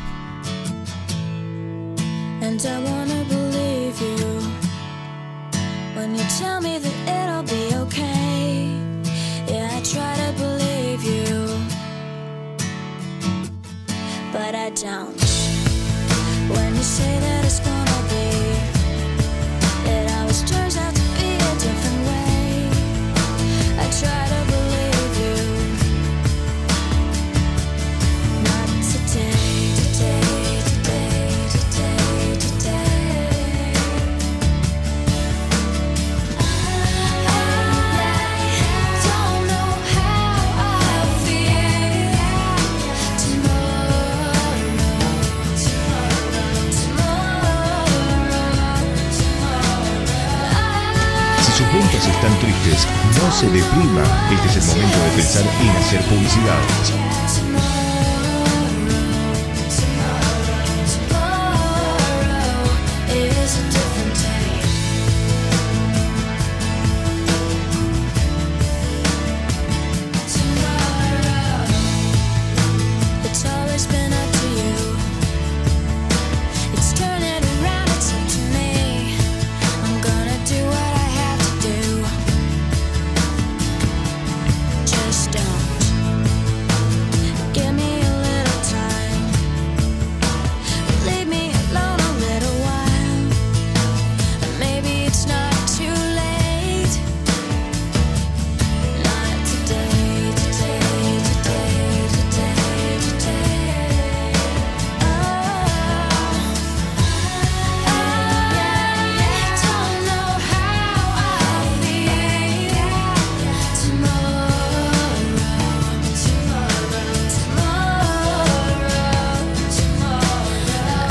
And I wanna believe you when you tell me that it'll be okay. Yeah, I try to believe you, but I don't. When you say that it's gonna be, it always turns out to be a different way. I try to believe you, not today, today, today, today, today. I don't know how I'll feel tomorrow, Si sus ventas están tristes, no se deprima. Este es el momento de pensar en hacer publicidad. tomorrow is a different day. Tomorrow, it's always been up to you. It's turning around, it's up to me. I'm gonna do what I have to do. it's not too late. Not today, today, today, today, today. Oh, I don't know how I'll feel tomorrow, tomorrow, tomorrow, tomorrow.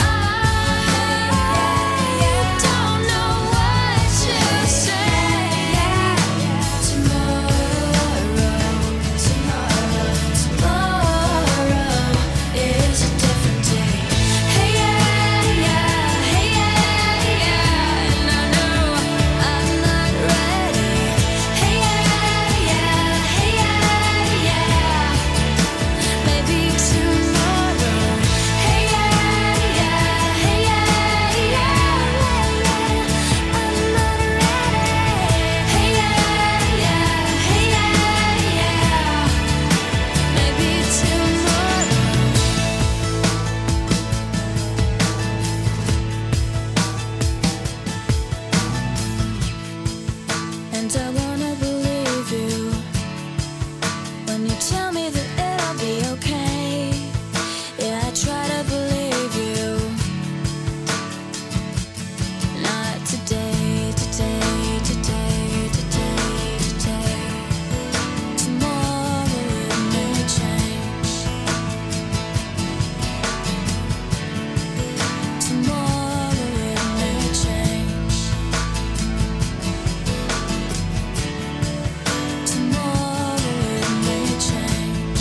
I don't know what to say. Tomorrow, tomorrow, tomorrow is a different day. Hey yeah, yeah, hey yeah, yeah, and I know I'm not ready. Hey yeah, yeah, hey yeah, yeah, maybe tomorrow. Hey yeah, yeah, hey yeah, yeah, I'm not ready. Hey yeah, yeah, hey yeah, yeah, maybe tomorrow. And I wanna believe you when you tell me that it'll be okay. Yeah, I try to believe you. Not today, today, today, today, today. Tomorrow it may change. Tomorrow it may change. Tomorrow it may change.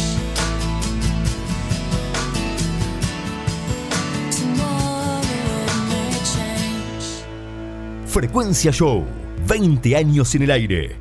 Tomorrow it may change. Frecuencia Show, veinte años en el aire.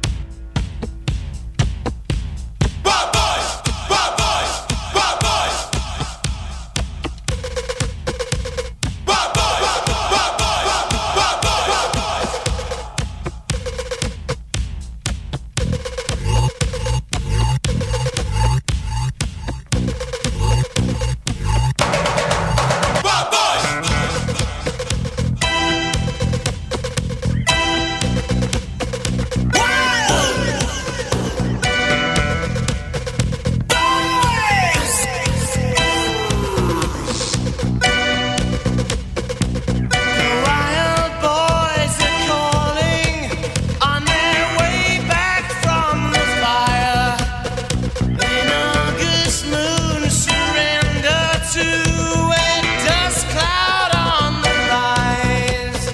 Wild boys are calling on their way back from the fire. An August moon surrender to a dust cloud on the rise.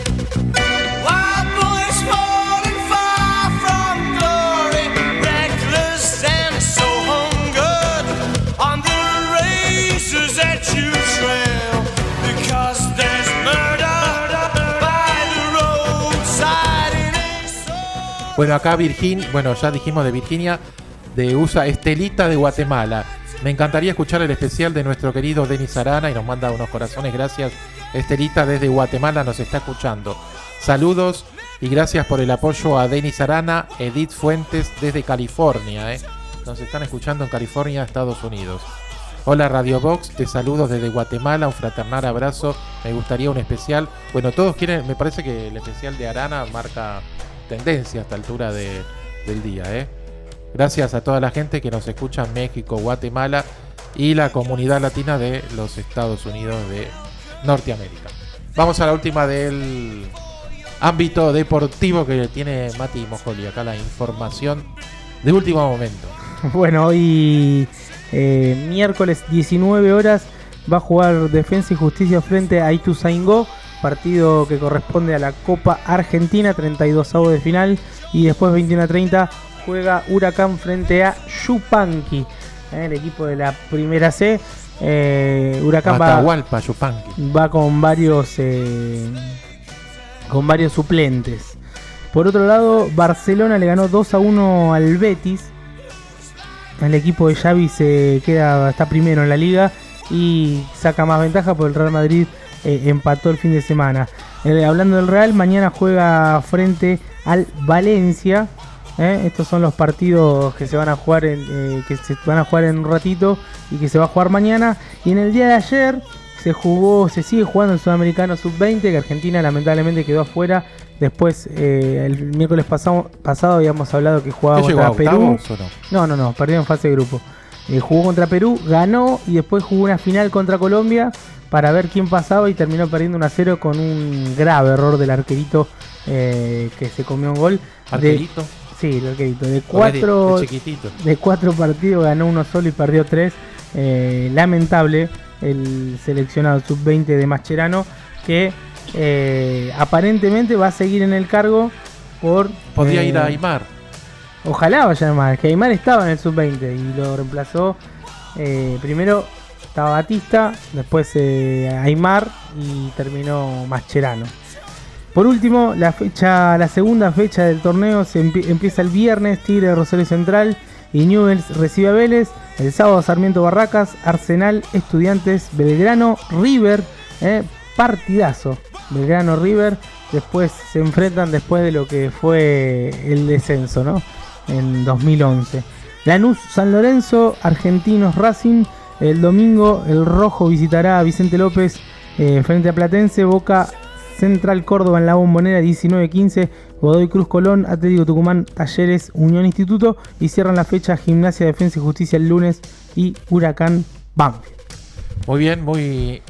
Wild boys falling far from glory, reckless and so hungered on the razors that you trail. Because there's murder by the roadside in a soul. Bueno, acá Virginia, bueno, ya dijimos de Virginia, de U S A, Estelita de Guatemala. Me encantaría escuchar el especial de nuestro querido Denis Arana y nos manda unos corazones. Gracias, Estelita desde Guatemala nos está escuchando. Saludos y gracias por el apoyo a Denis Arana, Edith Fuentes desde California. ¿eh? Nos están escuchando en California, Estados Unidos. Hola Radio Box, te saludo desde Guatemala, un fraternal abrazo. Me gustaría un especial. Bueno, todos quieren, me parece que el especial de Arana marca tendencia a esta altura de, del día. ¿eh? Gracias a toda la gente que nos escucha en México, Guatemala y la comunidad latina de los Estados Unidos de Norteamérica. Vamos a la última del ámbito deportivo que tiene Mati Mojoli. Acá la información de último momento. Bueno, hoy eh, miércoles diecinueve horas va a jugar Defensa y Justicia frente a Ituzaingó, partido que corresponde a la Copa Argentina, treinta y dos avos de final, y después veintiuno a treinta juega Huracán frente a Yupanqui, eh, el equipo de la Primera C. Eh, Huracán va, Atahualpa, Yupanqui. va con varios eh, con varios suplentes. Por otro lado, Barcelona le ganó dos a uno al Betis. El equipo de Xavi se queda, está primero en la liga y saca más ventaja porque el Real Madrid eh, empató el fin de semana. Eh, hablando del Real, mañana juega frente al Valencia. Eh, estos son los partidos que se van a jugar en, eh, que se van a jugar en un ratito y que se va a jugar mañana. Y en el día de ayer se jugó, se sigue jugando el Sudamericano sub veinte, que Argentina lamentablemente quedó afuera Después, eh, el miércoles pasado, pasado habíamos hablado que jugaba ¿Qué contra llegó a Perú. octavos o no? No, no, no, perdió en fase de grupo. Eh, jugó contra Perú, ganó y después jugó una final contra Colombia para ver quién pasaba y terminó perdiendo uno a cero con un grave error del arquerito eh, que se comió un gol. ¿Arquerito? De, sí, el arquerito. De cuatro, de chiquitito. de cuatro partidos ganó uno solo y perdió tres. Eh, lamentable el seleccionado sub veinte de Mascherano que eh, aparentemente va a seguir en el cargo por... Podría eh, ir a Aymar. Ojalá vaya a Aymar, que Aymar estaba en el sub veinte y lo reemplazó. Eh, primero estaba Batista, después eh, Aymar y terminó Mascherano. Por último, la fecha, la segunda fecha del torneo se empie- empieza el viernes. Tigre de Rosario Central y Newell's recibe a Vélez. El sábado Sarmiento Barracas, Arsenal, Estudiantes, Belgrano, River, eh, partidazo. Belgrano River, después se enfrentan después de lo que fue el descenso, ¿no? En dos mil once. Lanús, San Lorenzo, Argentinos, Racing. El domingo el Rojo visitará a Vicente López eh, frente a Platense. Boca Central Córdoba en la Bombonera diecinueve quince. Godoy Cruz Colón, Atlético Tucumán, Talleres, Unión Instituto. Y cierran la fecha Gimnasia, Defensa y Justicia el lunes y Huracán Banfield. Muy bien, muy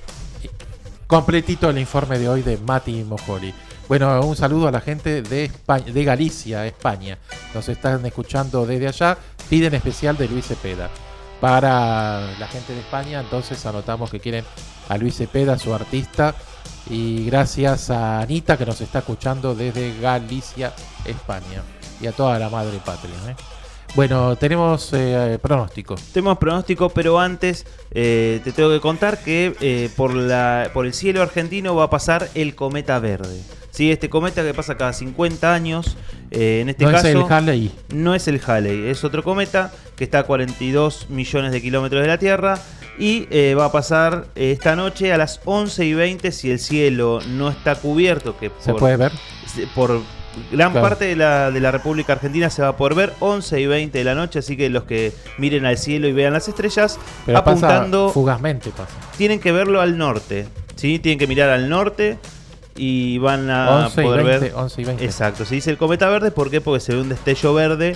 completito el informe de hoy de Mati Mojoli. Bueno, un saludo a la gente de España, de Galicia, España. Nos están escuchando desde allá. Piden especial de Luis Cepeda. Para la gente de España, entonces anotamos que quieren a Luis Cepeda, su artista. Y gracias a Anita que nos está escuchando desde Galicia, España. Y a toda la madre patria, ¿eh? Bueno, tenemos eh, pronósticos. Tenemos pronóstico, pero antes eh, te tengo que contar que eh, por, la, por el cielo argentino va a pasar el cometa verde. Sí, este cometa que pasa cada cincuenta años, eh, en este no caso... No es el Halley. No es el Halley, es otro cometa que está a cuarenta y dos millones de kilómetros de la Tierra y eh, va a pasar eh, esta noche a las once y veinte si el cielo no está cubierto. Que por, ¿Se puede ver? Por gran claro. parte de la, de la República Argentina se va a poder ver once y veinte de la noche, así que los que miren al cielo y vean las estrellas, pero apuntando... Pasa fugazmente pasa. Tienen que verlo al norte, ¿sí? Tienen que mirar al norte... Y van a once poder y veinte, ver. once y veinte. Exacto, se dice el cometa verde. ¿Por qué? Porque se ve un destello verde.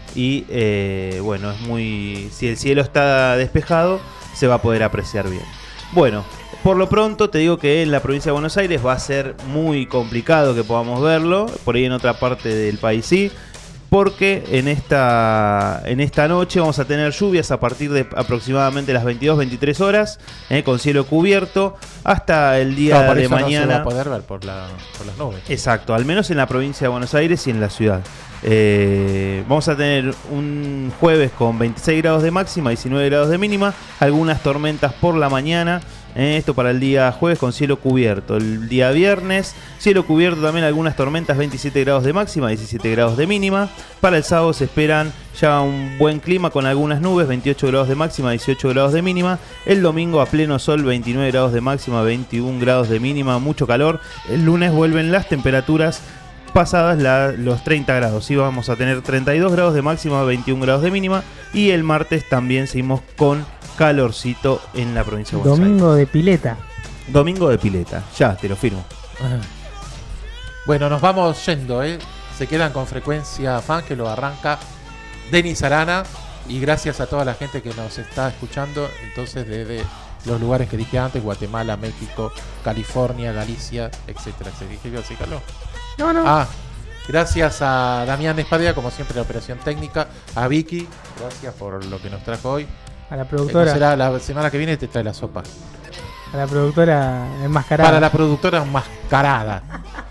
Y eh, bueno, es muy. Si el cielo está despejado, se va a poder apreciar bien. Bueno, por lo pronto te digo que en la provincia de Buenos Aires va a ser muy complicado que podamos verlo. Por ahí en otra parte del país sí. Porque en esta, en esta noche vamos a tener lluvias a partir de aproximadamente las veintidós, veintitrés horas, eh, con cielo cubierto, hasta el día no, por de eso mañana. No se va a poder ver por, la, por las nubes. Exacto, al menos en la provincia de Buenos Aires y en la ciudad. Eh, vamos a tener un jueves con veintiséis grados de máxima, diecinueve grados de mínima, algunas tormentas por la mañana. Eh, esto para el día jueves con cielo cubierto. El día viernes, cielo cubierto también, algunas tormentas, veintisiete grados de máxima, diecisiete grados de mínima. Para el sábado se esperan ya un buen clima con algunas nubes, veintiocho grados de máxima, dieciocho grados de mínima. El domingo a pleno sol, veintinueve grados de máxima, veintiún grados de mínima, mucho calor. El lunes vuelven las temperaturas pasadas la, los treinta grados. Sí, vamos a tener treinta y dos grados de máxima, veintiún grados de mínima. Y el martes también seguimos con calorcito en la provincia de Buenos Domingo Aires. de pileta. Domingo de pileta, ya te lo firmo. Bueno, nos vamos yendo, ¿eh? Se quedan con Frecuencia Fan, que lo arranca Denis Arana. Y gracias a toda la gente que nos está escuchando, entonces desde los lugares que dije antes, Guatemala, México, California, Galicia, etcétera. ¿Se dije yo así, Carlos? No, no. Ah, gracias a Damián Espadea, como siempre, la operación técnica. A Vicky, gracias por lo que nos trajo hoy. A la productora. Eh, no será la semana que viene te trae la sopa. A la productora enmascarada. Para la productora enmascarada.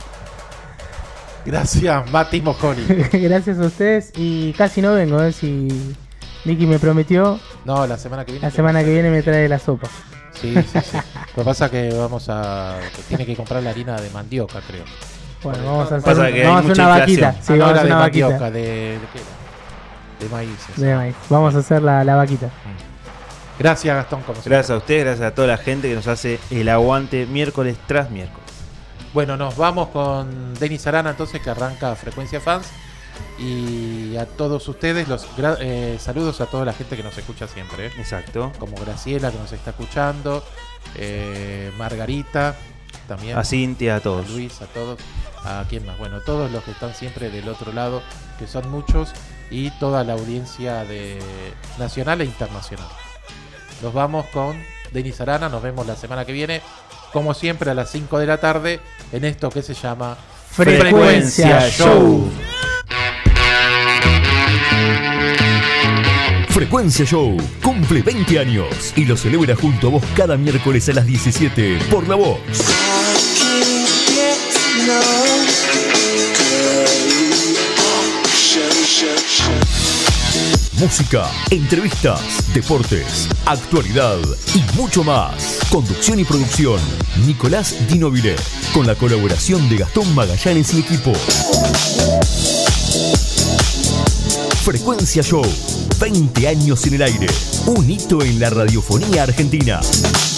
Gracias, Mati Mojoli. Gracias a ustedes. Y casi no vengo, ¿eh? Si Vicky me prometió. No, la semana que viene. La semana que viene me trae la sopa. Sí, sí, sí. Lo que pasa es que vamos a. Que tiene que comprar la harina de mandioca, creo. Bueno, vamos a hacer, Pasa que vamos a hay hacer una mucha vaquita. inflación. Sí, Ah, no, vamos a era hacer de una vaquita. mandioca, de, de qué era? De maíz. sí. De maíz. Vamos a hacer la, la vaquita. Gracias, Gastón, como siempre. Gracias a ustedes, gracias a toda la gente que nos hace el aguante miércoles tras miércoles. Bueno, nos vamos con Denis Arana, entonces, que arranca Frecuencia Fans. Y a todos ustedes, los gra- eh, saludos a toda la gente que nos escucha siempre. ¿eh? Exacto. Como Graciela, que nos está escuchando. Eh, Margarita, también. A Cintia, a todos. A Luis, a todos. ¿A quién más? Bueno, todos los que están siempre del otro lado, que son muchos, y toda la audiencia de nacional e internacional. Nos vamos con Denis Arana, nos vemos la semana que viene, como siempre a las cinco de la tarde, en esto que se llama Frecuencia, Frecuencia Show. Frecuencia Show cumple veinte años y lo celebra junto a vos cada miércoles a las diecisiete por La Voz. Música, entrevistas, deportes, actualidad y mucho más. Conducción y producción, Nicolás Dinovile, con la colaboración de Gastón Magallanes y equipo. Frecuencia Show, veinte años en el aire, un hito en la radiofonía argentina.